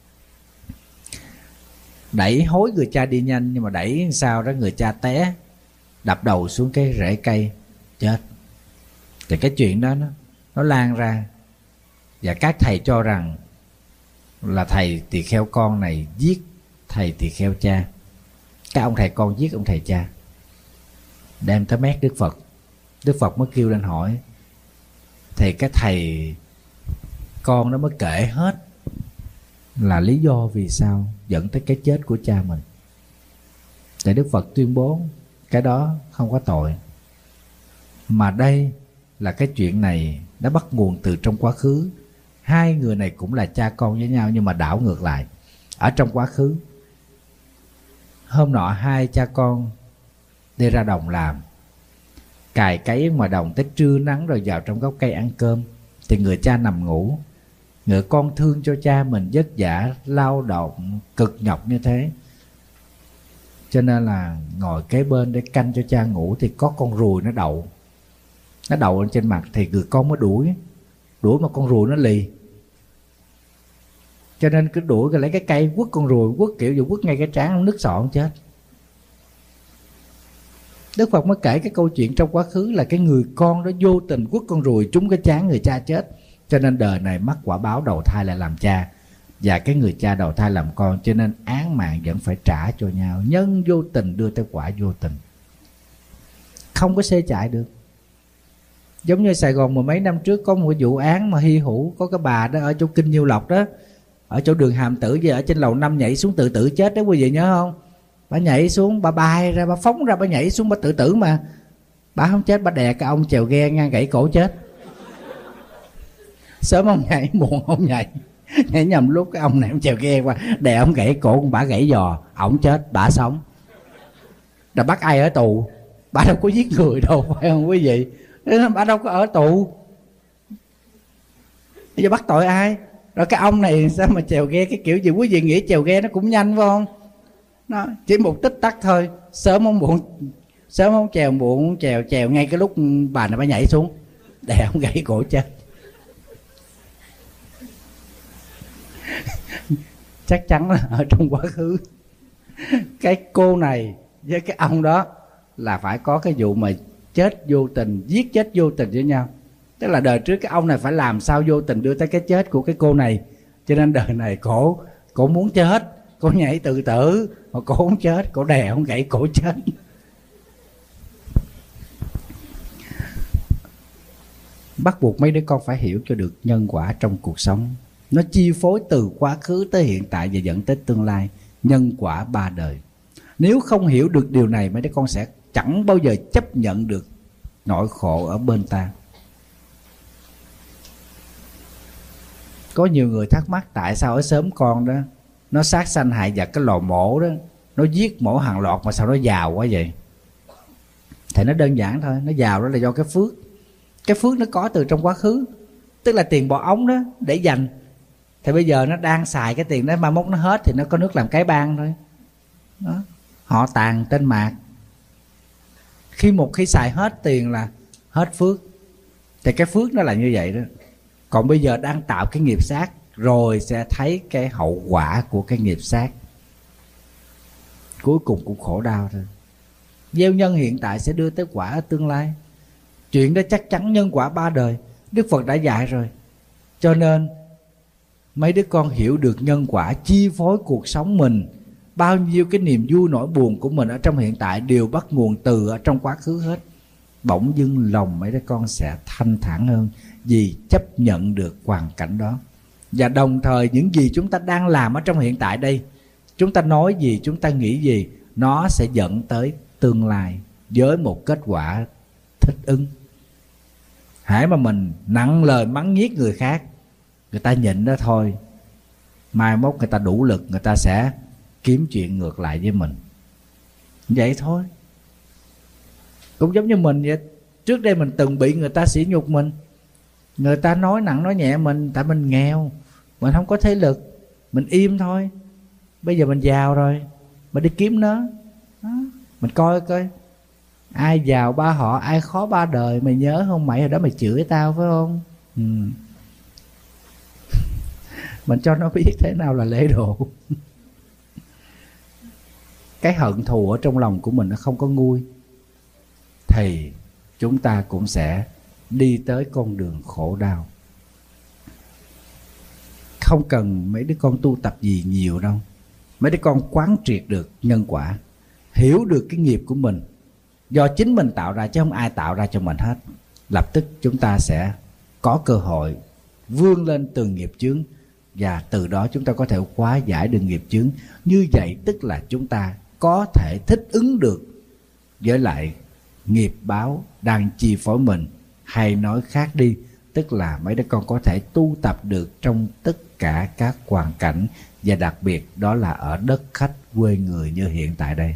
[SPEAKER 1] đẩy hối người cha đi nhanh, nhưng mà đẩy sao đó người cha té, đập đầu xuống cái rễ cây, chết. Thì cái chuyện đó nó lan ra, và các thầy cho rằng là thầy tỳ kheo con này giết thầy tỳ kheo cha. Cái ông thầy con giết ông thầy cha, đem tới mét Đức Phật. Đức Phật mới kêu lên hỏi, thì cái thầy con nó mới kể hết là lý do vì sao dẫn tới cái chết của cha mình. Thì Đức Phật tuyên bố cái đó không có tội. Mà đây là cái chuyện này đã bắt nguồn từ trong quá khứ. Hai người này cũng là cha con với nhau, nhưng mà đảo ngược lại. Ở trong quá khứ, hôm nọ hai cha con đi ra đồng làm, cày cấy ngoài đồng tới trưa nắng rồi vào trong gốc cây ăn cơm. Thì người cha nằm ngủ. Người con thương cho cha mình vất vả lao động cực nhọc như thế, cho nên là ngồi kế bên để canh cho cha ngủ. Thì có con ruồi nó đậu lên trên mặt. Thì người con mới đuổi mà con ruồi nó lì, cho nên cứ đuổi rồi lấy cái cây quất con ruồi, quất kiểu gì quất ngay cái trán, nó nứt sọ chết. Đức Phật mới kể cái câu chuyện trong quá khứ là cái người con đó vô tình quất con ruồi trúng cái trán người cha chết. Cho nên đời này mắc quả báo đầu thai lại làm cha, và cái người cha đầu thai làm con. Cho nên án mạng vẫn phải trả cho nhau. Nhân vô tình đưa tới quả vô tình, không có xê chạy được. Giống như Sài Gòn mười mấy năm trước có một vụ án mà hy hữu. Có cái bà đó ở chỗ Kinh Nhiêu Lộc đó, ở chỗ đường Hàm Tử, về ở trên lầu 5 nhảy xuống tự tử chết đó, quý vị nhớ không? Bà nhảy xuống, bà bay ra, bà phóng ra, bà nhảy xuống, bà tự tử mà. Bà không chết, bà đè cái ông chèo ghe ngang gãy cổ chết. Sớm ông nhảy, muộn ông nhảy. Nhảy nhầm lúc cái ông này ông chèo ghe qua, đè ông gãy cổ, bà gãy giò, ổng chết, bà sống. Rồi bắt ai ở tù? Bà đâu có giết người đâu, phải không quý vị? Bà đâu có ở tù. Bây giờ bắt tội ai? Rồi cái ông này sao mà chèo ghe cái kiểu gì? Quý vị nghĩ chèo ghe nó cũng nhanh phải không? Nó chỉ một tích tắc thôi. Sớm không muộn, sớm không chèo, muộn chèo ngay cái lúc bà này bà nhảy xuống, để ông gãy cổ chết. Chắc chắn là ở trong quá khứ, cái cô này với cái ông đó là phải có cái vụ mà chết vô tình, giết chết vô tình với nhau. Tức là đời trước cái ông này phải làm sao vô tình đưa tới cái chết của cái cô này. Cho nên đời này cổ muốn chết, cổ nhảy tự tử, mà cổ không chết, cổ đè không gãy cổ chết. Bắt buộc mấy đứa con phải hiểu cho được nhân quả trong cuộc sống. Nó chi phối từ quá khứ tới hiện tại và dẫn tới tương lai. Nhân quả ba đời. Nếu không hiểu được điều này, mấy đứa con sẽ chẳng bao giờ chấp nhận được nỗi khổ ở bên ta. Có nhiều người thắc mắc tại sao ở xóm con đó nó sát sanh hại vật cái lò mổ đó, nó giết mổ hàng loạt mà sao nó giàu quá vậy? Thì nó đơn giản thôi, nó giàu đó là do cái phước. Cái phước nó có từ trong quá khứ, tức là tiền bọ ống đó để dành. Thì bây giờ nó đang xài cái tiền đó, mai mốt nó hết thì nó có nước làm cái bang thôi đó. Họ tàn tên mạt. Một khi xài hết tiền là hết phước. Thì cái phước nó là như vậy đó. Còn bây giờ đang tạo cái nghiệp sát, rồi sẽ thấy cái hậu quả của cái nghiệp sát, cuối cùng cũng khổ đau thôi. Gieo nhân hiện tại sẽ đưa tới quả ở tương lai. Chuyện đó chắc chắn nhân quả ba đời, Đức Phật đã dạy rồi. Cho nên mấy đứa con hiểu được nhân quả chi phối cuộc sống mình. Bao nhiêu cái niềm vui nỗi buồn của mình ở trong hiện tại đều bắt nguồn từ ở trong quá khứ hết. Bỗng dưng lòng mấy đứa con sẽ thanh thản hơn, vì chấp nhận được hoàn cảnh đó. Và đồng thời những gì chúng ta đang làm ở trong hiện tại đây, chúng ta nói gì, chúng ta nghĩ gì, nó sẽ dẫn tới tương lai với một kết quả thích ứng. Hễ mà mình nặng lời mắng nhiếc người khác, người ta nhịn đó thôi, mai mốt người ta đủ lực, người ta sẽ kiếm chuyện ngược lại với mình. Vậy thôi. Cũng giống như mình vậy. Trước đây mình từng bị người ta sỉ nhục mình, người ta nói nặng nói nhẹ mình, tại mình nghèo, mình không có thế lực, mình im thôi. Bây giờ mình giàu rồi, mình đi kiếm nó đó. Mình coi ai giàu ba họ, ai khó ba đời. Mày nhớ không, mày hồi đó mày chửi tao phải không? Mình cho nó biết thế nào là lễ độ. Cái hận thù ở trong lòng của mình nó không có nguôi, thì chúng ta cũng sẽ đi tới con đường khổ đau. Không cần mấy đứa con tu tập gì nhiều đâu. Mấy đứa con quán triệt được nhân quả, hiểu được cái nghiệp của mình do chính mình tạo ra, chứ không ai tạo ra cho mình hết. Lập tức chúng ta sẽ có cơ hội vươn lên từ nghiệp chướng, và từ đó chúng ta có thể hóa giải được nghiệp chướng. Như vậy tức là chúng ta có thể thích ứng được với lại nghiệp báo đang chi phối mình, hay nói khác đi, tức là mấy đứa con có thể tu tập được trong tất cả các hoàn cảnh, và đặc biệt đó là ở đất khách quê người như hiện tại đây.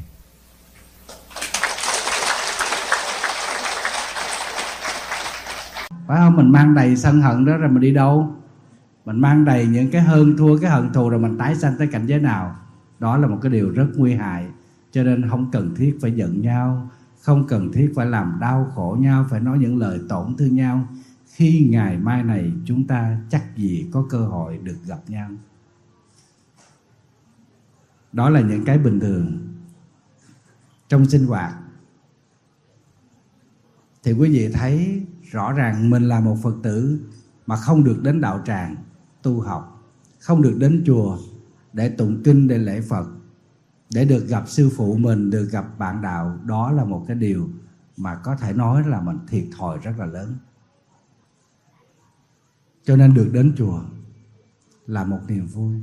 [SPEAKER 2] Phải không? Mình mang đầy sân hận đó rồi mình đi đâu? Mình mang đầy những cái hơn thua, cái hận thù, rồi mình tái sanh tới cảnh giới nào? Đó là một cái điều rất nguy hại. Cho nên không cần thiết phải giận nhau, không cần thiết phải làm đau khổ nhau, phải nói những lời tổn thương nhau, khi ngày mai này chúng ta chắc gì có cơ hội được gặp nhau. Đó là những cái bình thường trong sinh hoạt. Thì quý vị thấy rõ ràng mình là một Phật tử mà không được đến đạo tràng tu học, không được đến chùa để tụng kinh, để lễ Phật, để được gặp sư phụ mình, được gặp bạn đạo, đó là một cái điều mà có thể nói là mình thiệt thòi rất là lớn. Cho nên được đến chùa là một niềm vui.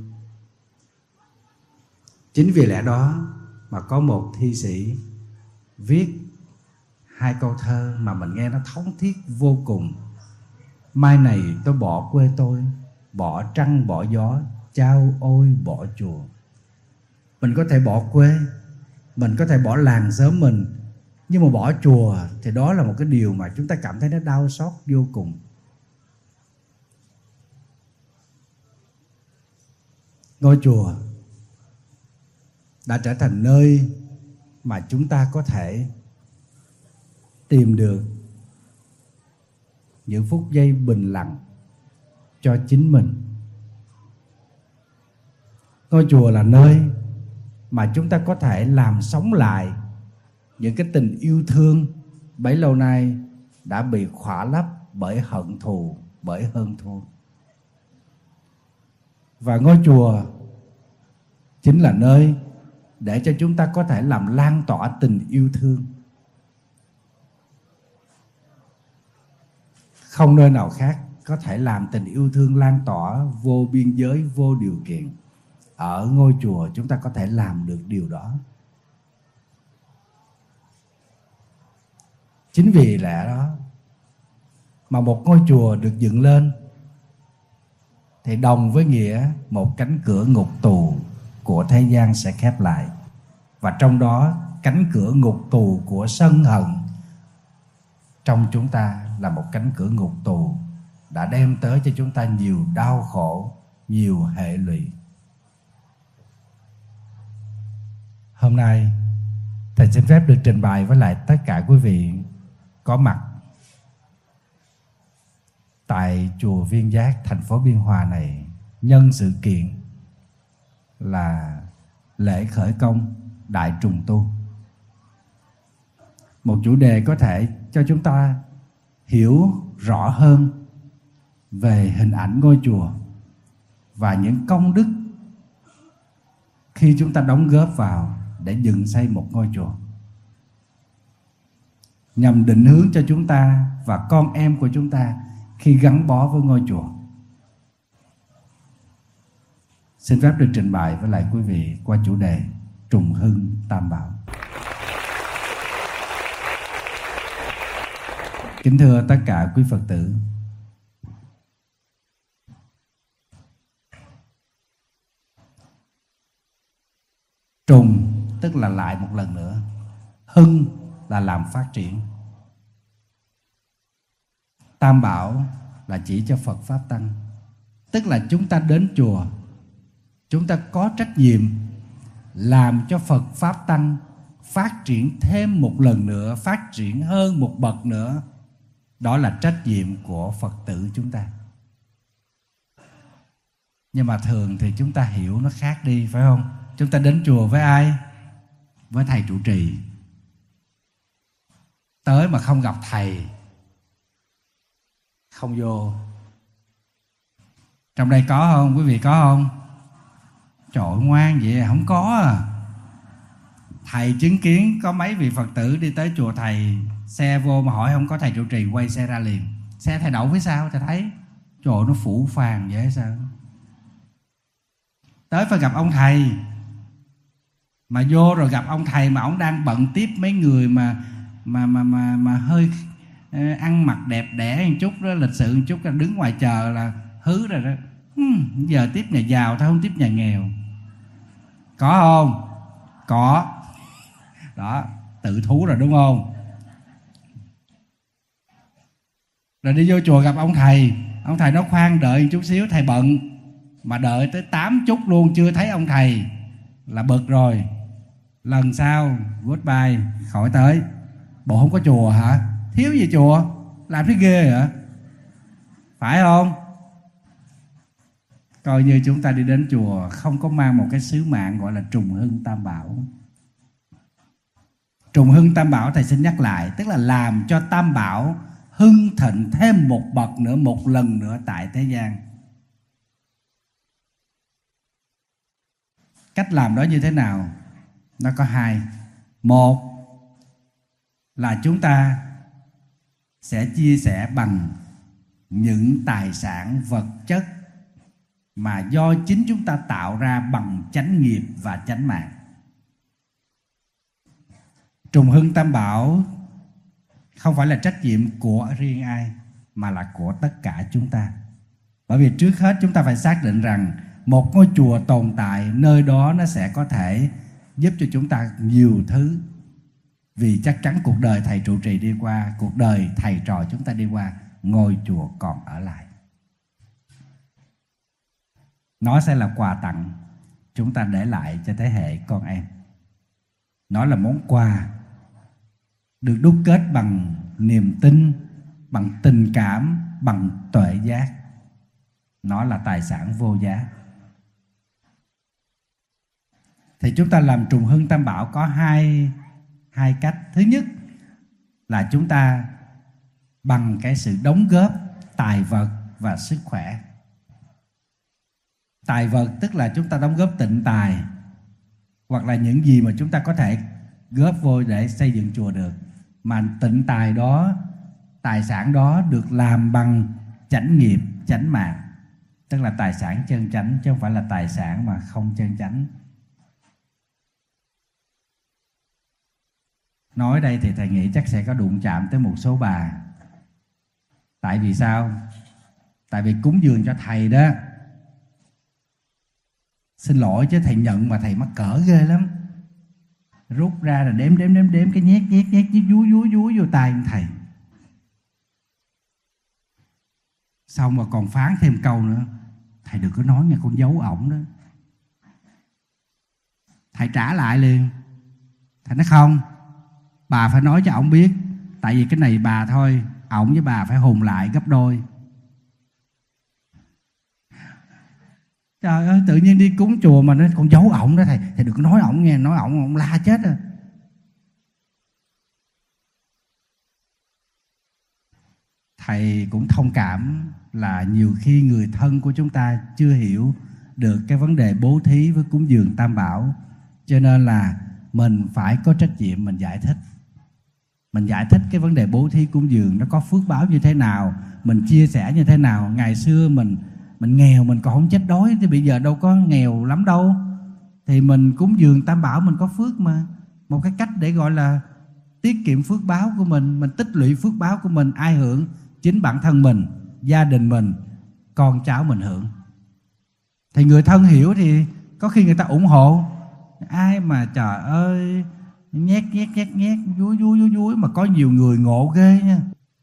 [SPEAKER 2] Chính vì lẽ đó mà có một thi sĩ viết 2 câu thơ mà mình nghe nó thống thiết vô cùng. Mai này tôi bỏ quê tôi, bỏ trăng bỏ gió, chao ôi bỏ chùa. Mình có thể bỏ quê, mình có thể bỏ làng xóm mình, nhưng mà bỏ chùa thì đó là một cái điều mà chúng ta cảm thấy nó đau xót vô cùng. Ngôi chùa đã trở thành nơi mà chúng ta có thể tìm được những phút giây bình lặng cho chính mình. Ngôi chùa là nơi mà chúng ta có thể làm sống lại những cái tình yêu thương bấy lâu nay đã bị khỏa lấp bởi hận thù, bởi hơn thua. Và ngôi chùa chính là nơi để cho chúng ta có thể làm lan tỏa tình yêu thương. Không nơi nào khác có thể làm tình yêu thương lan tỏa vô biên giới, vô điều kiện. Ở ngôi chùa chúng ta có thể làm được điều đó. Chính vì lẽ đó mà một ngôi chùa được dựng lên thì đồng với nghĩa một cánh cửa ngục tù của thế gian sẽ khép lại. Và trong đó cánh cửa ngục tù của sân hận trong chúng ta là một cánh cửa ngục tù đã đem tới cho chúng ta nhiều đau khổ, nhiều hệ lụy. Hôm nay Thầy xin phép được trình bày với lại tất cả quý vị có mặt tại chùa Viên Giác, thành phố Biên Hòa này, nhân sự kiện là lễ khởi công Đại Trùng Tu. Một chủ đề có thể cho chúng ta hiểu rõ hơn về hình ảnh ngôi chùa và những công đức khi chúng ta đóng góp vào để dựng xây một ngôi chùa, nhằm định hướng cho chúng ta và con em của chúng ta khi gắn bó với ngôi chùa. Xin phép được trình bày với lại quý vị qua chủ đề Trùng Hưng Tam Bảo. Kính thưa tất cả quý Phật tử, trùng tức là lại một lần nữa, hưng là làm phát triển, Tam Bảo là chỉ cho Phật Pháp Tăng. Tức là chúng ta đến chùa, chúng ta có trách nhiệm làm cho Phật Pháp Tăng phát triển thêm một lần nữa, phát triển hơn một bậc nữa. Đó là trách nhiệm của Phật tử chúng ta. Nhưng mà thường thì chúng ta hiểu nó khác đi, phải không? Chúng ta đến chùa với ai? Với thầy trụ trì. Tới mà không gặp thầy không vô. Trong đây có không? Quý vị có không? Trời ơi, ngoan vậy không có à. Thầy chứng kiến có mấy vị Phật tử đi tới chùa thầy, xe vô mà hỏi không có thầy trụ trì, quay xe ra liền. Xe thầy đậu phía sau, thầy thấy trời ơi, nó phủ phàng vậy sao? Tới phải gặp ông thầy. Mà vô rồi gặp ông thầy mà ông đang bận tiếp mấy người mà hơi ăn mặc đẹp đẽ một chút đó, lịch sự một chút, là đứng ngoài chờ là hứ rồi đó. Giờ tiếp nhà giàu tao không tiếp nhà nghèo. Có không? Có. Đó, tự thú rồi đúng không? Rồi đi vô chùa gặp ông thầy nói khoan đợi một chút xíu, thầy bận. Mà đợi tới 8 chút luôn chưa thấy ông thầy là bực rồi. Lần sau goodbye, khỏi tới. Bộ không có chùa hả? Thiếu gì chùa? Làm thế ghê hả? Phải không? Coi như chúng ta đi đến chùa không có mang một cái sứ mạng gọi là trùng hưng tam bảo. Trùng hưng tam bảo thầy xin nhắc lại, tức là làm cho tam bảo hưng thịnh thêm một bậc nữa, một lần nữa tại thế gian. Cách làm đó như thế nào? Nó có hai. Một là chúng ta sẽ chia sẻ bằng những tài sản vật chất mà do chính chúng ta tạo ra bằng chánh nghiệp và chánh mạng. Trùng hưng tam bảo không phải là trách nhiệm của riêng ai, mà là của tất cả chúng ta. Bởi vì trước hết chúng ta phải xác định rằng một ngôi chùa tồn tại, nơi đó nó sẽ có thể giúp cho chúng ta nhiều thứ. Vì chắc chắn cuộc đời thầy trụ trì đi qua, cuộc đời thầy trò chúng ta đi qua, ngôi chùa còn ở lại. Nó sẽ là quà tặng chúng ta để lại cho thế hệ con em. Nó là món quà được đúc kết bằng niềm tin, bằng tình cảm, bằng tuệ giác. Nó là tài sản vô giá. Thì chúng ta làm trùng hưng tam bảo có hai cách. Thứ nhất là chúng ta bằng cái sự đóng góp tài vật và sức khỏe. Tài vật tức là chúng ta đóng góp tịnh tài, hoặc là những gì mà chúng ta có thể góp vô để xây dựng chùa được. Mà tịnh tài đó, tài sản đó được làm bằng chánh nghiệp, chánh mạng, tức là tài sản chân chánh, chứ không phải là tài sản mà không chân chánh. Nói đây thì thầy nghĩ chắc sẽ có đụng chạm tới một số bà. Tại vì sao? Tại vì cúng dường cho thầy đó, xin lỗi chứ thầy nhận mà thầy mắc cỡ ghê lắm. Rút ra rồi đếm cái nhét dúi vô tay thầy. Xong mà còn phán thêm câu nữa: thầy đừng có nói nha, con giấu ổng đó. Thầy trả lại liền. Thầy nói không, bà phải nói cho ổng biết, tại vì cái này bà thôi, ổng với bà phải hùng lại gấp đôi. Trời ơi, tự nhiên đi cúng chùa mà nó còn giấu ổng đó thầy. Thầy đừng có nói ổng nghe, nói ổng la chết à. Thầy cũng thông cảm là nhiều khi người thân của chúng ta chưa hiểu được cái vấn đề bố thí với cúng dường tam bảo, cho nên là mình phải có trách nhiệm mình giải thích. Mình giải thích cái vấn đề bố thí cúng dường nó có phước báo như thế nào, mình chia sẻ như thế nào. Ngày xưa mình nghèo mình còn không chết đói, thì bây giờ đâu có nghèo lắm đâu. Thì mình cúng dường tam bảo mình có phước mà. Một cái cách để gọi là tiết kiệm phước báo của mình tích lũy phước báo của mình. Ai hưởng? Chính bản thân mình, gia đình mình, con cháu mình hưởng. Thì người thân hiểu thì có khi người ta ủng hộ. Ai mà trời ơi nhét vui mà có nhiều người ngộ ghê nha.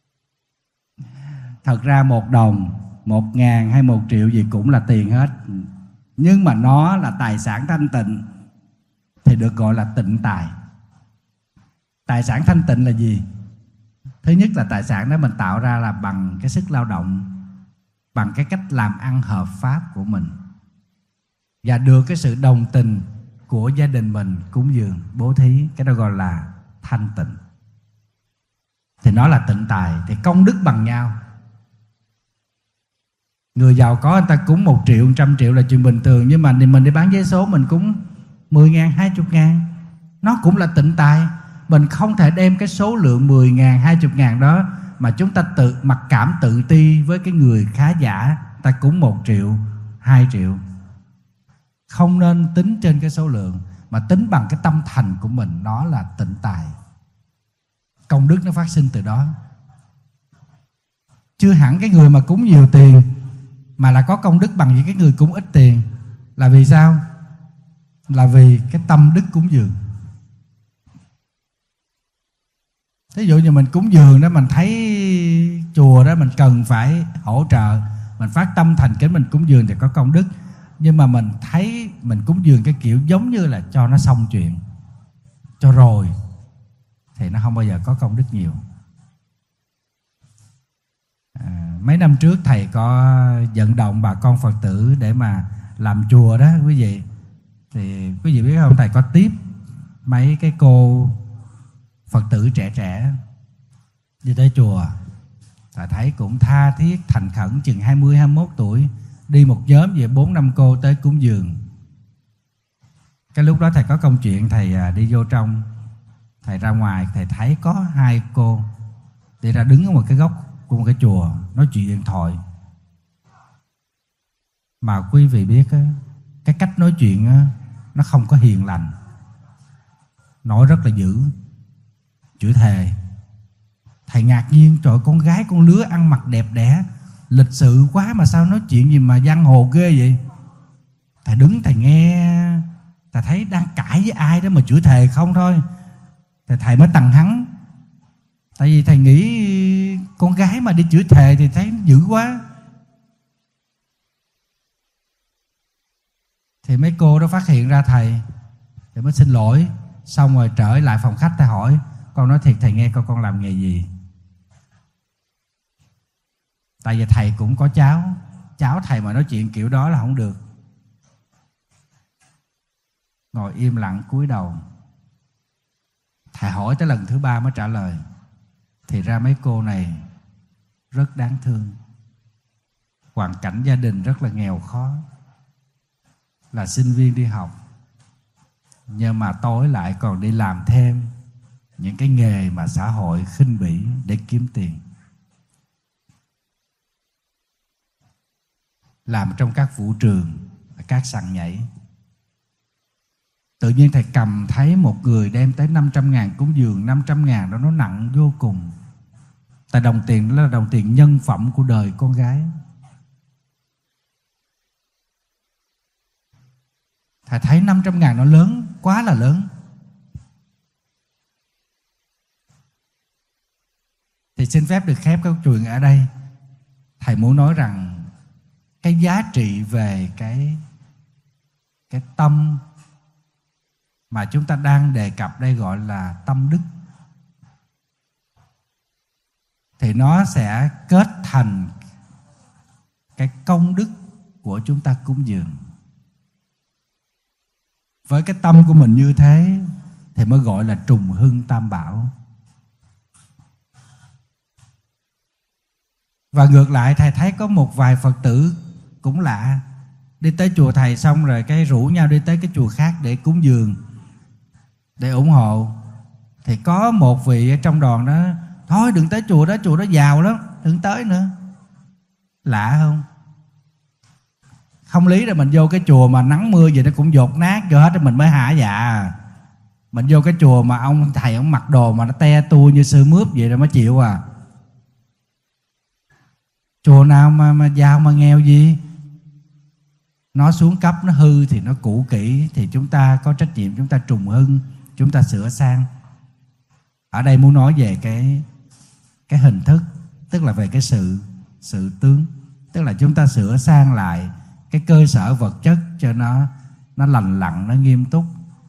[SPEAKER 2] Thật ra 1 đồng, 1.000 hay 1 triệu gì cũng là tiền hết. Nhưng mà nó là tài sản thanh tịnh thì được gọi là tịnh tài. Tài sản thanh tịnh là gì? Thứ nhất là tài sản đó mình tạo ra là bằng cái sức lao động, bằng cái cách làm ăn hợp pháp của mình, và được cái sự đồng tình của gia đình mình cúng dường, bố thí. Cái đó gọi là thanh tịnh. Thì nó là tịnh tài, thì công đức bằng nhau. Người giàu có người ta cúng 1 triệu, 100 triệu là chuyện bình thường. Nhưng mà mình đi bán vé số mình cúng 10.000, 20.000, nó cũng là tịnh tài. Mình không thể đem cái số lượng 10.000, 20.000 đó mà chúng ta mặc cảm tự ti với cái người khá giả, ta cúng 1 triệu, 2 triệu. Không nên tính trên cái số lượng, mà tính bằng cái tâm thành của mình, nó là tịnh tài. Công đức nó phát sinh từ đó. Chưa hẳn cái người mà cúng nhiều tiền mà là có công đức bằng những cái người cúng ít tiền. Là vì sao? Là vì cái tâm đức cúng dường. Ví dụ như mình cúng dường đó, mình thấy chùa đó mình cần phải hỗ trợ, mình phát tâm thành kính mình cúng dường thì có công đức. Nhưng mà mình thấy mình cúng dường cái kiểu giống như là cho nó xong chuyện, cho rồi, thì nó không bao giờ có công đức nhiều. Mấy năm trước thầy có vận động bà con Phật tử để mà làm chùa đó quý vị. Thì quý vị biết không, thầy có tiếp mấy cái cô Phật tử trẻ trẻ đi tới chùa. Thầy thấy cũng tha thiết thành khẩn, chừng 20-21 tuổi, đi một nhóm về 4-5 cô tới cúng dường. Cái lúc đó thầy có công chuyện, thầy đi vô trong, thầy ra ngoài, thầy thấy có 2 cô đi ra đứng ở một cái góc của một cái chùa nói chuyện điện thoại. Mà quý vị biết cái cách nói chuyện nó không có hiền lành, nói rất là dữ, chửi thề. Thầy ngạc nhiên, trời, con gái con lứa ăn mặc đẹp đẽ, lịch sự quá mà sao nói chuyện gì mà giang hồ ghê vậy. Thầy đứng thầy nghe, thầy thấy đang cãi với ai đó mà chửi thề không thôi. Thầy mới tằng hắn. Tại vì thầy nghĩ con gái mà đi chửi thề thì thấy dữ quá. Thì mấy cô đó phát hiện ra thầy thì mới xin lỗi. Xong rồi trở lại phòng khách, thầy hỏi: con nói thiệt thầy nghe coi con làm nghề gì? Tại vì thầy cũng có cháu, cháu thầy mà nói chuyện kiểu đó là không được. Ngồi im lặng cúi đầu. Thầy hỏi tới lần thứ 3 mới trả lời. Thì ra mấy cô này rất đáng thương, hoàn cảnh gia đình rất là nghèo khó, là sinh viên đi học, nhưng mà tối lại còn đi làm thêm những cái nghề mà xã hội khinh bỉ để kiếm tiền. Làm trong các vũ trường, các sàn nhảy. Tự nhiên thầy cầm thấy một người đem tới 500.000 cúng dường. 500.000 đó nó nặng vô cùng. Tại đồng tiền đó là đồng tiền nhân phẩm của đời con gái. Thầy thấy 500.000 nó lớn, quá là lớn. Thì xin phép được khép câu chuyện ở đây. Thầy muốn nói rằng cái giá trị về cái tâm mà chúng ta đang đề cập đây gọi là tâm đức, thì nó sẽ kết thành cái công đức của chúng ta cúng dường. Với cái tâm của mình như thế thì mới gọi là trùng hưng tam bảo. Và ngược lại, thầy thấy có một vài Phật tử cũng lạ, đi tới chùa thầy xong rồi cái rủ nhau đi tới cái chùa khác để cúng dường, để ủng hộ. Thì có một vị ở trong đoàn đó: thôi đừng tới chùa đó giàu lắm, đừng tới nữa. Lạ không? Không lý là mình vô cái chùa mà nắng mưa gì nó cũng dột nát vô hết, mình mới hả dạ. Mình vô cái chùa mà ông thầy ông mặc đồ mà nó te tua như sư mướp vậy rồi mới chịu à. Chùa nào mà giàu mà nghèo gì, nó xuống cấp, nó hư thì nó cũ kỹ, thì chúng ta có trách nhiệm chúng ta trùng hưng, chúng ta sửa sang. Ở đây muốn nói về cái hình thức, tức là về cái sự tướng, tức là chúng ta sửa sang lại cái cơ sở vật chất cho nó lành lặn, nó nghiêm túc.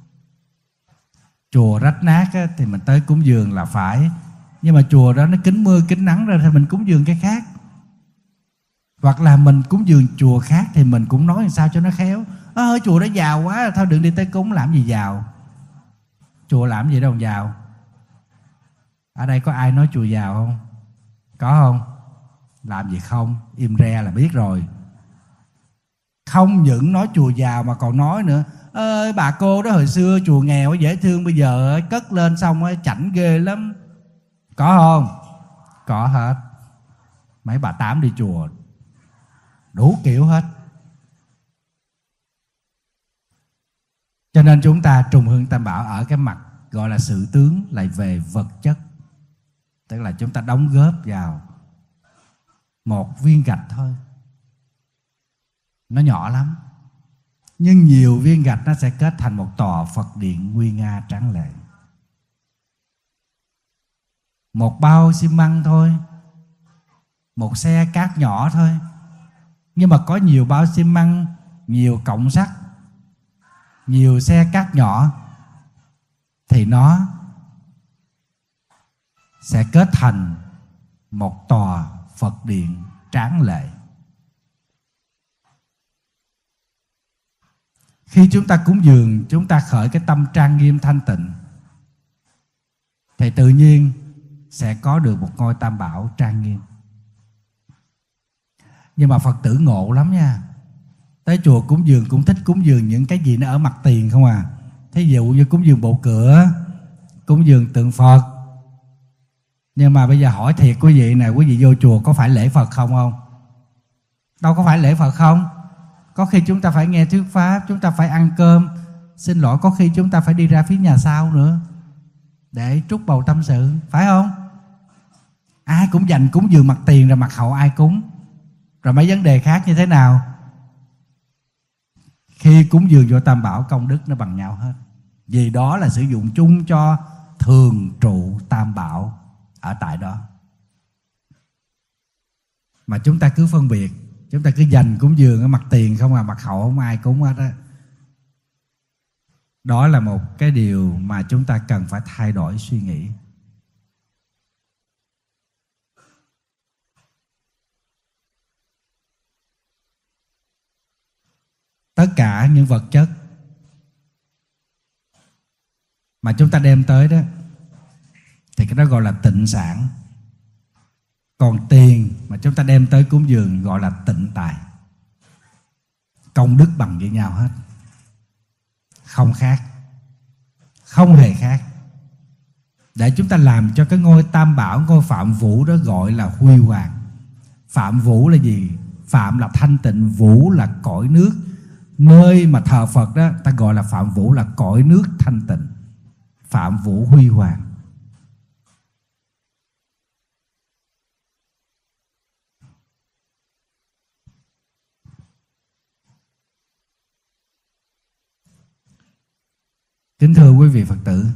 [SPEAKER 2] Chùa rách nát á, thì mình tới cúng dường là phải, nhưng mà chùa đó nó kín mưa kín nắng ra thì mình cúng dường cái khác. Hoặc là mình cúng dường chùa khác thì mình cũng nói làm sao cho nó khéo. Chùa đó giàu quá, thôi đừng đi tới cúng, làm gì giàu. Chùa làm gì đâu giàu. Ở đây có ai nói chùa giàu không? Có không? Làm gì không? Im re là biết rồi. Không những nói chùa giàu mà còn nói nữa: ơi bà cô đó hồi xưa chùa nghèo dễ thương, bây giờ cất lên xong chảnh ghê lắm. Có không? Có hết. Mấy bà tám đi chùa đủ kiểu hết. Cho nên chúng ta trùng hương tam bảo ở cái mặt gọi là sự tướng lại về vật chất. Tức là chúng ta đóng góp vào một viên gạch thôi. Nó nhỏ lắm, nhưng nhiều viên gạch nó sẽ kết thành một tòa Phật điện nguy nga tráng lệ. Một bao xi măng thôi, một xe cát nhỏ thôi, nhưng mà có nhiều bao xi măng, nhiều cọng sắt, nhiều xe cát nhỏ thì nó sẽ kết thành một tòa Phật điện tráng lệ. Khi chúng ta cúng dường, chúng ta khởi cái tâm trang nghiêm thanh tịnh thì tự nhiên sẽ có được một ngôi tam bảo trang nghiêm. Nhưng mà Phật tử ngộ lắm nha. Tới chùa cúng dường cũng thích cúng dường những cái gì nó ở mặt tiền không à. Thí dụ như cúng dường bộ cửa, cúng dường tượng Phật. Nhưng mà bây giờ hỏi thiệt quý vị nè, quý vị vô chùa có phải lễ Phật không? Đâu có phải lễ Phật không? Có khi chúng ta phải nghe thuyết pháp, chúng ta phải ăn cơm. Xin lỗi, có khi chúng ta phải đi ra phía nhà sau nữa để trút bầu tâm sự, phải không? Ai cũng dành cúng dường mặt tiền rồi mặt hậu ai cúng. Rồi mấy vấn đề khác như thế nào? Khi cúng dường vô tam bảo, công đức nó bằng nhau hết. Vì đó là sử dụng chung cho thường trụ tam bảo ở tại đó. Mà chúng ta cứ phân biệt, chúng ta cứ dành cúng dường ở mặt tiền không à, mặt hậu không ai cúng hết á. Đó là một cái điều mà chúng ta cần phải thay đổi suy nghĩ. Tất cả những vật chất mà chúng ta đem tới đó thì cái đó gọi là tịnh sản. Còn tiền mà chúng ta đem tới cúng dường gọi là tịnh tài. Công đức bằng với nhau hết, không khác, không hề khác. Để chúng ta làm cho cái ngôi tam bảo, ngôi Phạm Vũ đó gọi là huy hoàng. Phạm Vũ là gì? Phạm là thanh tịnh, Vũ là cõi nước. Nơi mà thờ Phật đó ta gọi là Phạm Vũ, là cõi nước thanh tịnh. Phạm Vũ huy hoàng. Kính thưa quý vị Phật tử,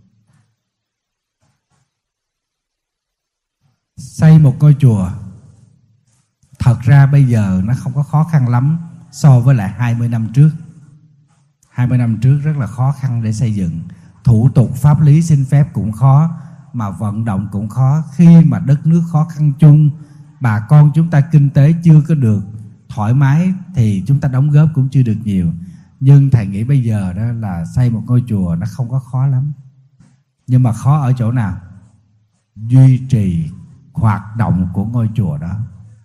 [SPEAKER 2] xây một ngôi chùa thật ra bây giờ nó không có khó khăn lắm so với lại 20 năm trước. 20 năm trước rất là khó khăn để xây dựng. Thủ tục pháp lý xin phép cũng khó, mà vận động cũng khó. Khi mà đất nước khó khăn chung, bà con chúng ta kinh tế chưa có được thoải mái thì chúng ta đóng góp cũng chưa được nhiều. Nhưng thầy nghĩ bây giờ đó là xây một ngôi chùa nó không có khó lắm. Nhưng mà khó ở chỗ nào? Duy trì hoạt động của ngôi chùa đó.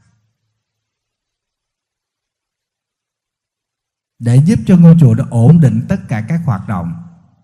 [SPEAKER 2] Để giúp cho ngôi chùa đó ổn định tất cả các hoạt động,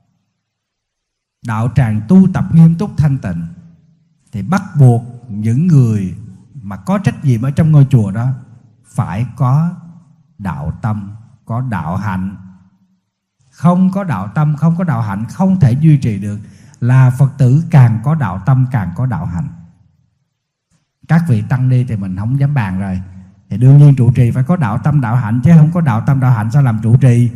[SPEAKER 2] đạo tràng tu tập nghiêm túc thanh tịnh, thì bắt buộc những người mà có trách nhiệm ở trong ngôi chùa đó phải có đạo tâm, có đạo hạnh. Không có đạo tâm, không có đạo hạnh không thể duy trì được. Là Phật tử càng có đạo tâm càng có đạo hạnh. Các vị tăng ni thì mình không dám bàn rồi. Thì đương nhiên trụ trì phải có đạo tâm đạo hạnh, chứ không có đạo tâm đạo hạnh sao làm trụ trì.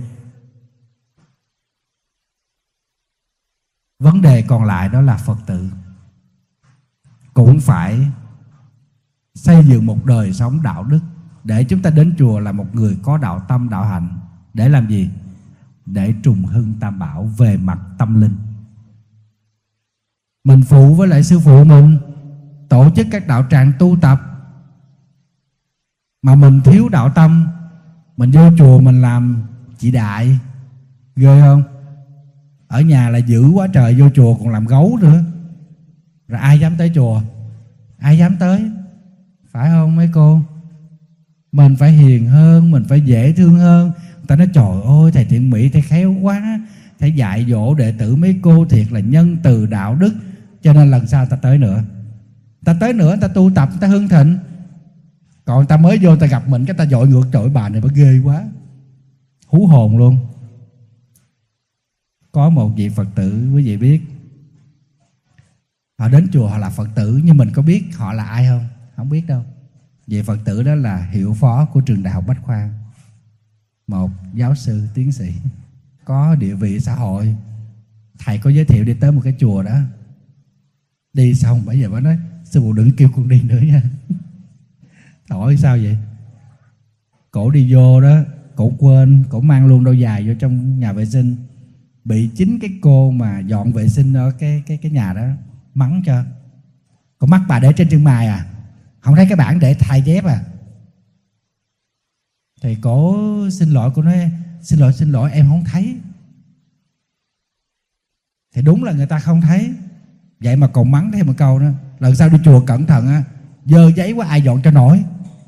[SPEAKER 2] Vấn đề còn lại đó là Phật tử cũng phải xây dựng một đời sống đạo đức. Để chúng ta đến chùa là một người có đạo tâm đạo hạnh. Để làm gì? Để trùng hưng tam bảo về mặt tâm linh. Mình phụ với lại sư phụ mình tổ chức các đạo tràng tu tập, mà mình thiếu đạo tâm, mình vô chùa mình làm chị đại, ghê không? Ở nhà là dữ quá trời, vô chùa còn làm gấu nữa. Rồi ai dám tới chùa? Ai dám tới? Phải không mấy cô? Mình phải hiền hơn, mình phải dễ thương hơn. Người ta nói trời ơi thầy Thiện Mỹ thầy khéo quá, thầy dạy dỗ đệ tử mấy cô thiệt là nhân từ đạo đức. Cho nên lần sau ta tới nữa. Ta tới nữa, ta tu tập, ta hưng thịnh. Còn ta mới vô ta gặp mình cái ta dội ngược, trời bà này bà ghê quá, hú hồn luôn. Có một vị Phật tử quý vị biết, họ đến chùa họ là Phật tử, nhưng mình có biết họ là ai không? Không biết đâu. Vị Phật tử đó là hiệu phó của trường Đại học Bách Khoa, một giáo sư tiến sĩ có địa vị xã hội. Thầy có giới thiệu đi tới một cái chùa đó. Đi xong bây giờ bà nói: sư phụ đừng kêu con đi nữa nha. Hỏi sao vậy? Cổ đi vô đó, cổ quên, cổ mang luôn đôi giày vô trong nhà vệ sinh, bị chính cái cô mà dọn vệ sinh ở cái nhà đó mắng cho. Cổ mắt bà để trên chân mày à? Không thấy cái bảng để thay dép à? Thì cổ xin lỗi, cô nói: xin lỗi em không thấy. Thì đúng là người ta không thấy, vậy mà còn mắng thêm một câu nữa: lần sau đi chùa cẩn thận á, dơ giấy quá ai dọn cho nổi.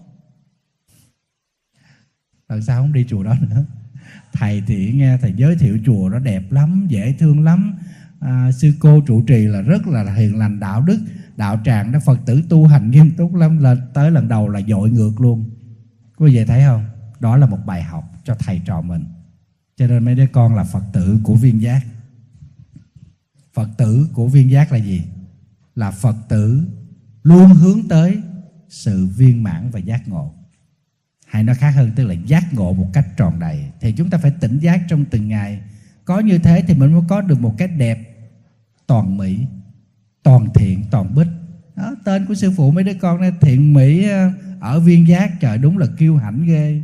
[SPEAKER 2] Lần sau không đi chùa đó nữa. Thầy thì nghe thầy giới thiệu chùa đó đẹp lắm, dễ thương lắm, sư cô trụ trì là rất là hiền lành, đạo đức, đạo tràng đó, Phật tử tu hành nghiêm túc lắm. Lên tới lần đầu là dội ngược luôn. Quý vị thấy không? Đó là một bài học cho thầy trò mình. Cho nên mấy đứa con là Phật tử của Viên Giác. Phật tử của Viên Giác là gì? Là Phật tử luôn hướng tới sự viên mãn và giác ngộ. Hay nói khác hơn, tức là giác ngộ một cách tròn đầy. Thì chúng ta phải tỉnh giác trong từng ngày. Có như thế thì mình mới có được một cái đẹp toàn mỹ, toàn thiện, toàn bích. Đó, tên của sư phụ mấy đứa con này, thiện mỹ ở Viên Giác. Trời, đúng là kiêu hãnh ghê.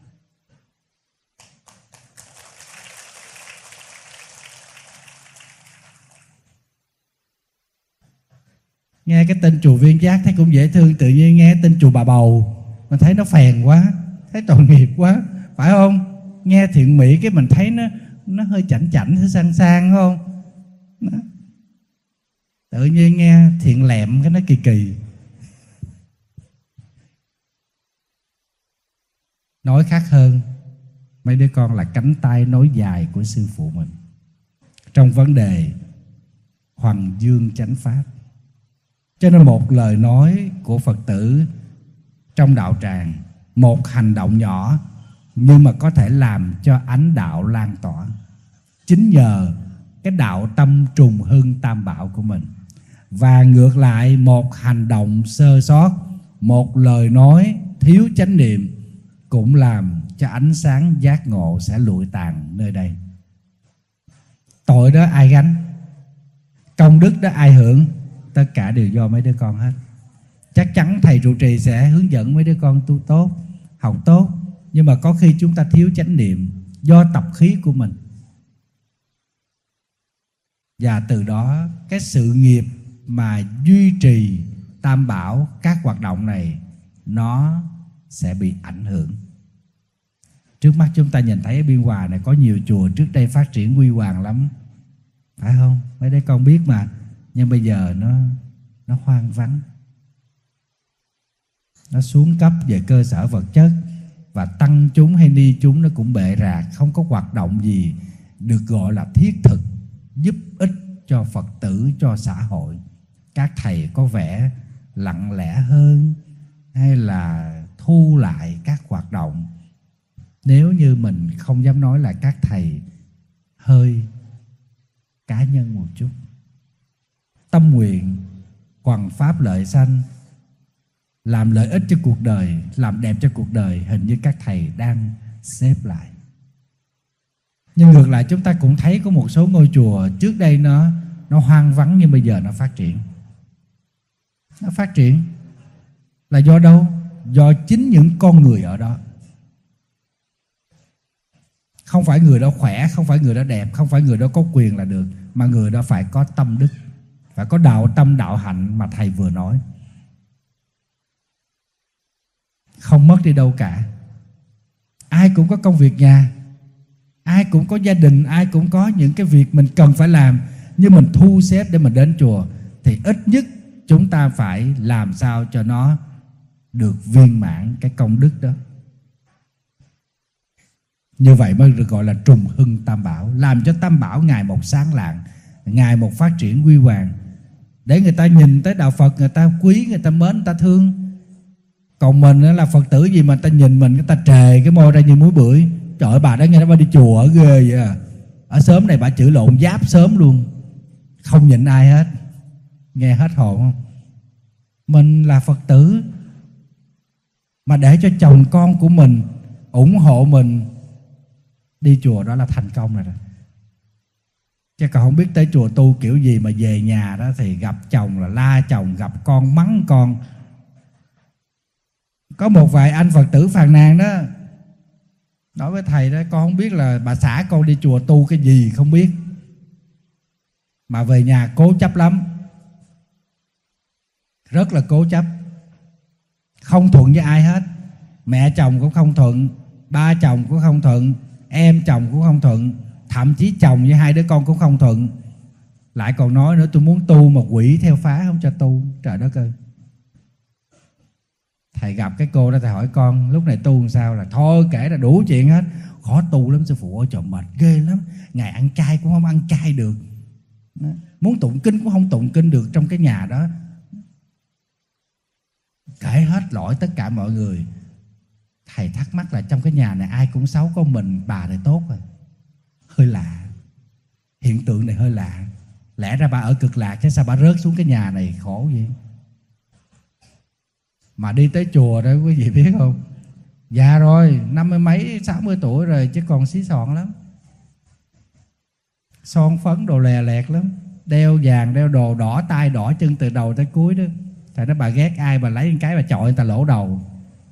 [SPEAKER 2] Nghe cái tên chùa Viên Giác thấy cũng dễ thương, tự nhiên nghe tên chùa Bà Bầu mình thấy nó phèn quá, thấy tội nghiệp quá, phải không? Nghe thiện mỹ cái mình thấy nó hơi chảnh chảnh, hơi sang sang, không? Đó. Tự nhiên nghe thiện lẹm cái nó kỳ kỳ. Nói khác hơn, mấy đứa con là cánh tay nối dài của sư phụ mình trong vấn đề hoằng dương chánh pháp. Cho nên một lời nói của Phật tử trong đạo tràng, một hành động nhỏ nhưng mà có thể làm cho ánh đạo lan tỏa. Chính nhờ cái đạo tâm trùng hưng tam bảo của mình. Và ngược lại, một hành động sơ sót, một lời nói thiếu chánh niệm cũng làm cho ánh sáng giác ngộ sẽ lụi tàn nơi đây. Tội đó ai gánh? Công đức đó ai hưởng? Tất cả đều do mấy đứa con hết. Chắc chắn thầy trụ trì sẽ hướng dẫn mấy đứa con tu tốt, học tốt. Nhưng mà có khi chúng ta thiếu chánh niệm do tập khí của mình. Và từ đó cái sự nghiệp mà duy trì tam bảo, các hoạt động này nó sẽ bị ảnh hưởng. Trước mắt chúng ta nhìn thấy ở Biên Hòa này có nhiều chùa trước đây phát triển huy hoàng lắm, phải không? Mấy đứa con biết mà. Nhưng bây giờ nó hoang vắng, nó xuống cấp về cơ sở vật chất, và tăng chúng hay ni chúng nó cũng bệ rạc, không có hoạt động gì được gọi là thiết thực giúp ích cho Phật tử, cho xã hội. Các thầy có vẻ lặng lẽ hơn, hay là thu lại các hoạt động. Nếu như mình không dám nói là các thầy hơi cá nhân một chút. Tâm nguyện hoằng pháp lợi sanh, làm lợi ích cho cuộc đời, làm đẹp cho cuộc đời, hình như các thầy đang xếp lại. Nhưng ngược lại chúng ta cũng thấy có một số ngôi chùa trước đây nó hoang vắng, nhưng bây giờ nó phát triển. Nó phát triển là do đâu? Do chính những con người ở đó. Không phải người đó khỏe, không phải người đó đẹp, không phải người đó có quyền là được, mà người đó phải có tâm đức, phải có đạo tâm đạo hạnh mà thầy vừa nói. Không mất đi đâu cả. Ai cũng có công việc nhà, ai cũng có gia đình, ai cũng có những cái việc mình cần phải làm. Nhưng mình thu xếp để mình đến chùa thì ít nhất chúng ta phải làm sao cho nó được viên mãn cái công đức đó. Như vậy mới được gọi là trùng hưng tam bảo, làm cho tam bảo ngày một sáng lạng, ngày một phát triển huy hoàng, để người ta nhìn tới đạo Phật, người ta quý, người ta mến, người ta thương. Còn mình là Phật tử gì mà người ta nhìn mình, người ta trề cái môi ra như muối bưởi. Trời ơi, bà đó nghe nó đi chùa ở ghê vậy à. Ở xóm này bà chửi lộn giáp xóm luôn, không nhịn ai hết. Nghe hết hồn không? Mình là Phật tử mà để cho chồng con của mình ủng hộ mình đi chùa, đó là thành công rồi đó. Chứ còn không biết tới chùa tu kiểu gì mà về nhà đó thì gặp chồng là la chồng, gặp con mắng con. Có một vài anh Phật tử phàn nàn đó, nói với thầy đó: con không biết là bà xã con đi chùa tu cái gì không biết, mà về nhà cố chấp lắm, rất là cố chấp, không thuận với ai hết. Mẹ chồng cũng không thuận, ba chồng cũng không thuận, em chồng cũng không thuận, thậm chí chồng với hai đứa con cũng không thuận. Lại còn nói nữa: tôi muốn tu mà quỷ theo phá không cho tu. Trời đất ơi. Thầy gặp cái cô đó, thầy hỏi: con lúc này tu làm sao? Là thôi kể là đủ chuyện hết. Khó tu lắm sư phụ ơi, trời mệt ghê lắm, ngày ăn chay cũng không ăn chay được, muốn tụng kinh cũng không tụng kinh được trong cái nhà đó. Kể hết lỗi tất cả mọi người. Thầy thắc mắc là trong cái nhà này ai cũng xấu, có mình bà này tốt rồi. Hơi lạ, hiện tượng này hơi lạ. Lẽ ra bà ở cực lạc chứ sao bà rớt xuống cái nhà này khổ vậy? Mà đi tới chùa đó quý vị biết không, già rồi, 50 mấy 60 tuổi rồi chứ còn xí xòn lắm, son phấn đồ lè lẹt lắm, đeo vàng đeo đồ đỏ tay đỏ chân từ đầu tới cuối đó. Thầy nói bà ghét ai bà lấy cái bà chọi người ta lỗ đầu.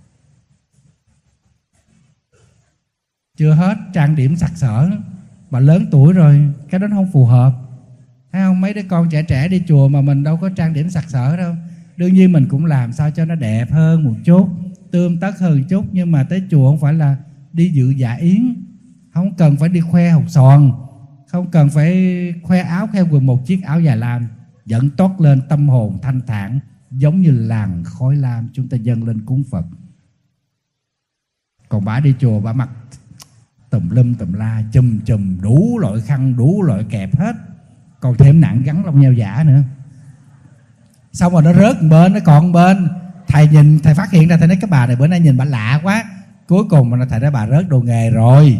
[SPEAKER 2] Chưa hết, trang điểm sặc sỡ, bà lớn tuổi rồi cái đó nó không phù hợp. Thấy không, mấy đứa con trẻ trẻ đi chùa mà mình đâu có trang điểm sặc sỡ đâu. Đương nhiên mình cũng làm sao cho nó đẹp hơn một chút, tươm tất hơn một chút, nhưng mà tới chùa không phải là đi dự dạ yến, không cần phải đi khoe hột xoàn, không cần phải khoe áo khoe quần một chiếc áo dài lam, vẫn toát lên tâm hồn thanh thản, giống như làn khói lam chúng ta dâng lên cúng Phật. Còn bà đi chùa bà mặc tùm lum tùm la, chùm chùm, đủ loại khăn, đủ loại kẹp hết, còn thêm nặng gắn lông nheo giả nữa. Xong rồi nó rớt một bên, nó còn một bên. Thầy nhìn, thầy phát hiện ra, thầy nói cái bà này bữa nay nhìn bà lạ quá. Cuối cùng mà thầy nói bà rớt đồ nghề rồi.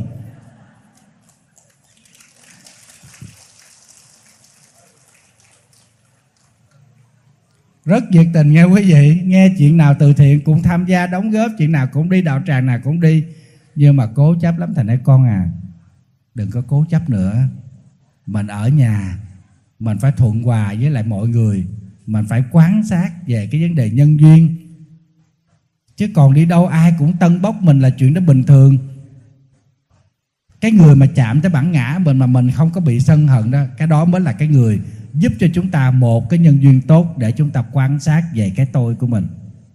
[SPEAKER 2] Rất nhiệt tình nghe quý vị, nghe chuyện nào từ thiện cũng tham gia đóng góp, chuyện nào cũng đi, đạo tràng nào cũng đi. Nhưng mà cố chấp lắm. Thầy nói con à, đừng có cố chấp nữa. Mình ở nhà mình phải thuận hòa với lại mọi người, mình phải quán sát về cái vấn đề nhân duyên. Chứ còn đi đâu ai cũng tân bốc mình là chuyện đó bình thường. Cái người mà chạm tới bản ngã mình mà mình không có bị sân hận đó, cái đó mới là cái người giúp cho chúng ta một cái nhân duyên tốt để chúng ta quan sát về cái tôi của mình.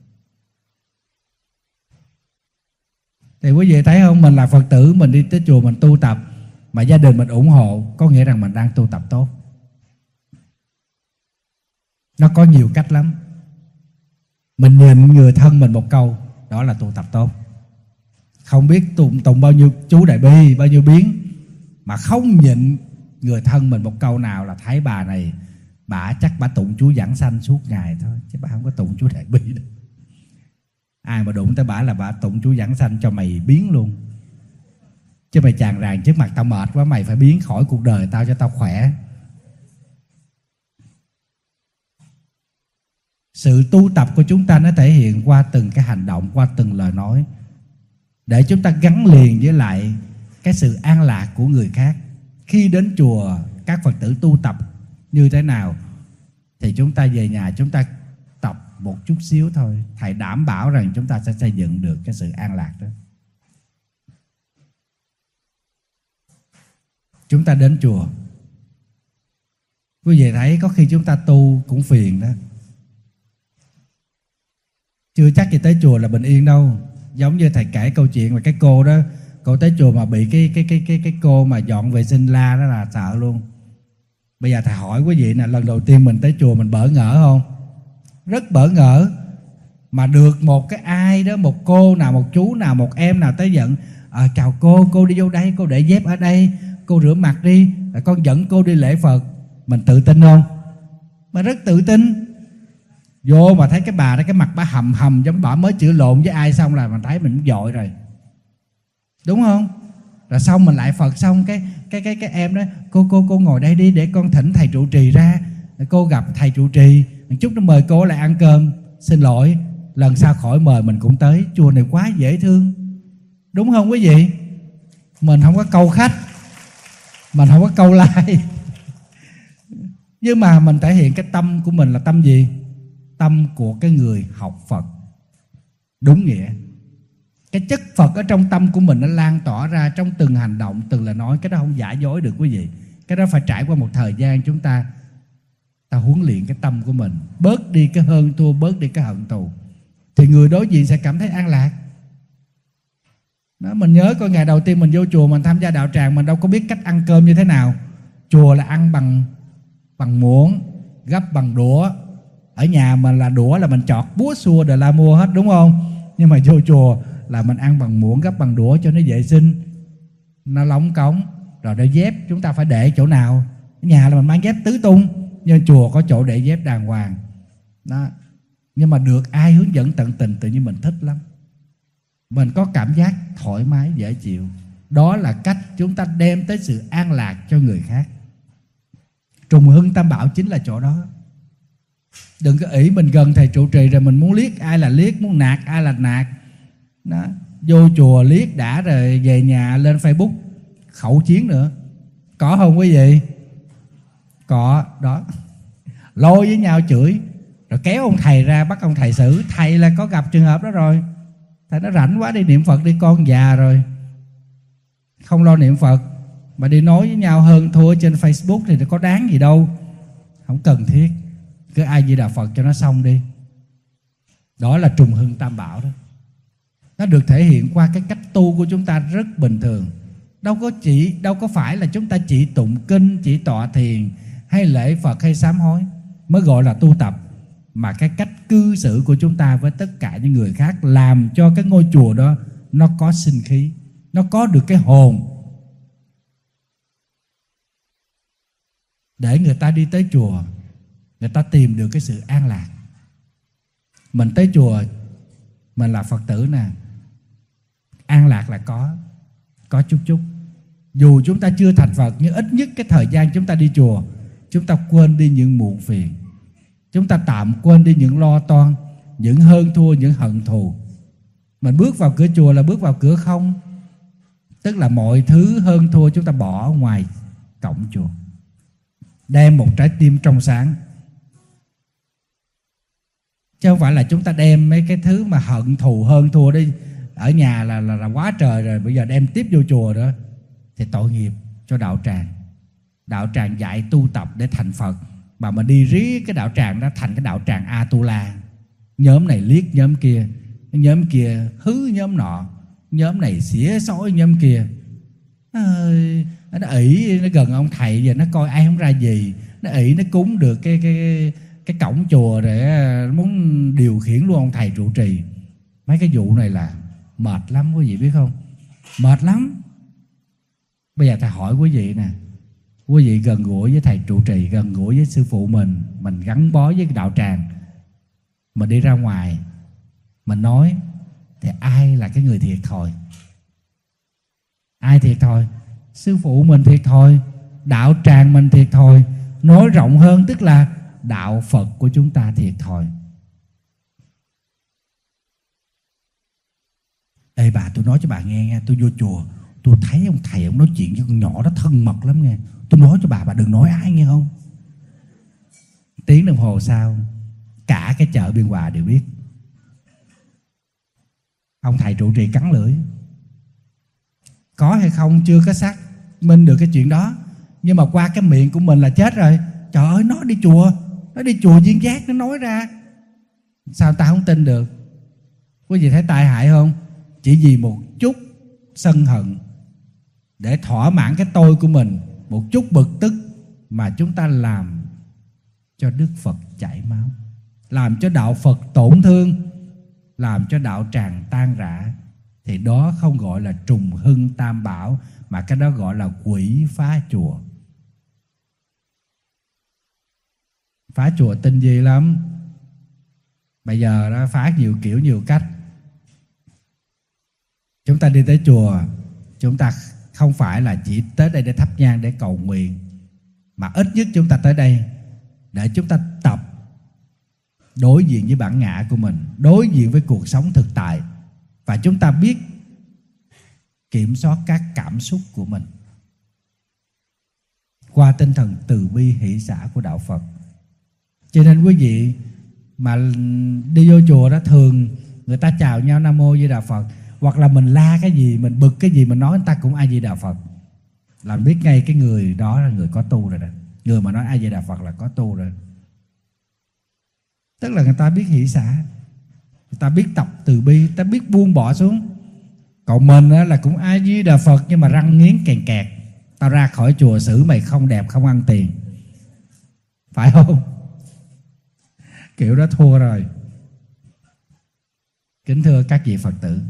[SPEAKER 2] Thì quý vị thấy không, mình là Phật tử, mình đi tới chùa mình tu tập mà gia đình mình ủng hộ, có nghĩa rằng mình đang tu tập tốt. Nó có nhiều cách lắm. Mình nhìn người thân mình một câu, đó là tu tập tốt. Không biết tụng bao nhiêu chú đại bi, bao nhiêu biến, mà không nhịn người thân mình một câu nào là thấy bà này, bà chắc bà tụng chú giảng sanh suốt ngày thôi, chứ bà không có tụng chú đại bi đâu. Ai mà đụng tới bà là bà tụng chú giảng sanh cho mày biến luôn. Chứ mày chàng ràng trước mặt tao mệt quá, mày phải biến khỏi cuộc đời tao cho tao khỏe. Sự tu tập của chúng ta nó thể hiện qua từng cái hành động, qua từng lời nói, để chúng ta gắn liền với lại cái sự an lạc của người khác. Khi đến chùa, các Phật tử tu tập như thế nào thì chúng ta về nhà chúng ta tập một chút xíu thôi. Thầy đảm bảo rằng chúng ta sẽ xây dựng được cái sự an lạc đó. Chúng ta đến chùa, quý vị thấy có khi chúng ta tu cũng phiền đó. Chưa chắc gì tới chùa là bình yên đâu. Giống như thầy kể câu chuyện mà cái cô đó, cô tới chùa mà bị cái cô mà dọn vệ sinh la đó là sợ luôn. Bây giờ thầy hỏi quý vị nè, lần đầu tiên mình tới chùa mình bỡ ngỡ không? Rất bỡ ngỡ. Mà được một cái ai đó, một cô nào, một chú nào, một em nào tới giận: chào cô đi vô đây, cô để dép ở đây, cô rửa mặt đi, con dẫn cô đi lễ Phật. Mình tự tin không? Mà rất tự tin. Vô mà thấy cái bà đó, cái mặt bà hầm hầm giống bà mới chữa lộn với ai xong là mình thấy mình dội rồi, đúng không? Rồi xong mình lại Phật xong cái em đó, cô ngồi đây đi để con thỉnh thầy trụ trì ra, cô gặp thầy trụ trì một chút nó mời cô lại ăn cơm. Xin lỗi, lần sau khỏi mời mình cũng tới. Chùa này quá dễ thương, đúng không quý vị? Mình không có câu khách, mình không có câu like, nhưng mà mình thể hiện cái tâm của mình là tâm gì? Tâm của cái người học Phật đúng nghĩa. Cái chất Phật ở trong tâm của mình nó lan tỏa ra trong từng hành động, từng lời nói. Cái đó không giả dối được quý vị. Cái đó phải trải qua một thời gian chúng ta huấn luyện cái tâm của mình, bớt đi cái hơn thua, bớt đi cái hận thù, thì người đối diện sẽ cảm thấy an lạc. Đó, mình nhớ coi ngày đầu tiên mình vô chùa, mình tham gia đạo tràng, mình đâu có biết cách ăn cơm như thế nào. Chùa là ăn bằng muỗng, gấp bằng đũa. Ở nhà mình là đũa là mình chọt búa xua đời la mua hết, đúng không? Nhưng mà vô chùa là mình ăn bằng muỗng, gấp bằng đũa cho nó vệ sinh, nó lóng cống. Rồi đôi dép chúng ta phải để chỗ nào? Ở nhà là mình mang dép tứ tung, nhưng chùa có chỗ để dép đàng hoàng. Đó. Nhưng mà được ai hướng dẫn tận tình, tự nhiên mình thích lắm. Mình có cảm giác thoải mái, dễ chịu. Đó là cách chúng ta đem tới sự an lạc cho người khác. Trùng hưng Tam Bảo chính là chỗ đó. Đừng có ỷ mình gần thầy trụ trì rồi mình muốn liếc ai là liếc, muốn nạt ai là nạt. Đó. Vô chùa liếc đã rồi về nhà lên Facebook khẩu chiến nữa. Có không quý vị? Có đó. Lôi với nhau chửi, rồi kéo ông thầy ra bắt ông thầy xử. Thầy là có gặp trường hợp đó rồi. Thầy nó rảnh quá đi niệm Phật đi, con già rồi không lo niệm Phật, mà đi nói với nhau hơn thua trên Facebook thì có đáng gì đâu. Không cần thiết, cứ ai Di Đà Phật cho nó xong đi. Đó là trùng hưng Tam Bảo đó. Nó được thể hiện qua cái cách tu của chúng ta rất bình thường. Đâu có phải là chúng ta chỉ tụng kinh, chỉ tọa thiền hay lễ Phật hay sám hối mới gọi là tu tập, mà cái cách cư xử của chúng ta với tất cả những người khác làm cho cái ngôi chùa đó nó có sinh khí, nó có được cái hồn, để người ta đi tới chùa người ta tìm được cái sự an lạc. Mình tới chùa, mình là Phật tử nè, an lạc là có chút. Dù chúng ta chưa thành Phật, nhưng ít nhất cái thời gian chúng ta đi chùa, chúng ta quên đi những muộn phiền, chúng ta tạm quên đi những lo toan, những hơn thua, những hận thù. Mình bước vào cửa chùa là bước vào cửa không, tức là mọi thứ hơn thua chúng ta bỏ ở ngoài cổng chùa, đem một trái tim trong sáng. Chứ không phải là chúng ta đem mấy cái thứ mà hận thù hơn thua đi ở nhà là quá trời rồi, bây giờ đem tiếp vô chùa đó thì tội nghiệp cho đạo tràng. Đạo tràng dạy tu tập để thành Phật, mà mình đi riết cái đạo tràng đó thành cái đạo tràng Atula. Nhóm này liếc nhóm kia, nhóm kia hứ nhóm nọ, nhóm này xỉa xói nhóm kia. Nó ỷ nó gần ông thầy, giờ nó coi ai không ra gì, nó ỷ nó cúng được cái cổng chùa để muốn điều khiển luôn ông thầy trụ trì. Mấy cái vụ này là mệt lắm quý vị biết không? Mệt lắm. Bây giờ thầy hỏi quý vị nè, quý vị gần gũi với thầy trụ trì, gần gũi với sư phụ mình gắn bó với cái đạo tràng, mình đi ra ngoài mình nói thì ai là cái người thiệt thòi? Ai thiệt thòi? Sư phụ mình thiệt thòi, đạo tràng mình thiệt thòi. Nói rộng hơn tức là đạo Phật của chúng ta thiệt thòi. Ê bà, tôi nói cho bà nghe nha, tôi vô chùa tôi thấy ông thầy ông nói chuyện với con nhỏ đó thân mật lắm nghe. Tôi nói cho bà đừng nói ai nghe không? Tiếng đồng hồ sau cả cái chợ Biên Hòa đều biết. Ông thầy trụ trì cắn lưỡi. Có hay không chưa có xác minh được cái chuyện đó, nhưng mà qua cái miệng của mình là chết rồi. Trời ơi, nó đi chùa Duyên Giác nó nói ra, sao ta không tin được? Quý vị thấy tai hại không? Chỉ vì một chút sân hận để thỏa mãn cái tôi của mình, một chút bực tức mà chúng ta làm cho Đức Phật chảy máu, làm cho đạo Phật tổn thương, làm cho đạo tràng tan rã, thì đó không gọi là trùng hưng Tam Bảo, mà cái đó gọi là quỷ phá chùa. Phá chùa tinh vi lắm. Bây giờ đó phá nhiều kiểu nhiều cách. Chúng ta đi tới chùa, chúng ta không phải là chỉ tới đây để thắp nhang để cầu nguyện, mà ít nhất chúng ta tới đây để chúng ta tập đối diện với bản ngã của mình, đối diện với cuộc sống thực tại, và chúng ta biết kiểm soát các cảm xúc của mình qua tinh thần từ bi hỷ xả của đạo Phật. Cho nên quý vị mà đi vô chùa đó, thường người ta chào nhau Nam Mô Di Đà Phật, hoặc là mình la cái gì, mình bực cái gì, mình nói người ta cũng A Di Đà Phật, là biết ngay cái người đó là người có tu rồi đó. Người mà nói A Di Đà Phật là có tu rồi. Tức là người ta biết hỷ xả, người ta biết tập từ bi, người ta biết buông bỏ xuống. Còn mình là cũng A Di Đà Phật nhưng mà răng nghiến kèn kẹt. Tao ra khỏi chùa xử mày không đẹp, không ăn tiền, phải không? Kiểu đó thua rồi. Kính thưa các vị Phật tử,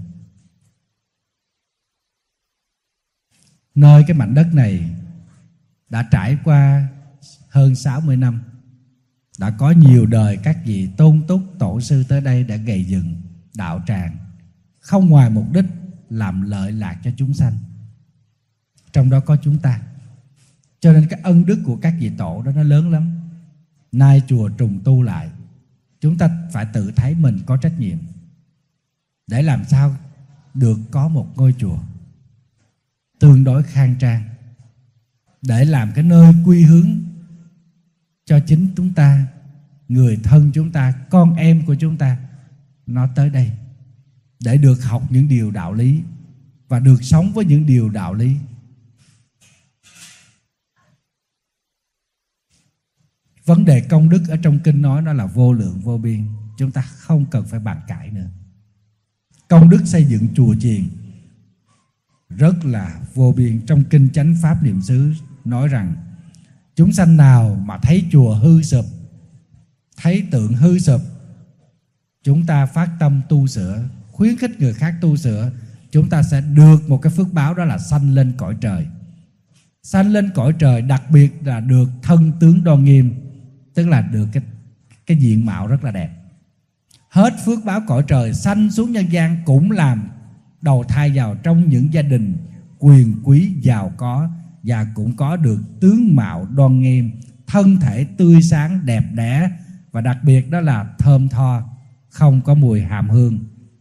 [SPEAKER 2] nơi cái mảnh đất này đã trải qua hơn 60 năm, đã có nhiều đời các vị tôn túc tổ sư tới đây đã gây dựng đạo tràng, không ngoài mục đích làm lợi lạc cho chúng sanh, trong đó có chúng ta. Cho nên cái ân đức của các vị tổ đó nó lớn lắm. Nay chùa trùng tu lại, chúng ta phải tự thấy mình có trách nhiệm để làm sao được có một ngôi chùa tương đối khang trang, để làm cái nơi quy hướng cho chính chúng ta, người thân chúng ta, con em của chúng ta, nó tới đây để được học những điều đạo lý và được sống với những điều đạo lý. Vấn đề công đức ở trong kinh nói nó là vô lượng vô biên, chúng ta không cần phải bàn cãi nữa. Công đức xây dựng chùa chiền rất là vô biên. Trong kinh Chánh Pháp Niệm xứ nói rằng chúng sanh nào mà thấy chùa hư sụp, thấy tượng hư sụp, chúng ta phát tâm tu sửa, khuyến khích người khác tu sửa, chúng ta sẽ được một cái phước báo, đó là sanh lên cõi trời. Sanh lên cõi trời đặc biệt là được thân tướng đoan nghiêm, tức là được cái diện mạo rất là đẹp. Hết phước báo cõi trời, sanh xuống nhân gian cũng làm đầu thai vào trong những gia đình quyền quý giàu có, và cũng có được tướng mạo đoan nghiêm, thân thể tươi sáng đẹp đẽ, và đặc biệt đó là thơm tho, không có mùi hàm hương.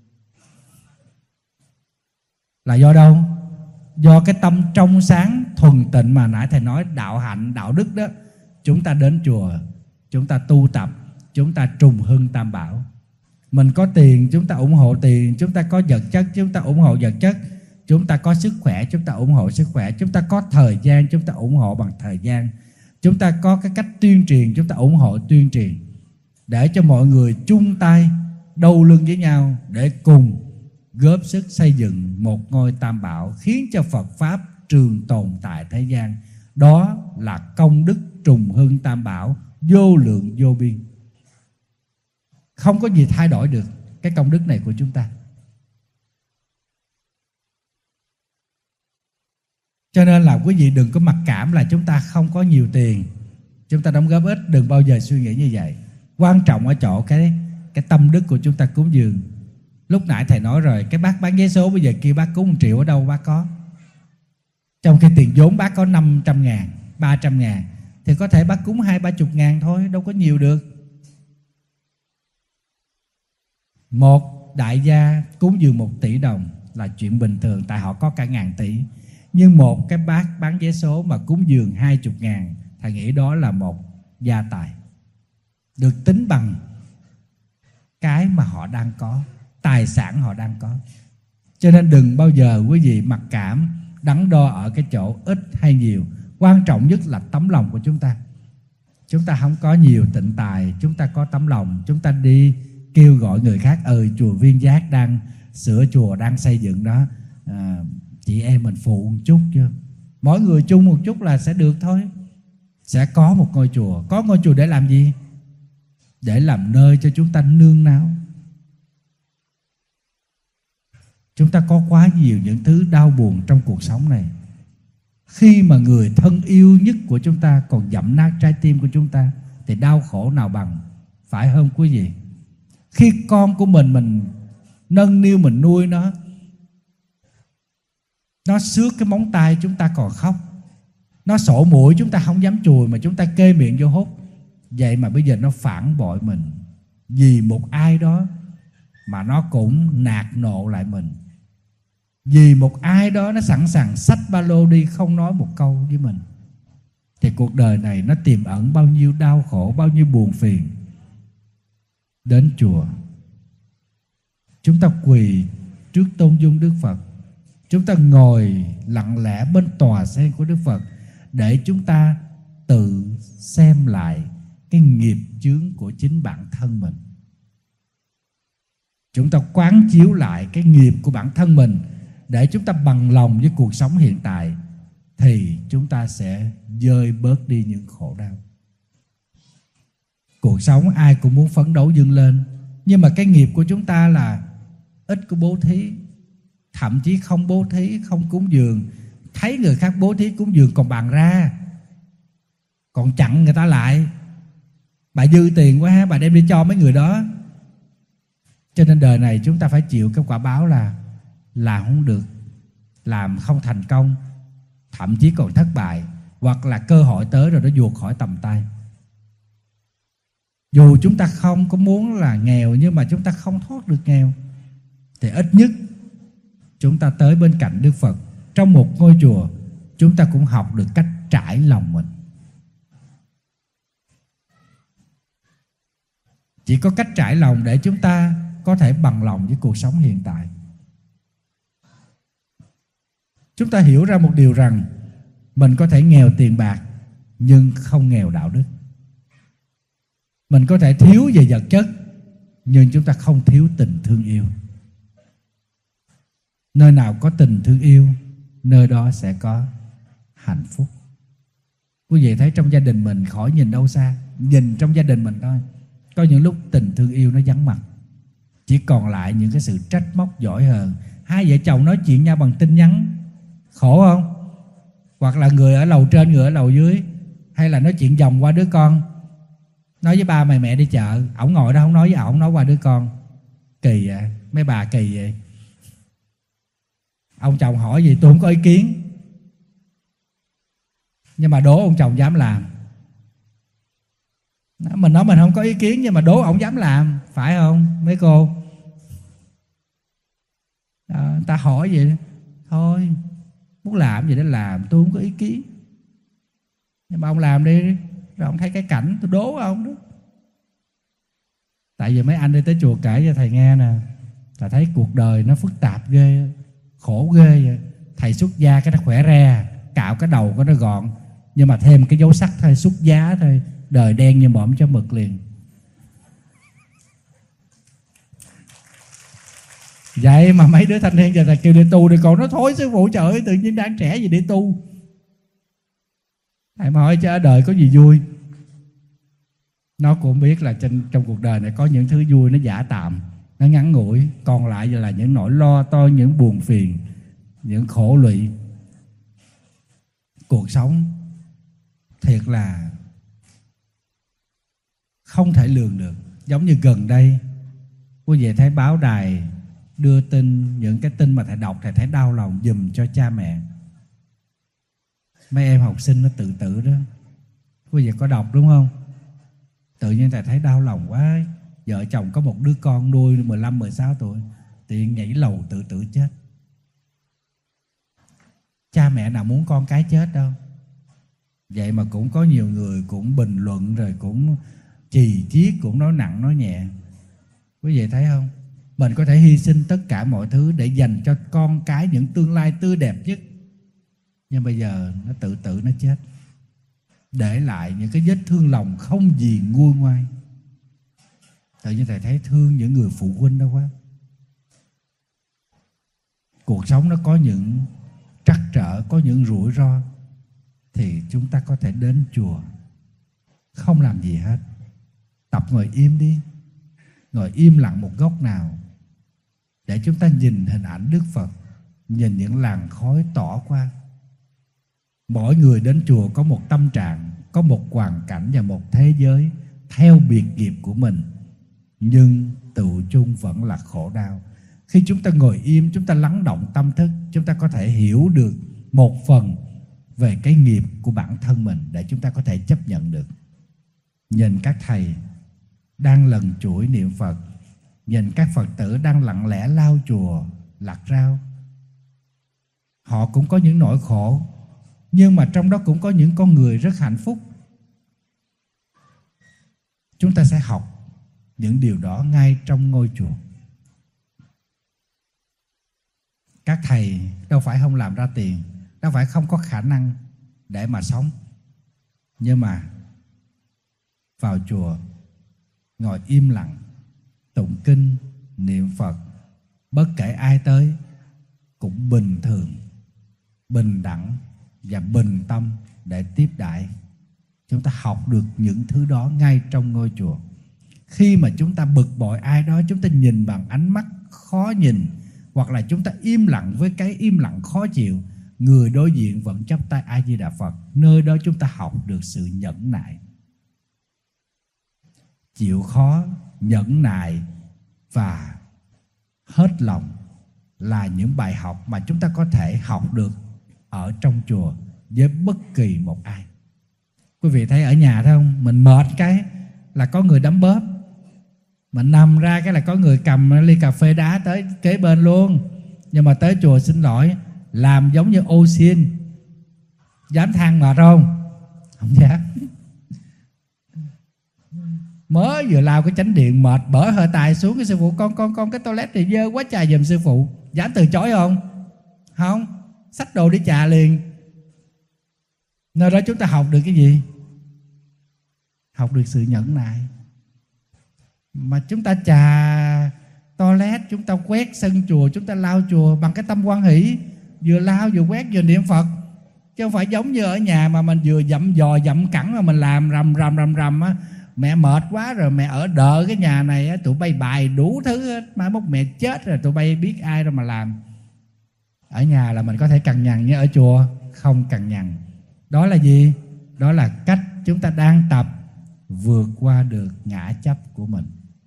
[SPEAKER 2] Là do đâu? Do cái tâm trong sáng thuần tịnh mà nãy thầy nói, đạo hạnh đạo đức đó. Chúng ta đến chùa, chúng ta tu tập, chúng ta trùng hưng tam bảo. Mình có tiền chúng ta ủng hộ tiền, chúng ta có vật chất chúng ta ủng hộ vật chất, chúng ta có sức khỏe chúng ta ủng hộ sức khỏe, chúng ta có thời gian chúng ta ủng hộ bằng thời gian, chúng ta có cái cách tuyên truyền chúng ta ủng hộ tuyên truyền, để cho mọi người chung tay đầu lưng với nhau để cùng góp sức xây dựng một ngôi tam bảo, khiến cho Phật Pháp trường tồn tại thế gian. Đó là công đức trùng hưng tam bảo vô lượng vô biên. Không có gì thay đổi được cái công đức này của chúng ta. Cho nên là quý vị đừng có mặc cảm là chúng ta không có nhiều tiền, chúng ta đóng góp ít. Đừng bao giờ suy nghĩ như vậy. Quan trọng ở chỗ cái tâm đức của chúng ta cúng dường. Lúc nãy thầy nói rồi, cái bác bán vé số bây giờ kêu bác cúng 1 triệu ở đâu bác có. Trong khi tiền vốn bác có 500.000, 300.000, thì có thể bác cúng 20-30 ngàn thôi, đâu có nhiều được. Một đại gia cúng dường 1 tỷ đồng là chuyện bình thường, tại họ có cả ngàn tỷ. Nhưng một cái bác bán vé số mà cúng dường 20 ngàn, thầy nghĩ đó là một gia tài, được tính bằng cái mà họ đang có, tài sản họ đang có. Cho nên đừng bao giờ quý vị mặc cảm, đắn đo ở cái chỗ ít hay nhiều. Quan trọng nhất là tấm lòng của chúng ta. Chúng ta không có nhiều tịnh tài, chúng ta có tấm lòng, chúng ta đi kêu gọi người khác, chùa Viên Giác đang sửa chùa, đang xây dựng đó, chị em mình phụ một chút chứ. Mỗi người chung một chút là sẽ được thôi. Sẽ có một ngôi chùa. Có ngôi chùa để làm gì? Để làm nơi cho chúng ta nương náu. Chúng ta có quá nhiều những thứ đau buồn trong cuộc sống này. Khi mà người thân yêu nhất của chúng ta còn dẫm nát trái tim của chúng ta, thì đau khổ nào bằng, phải không quý vị? Khi con của mình nâng niu, mình nuôi nó, Nó xước cái móng tay chúng ta còn khóc. Nó sổ mũi chúng ta không dám chùi mà chúng ta kê miệng vô hút. Vậy mà bây giờ nó phản bội mình. Vì một ai đó mà nó cũng nạt nộ lại mình. Vì một ai đó nó sẵn sàng xách ba lô đi, không nói một câu với mình. Thì cuộc đời này nó tiềm ẩn bao nhiêu đau khổ, bao nhiêu buồn phiền. Đến chùa, chúng ta quỳ trước tôn dung Đức Phật, chúng ta ngồi lặng lẽ bên tòa sen của Đức Phật để chúng ta tự xem lại cái nghiệp chướng của chính bản thân mình. Chúng ta quán chiếu lại cái nghiệp của bản thân mình để chúng ta bằng lòng với cuộc sống hiện tại, thì chúng ta sẽ dơi bớt đi những khổ đau. Cuộc sống ai cũng muốn phấn đấu vươn lên, nhưng mà cái nghiệp của chúng ta là ít có bố thí, thậm chí không bố thí, không cúng dường. Thấy người khác bố thí cúng dường còn bàn ra, còn chặn người ta lại. Bà dư tiền quá ha, bà đem đi cho mấy người đó. Cho nên đời này chúng ta phải chịu cái quả báo là làm không được, làm không thành công, thậm chí còn thất bại, hoặc là cơ hội tới rồi nó vụt khỏi tầm tay. Dù chúng ta không có muốn là nghèo, nhưng mà chúng ta không thoát được nghèo, thì ít nhất chúng ta tới bên cạnh Đức Phật, trong một ngôi chùa, chúng ta cũng học được cách trải lòng mình. Chỉ có cách trải lòng để chúng ta có thể bằng lòng với cuộc sống hiện tại. Chúng ta hiểu ra một điều rằng mình có thể nghèo tiền bạc nhưng không nghèo đạo đức. Mình có thể thiếu về vật chất nhưng chúng ta không thiếu tình thương yêu. Nơi nào có tình thương yêu, nơi đó sẽ có hạnh phúc. Quý vị thấy trong gia đình mình, khỏi nhìn đâu xa, nhìn trong gia đình mình thôi, có những lúc tình thương yêu nó vắng mặt, chỉ còn lại những cái sự trách móc giỏi hờn. Hai vợ chồng nói chuyện nhau bằng tin nhắn, khổ không? Hoặc là người ở lầu trên, người ở lầu dưới, hay là nói chuyện vòng qua đứa con. Nói với ba mày mẹ đi chợ, ổng ngồi đó không nói với ổng, nói qua đứa con. Kỳ vậy, mấy bà kỳ vậy. Ông chồng hỏi gì tôi không có ý kiến, nhưng mà đố ông chồng dám làm. Mình nói mình không có ý kiến, nhưng mà đố ổng dám làm, phải không mấy cô? Người ta hỏi vậy thôi, muốn làm gì để làm, tôi không có ý kiến, nhưng mà ông làm đi, rồi ông thấy cái cảnh tôi đố ông đó. Tại vì mấy anh đi tới chùa kể cho thầy nghe nè, thầy thấy cuộc đời nó phức tạp ghê, khổ ghê vậy. Thầy xuất gia cái nó khỏe re, cạo cái đầu của nó gọn, nhưng mà thêm cái dấu sắc thôi, xuất giá thôi, đời đen như mõm cho mực liền. Vậy mà mấy đứa thanh niên giờ thầy kêu đi tu đi, còn nó thối sư phụ, trời ơi tự nhiên đang trẻ gì đi tu. Thầy mà hỏi chứ ở đời có gì vui. Nó cũng biết là trong cuộc đời này có những thứ vui nó giả tạm, nó ngắn ngủi, còn lại là những nỗi lo toan, những buồn phiền, những khổ lụy. Cuộc sống thiệt là không thể lường được. Giống như gần đây quý vị thấy báo đài đưa tin, những cái tin mà thầy đọc thầy thấy đau lòng giùm cho cha mẹ. Mấy em học sinh nó tự tử đó, quý vị có đọc đúng không? Tự nhiên thầy thấy đau lòng quá. Vợ chồng có một đứa con nuôi 15-16 tuổi, tiện nhảy lầu tự tử chết. Cha mẹ nào muốn con cái chết đâu. Vậy mà cũng có nhiều người cũng bình luận, rồi cũng chì chiết, cũng nói nặng nói nhẹ. Quý vị thấy không? Mình có thể hy sinh tất cả mọi thứ để dành cho con cái những tương lai tươi đẹp nhất, nhưng bây giờ nó tự tử nó chết, để lại những cái vết thương lòng không gì nguôi ngoai. Tự nhiên thầy thấy thương những người phụ huynh đó quá. Cuộc sống nó có những trắc trở, có những rủi ro, thì chúng ta có thể đến chùa không làm gì hết, tập ngồi im đi, ngồi im lặng một góc nào để chúng ta nhìn hình ảnh Đức Phật, nhìn những làn khói tỏ qua. Mỗi người đến chùa có một tâm trạng, có một hoàn cảnh và một thế giới theo biệt nghiệp của mình, nhưng tự chung vẫn là khổ đau. Khi chúng ta ngồi im, chúng ta lắng động tâm thức, chúng ta có thể hiểu được một phần về cái nghiệp của bản thân mình để chúng ta có thể chấp nhận được. Nhìn các thầy đang lần chuỗi niệm Phật, nhìn các Phật tử đang lặng lẽ lau chùa, lặt rau. Họ cũng có những nỗi khổ, nhưng mà trong đó cũng có những con người rất hạnh phúc. Chúng ta sẽ học những điều đó ngay trong ngôi chùa. Các thầy đâu phải không làm ra tiền, đâu phải không có khả năng để mà sống. Nhưng mà vào chùa, ngồi im lặng, tụng kinh, niệm Phật, bất kể ai tới cũng bình thường, bình đẳng và bình tâm để tiếp đãi. Chúng ta học được những thứ đó ngay trong ngôi chùa. Khi mà chúng ta bực bội ai đó, chúng ta nhìn bằng ánh mắt khó nhìn, hoặc là chúng ta im lặng với cái im lặng khó chịu, người đối diện vẫn chắp tay A Di Đà Phật. Nơi đó chúng ta học được sự nhẫn nại, chịu khó, nhẫn nại và hết lòng là những bài học mà chúng ta có thể học được ở trong chùa với bất kỳ một ai. Quý vị thấy ở nhà thấy không? Mình mệt cái là có người đấm bóp, mình nằm ra cái là có người cầm ly cà phê đá tới kế bên luôn. Nhưng mà tới chùa xin lỗi, làm giống như ô xin. Dám than mệt không? Không dám. Mới vừa lao cái chánh điện mệt bở hơi tài xuống, cái sư phụ con cái toilet thì dơ quá trời giùm sư phụ. Dám từ chối không? Không. Xách đồ đi chà liền. Nơi đó chúng ta học được cái gì? Học được sự nhẫn nại. Mà chúng ta chà toilet, chúng ta quét sân chùa, chúng ta lau chùa bằng cái tâm hoan hỷ, vừa lau vừa quét vừa niệm Phật. Chứ không phải giống như ở nhà mà mình vừa dậm dò dậm cẳng mà mình làm rầm á. Mẹ mệt quá rồi, mẹ ở đợi cái nhà này á, tụi bay bài đủ thứ hết, mai mốt mẹ chết rồi tụi bay biết ai đâu mà làm. Ở nhà là mình có thể cằn nhằn, nhưng ở chùa không cằn nhằn. Đó là gì? Đó là cách chúng ta đang tập vượt qua được ngã chấp của mình.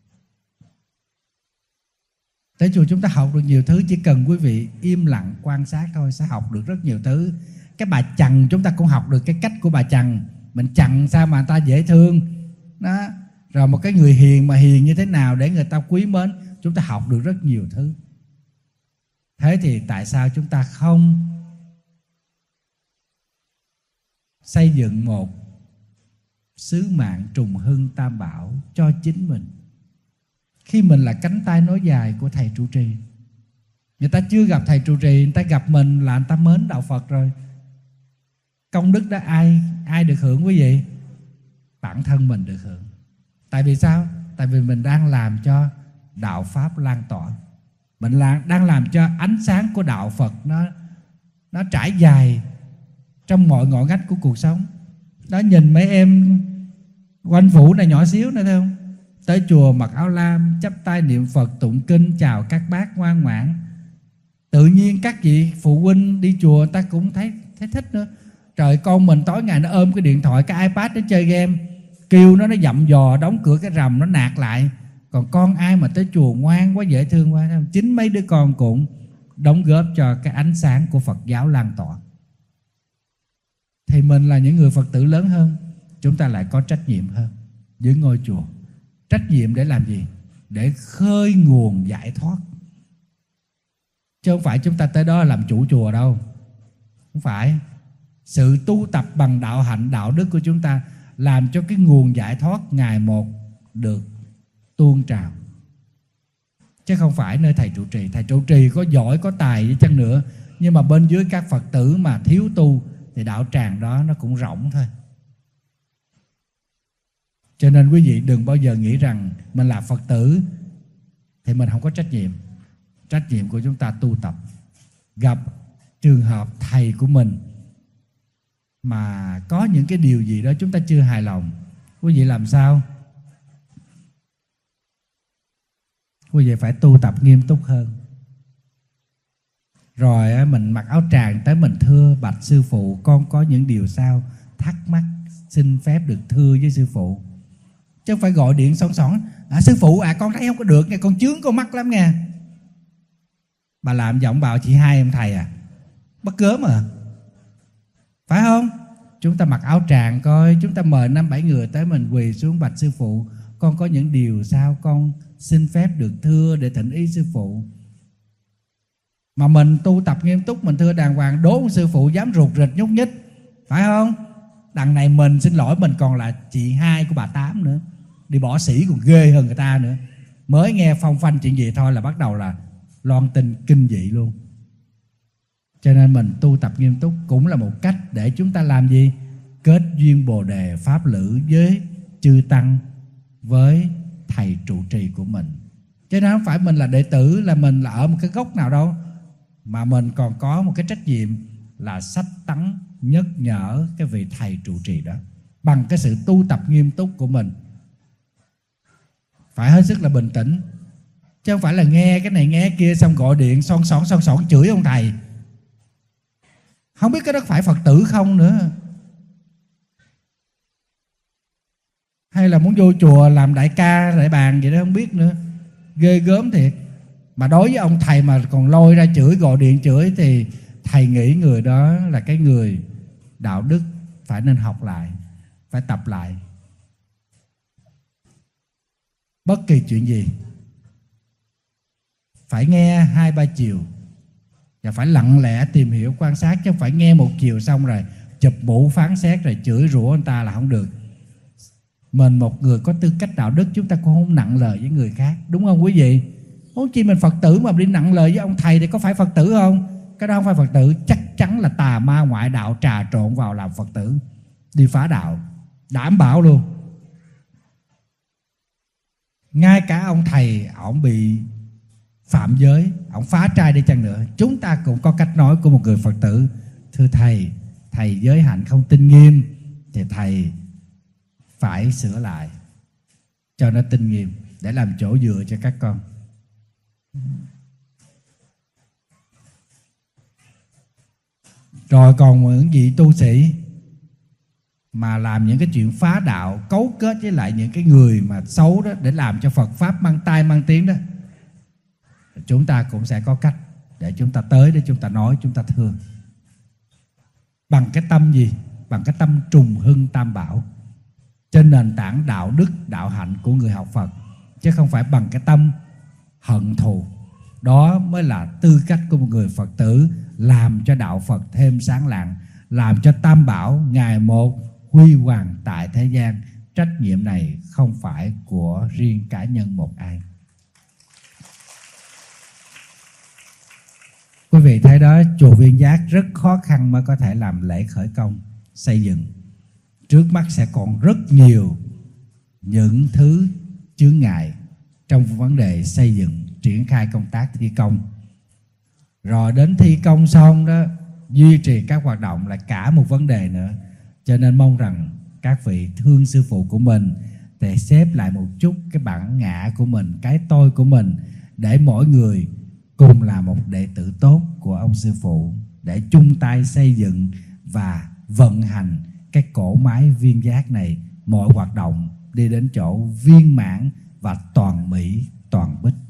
[SPEAKER 2] Tới chùa chúng ta học được nhiều thứ, chỉ cần quý vị im lặng quan sát thôi sẽ học được rất nhiều thứ. Cái bà chằn chúng ta cũng học được cái cách của bà chằn. Mình chằn sao mà người ta dễ thương đó. Rồi một cái người hiền mà hiền như thế nào để người ta quý mến, chúng ta học được rất nhiều thứ. Thế thì tại sao chúng ta không xây dựng một sứ mạng trùng hưng tam bảo cho chính mình? Khi mình là cánh tay nối dài của thầy trụ trì, người ta chưa gặp thầy trụ trì, người ta gặp mình là người ta mến đạo Phật rồi. Công đức đó ai được hưởng quý vị? Bản thân mình được hưởng. Tại vì sao? Tại vì mình đang làm cho đạo Pháp lan tỏa. Mình đang làm cho ánh sáng của đạo Phật nó trải dài trong mọi ngõ ngách của cuộc sống. Đó, nhìn mấy em quanh phủ này nhỏ xíu nữa thấy không? Tới chùa mặc áo lam, chắp tay niệm Phật, tụng kinh, chào các bác ngoan ngoãn. Tự nhiên các vị phụ huynh đi chùa người ta cũng thấy thích nữa. Trời, con mình tối ngày nó ôm cái điện thoại, cái iPad nó chơi game, kêu nó dậm dò, đóng cửa cái rầm nó nạt lại. Còn con ai mà tới chùa ngoan quá, dễ thương quá. Chính mấy đứa con cũng đóng góp cho cái ánh sáng của Phật giáo lan tỏa. Thì mình là những người Phật tử lớn hơn, chúng ta lại có trách nhiệm hơn với ngôi chùa. Trách nhiệm để làm gì? Để khơi nguồn giải thoát. Chứ không phải chúng ta tới đó làm chủ chùa đâu. Không phải. Sự tu tập bằng đạo hạnh, đạo đức của chúng ta làm cho cái nguồn giải thoát ngày một được tuôn trào. Chứ không phải nơi thầy trụ trì. Thầy trụ trì có giỏi, có tài đi chăng nữa, nhưng mà bên dưới các Phật tử mà thiếu tu thì đạo tràng đó nó cũng rỗng thôi. Cho nên quý vị đừng bao giờ nghĩ rằng mình là Phật tử thì mình không có trách nhiệm. Trách nhiệm của chúng ta tu tập. Gặp trường hợp thầy của mình mà có những cái điều gì đó chúng ta chưa hài lòng, quý vị làm sao? Quý vị phải tu tập nghiêm túc hơn. Rồi mình mặc áo tràng tới mình thưa: bạch sư phụ, con có những điều sao thắc mắc, xin phép được thưa với sư phụ. Chứ không phải gọi điện xon xon: sư phụ con thấy không có được nha, con chướng con mắt lắm nha. Bà làm giọng bào chị hai ông thầy à? Bắt gớm à? Phải không? Chúng ta mặc áo tràng coi, chúng ta mời 5-7 người tới, mình quỳ xuống bạch sư phụ, con có những điều sao con xin phép được thưa để thỉnh ý sư phụ. Mà mình tu tập nghiêm túc, mình thưa đàng hoàng, đố ông sư phụ dám rụt rịch nhúc nhích, phải không? Đằng này mình xin lỗi, mình còn là chị hai của bà Tám nữa, đi bỏ sĩ còn ghê hơn người ta nữa. Mới nghe phong phanh chuyện gì thôi là bắt đầu là loan tin kinh dị luôn. Cho nên mình tu tập nghiêm túc cũng là một cách để chúng ta làm gì? Kết duyên bồ đề pháp lữ với chư tăng, với thầy trụ trì của mình. Chứ nó không phải mình là đệ tử, là mình là ở một cái gốc nào đâu, mà mình còn có một cái trách nhiệm là sách tắng nhắc nhở cái vị thầy trụ trì đó bằng cái sự tu tập nghiêm túc của mình. Phải hết sức là bình tĩnh, chứ không phải là nghe cái này nghe kia xong gọi điện son sòn chửi ông thầy. Không biết cái đó phải Phật tử không nữa, hay là muốn vô chùa làm đại ca đại bàng vậy đó không biết nữa. Ghê gớm thiệt. Mà đối với ông thầy mà còn lôi ra chửi, gọi điện chửi thì thầy nghĩ người đó là cái người đạo đức phải nên học lại, phải tập lại. Bất kỳ chuyện gì phải nghe 2-3 chiều, và phải lặng lẽ tìm hiểu quan sát, chứ không phải nghe một chiều xong rồi chụp mũ phán xét rồi chửi rủa người ta là không được. Mình một người có tư cách đạo đức, chúng ta cũng không nặng lời với người khác, đúng không quý vị? Huống chi mình Phật tử mà đi nặng lời với ông thầy thì có phải Phật tử không? Cái đó không phải Phật tử, chắc chắn là tà ma ngoại đạo trà trộn vào làm Phật tử, đi phá đạo, đảm bảo luôn. Ngay cả ông thầy ổng bị phạm giới, ổng phá trai đi chăng nữa, chúng ta cũng có cách nói của một người Phật tử: thưa thầy, thầy giới hạnh không tinh nghiêm thì thầy phải sửa lại cho nó tinh nghiêm để làm chỗ dựa cho các con. Rồi còn những vị tu sĩ mà làm những cái chuyện phá đạo, cấu kết với lại những cái người mà xấu đó để làm cho Phật Pháp mang tai mang tiếng đó, chúng ta cũng sẽ có cách để chúng ta tới, để chúng ta nói, chúng ta thương. Bằng cái tâm gì? Bằng cái tâm trùng hưng tam bảo, trên nền tảng đạo đức, đạo hạnh của người học Phật, chứ không phải bằng cái tâm hận thù. Đó mới là tư cách của một người Phật tử, làm cho đạo Phật thêm sáng lạng, làm cho tam bảo ngày một huy hoàng tại thế gian. Trách nhiệm này không phải của riêng cá nhân một ai. Quý vị thấy đó, chùa Viên Giác rất khó khăn mới có thể làm lễ khởi công xây dựng. Trước mắt sẽ còn rất nhiều những thứ chướng ngại trong vấn đề xây dựng, triển khai công tác thi công. Rồi đến thi công xong đó, duy trì các hoạt động là cả một vấn đề nữa. Cho nên mong rằng các vị thương sư phụ của mình để xếp lại một chút cái bản ngã của mình, cái tôi của mình, để mỗi người cùng là một đệ tử tốt của ông sư phụ, để chung tay xây dựng và vận hành cái cỗ máy Viên Giác này, mọi hoạt động đi đến chỗ viên mãn và toàn mỹ toàn bích.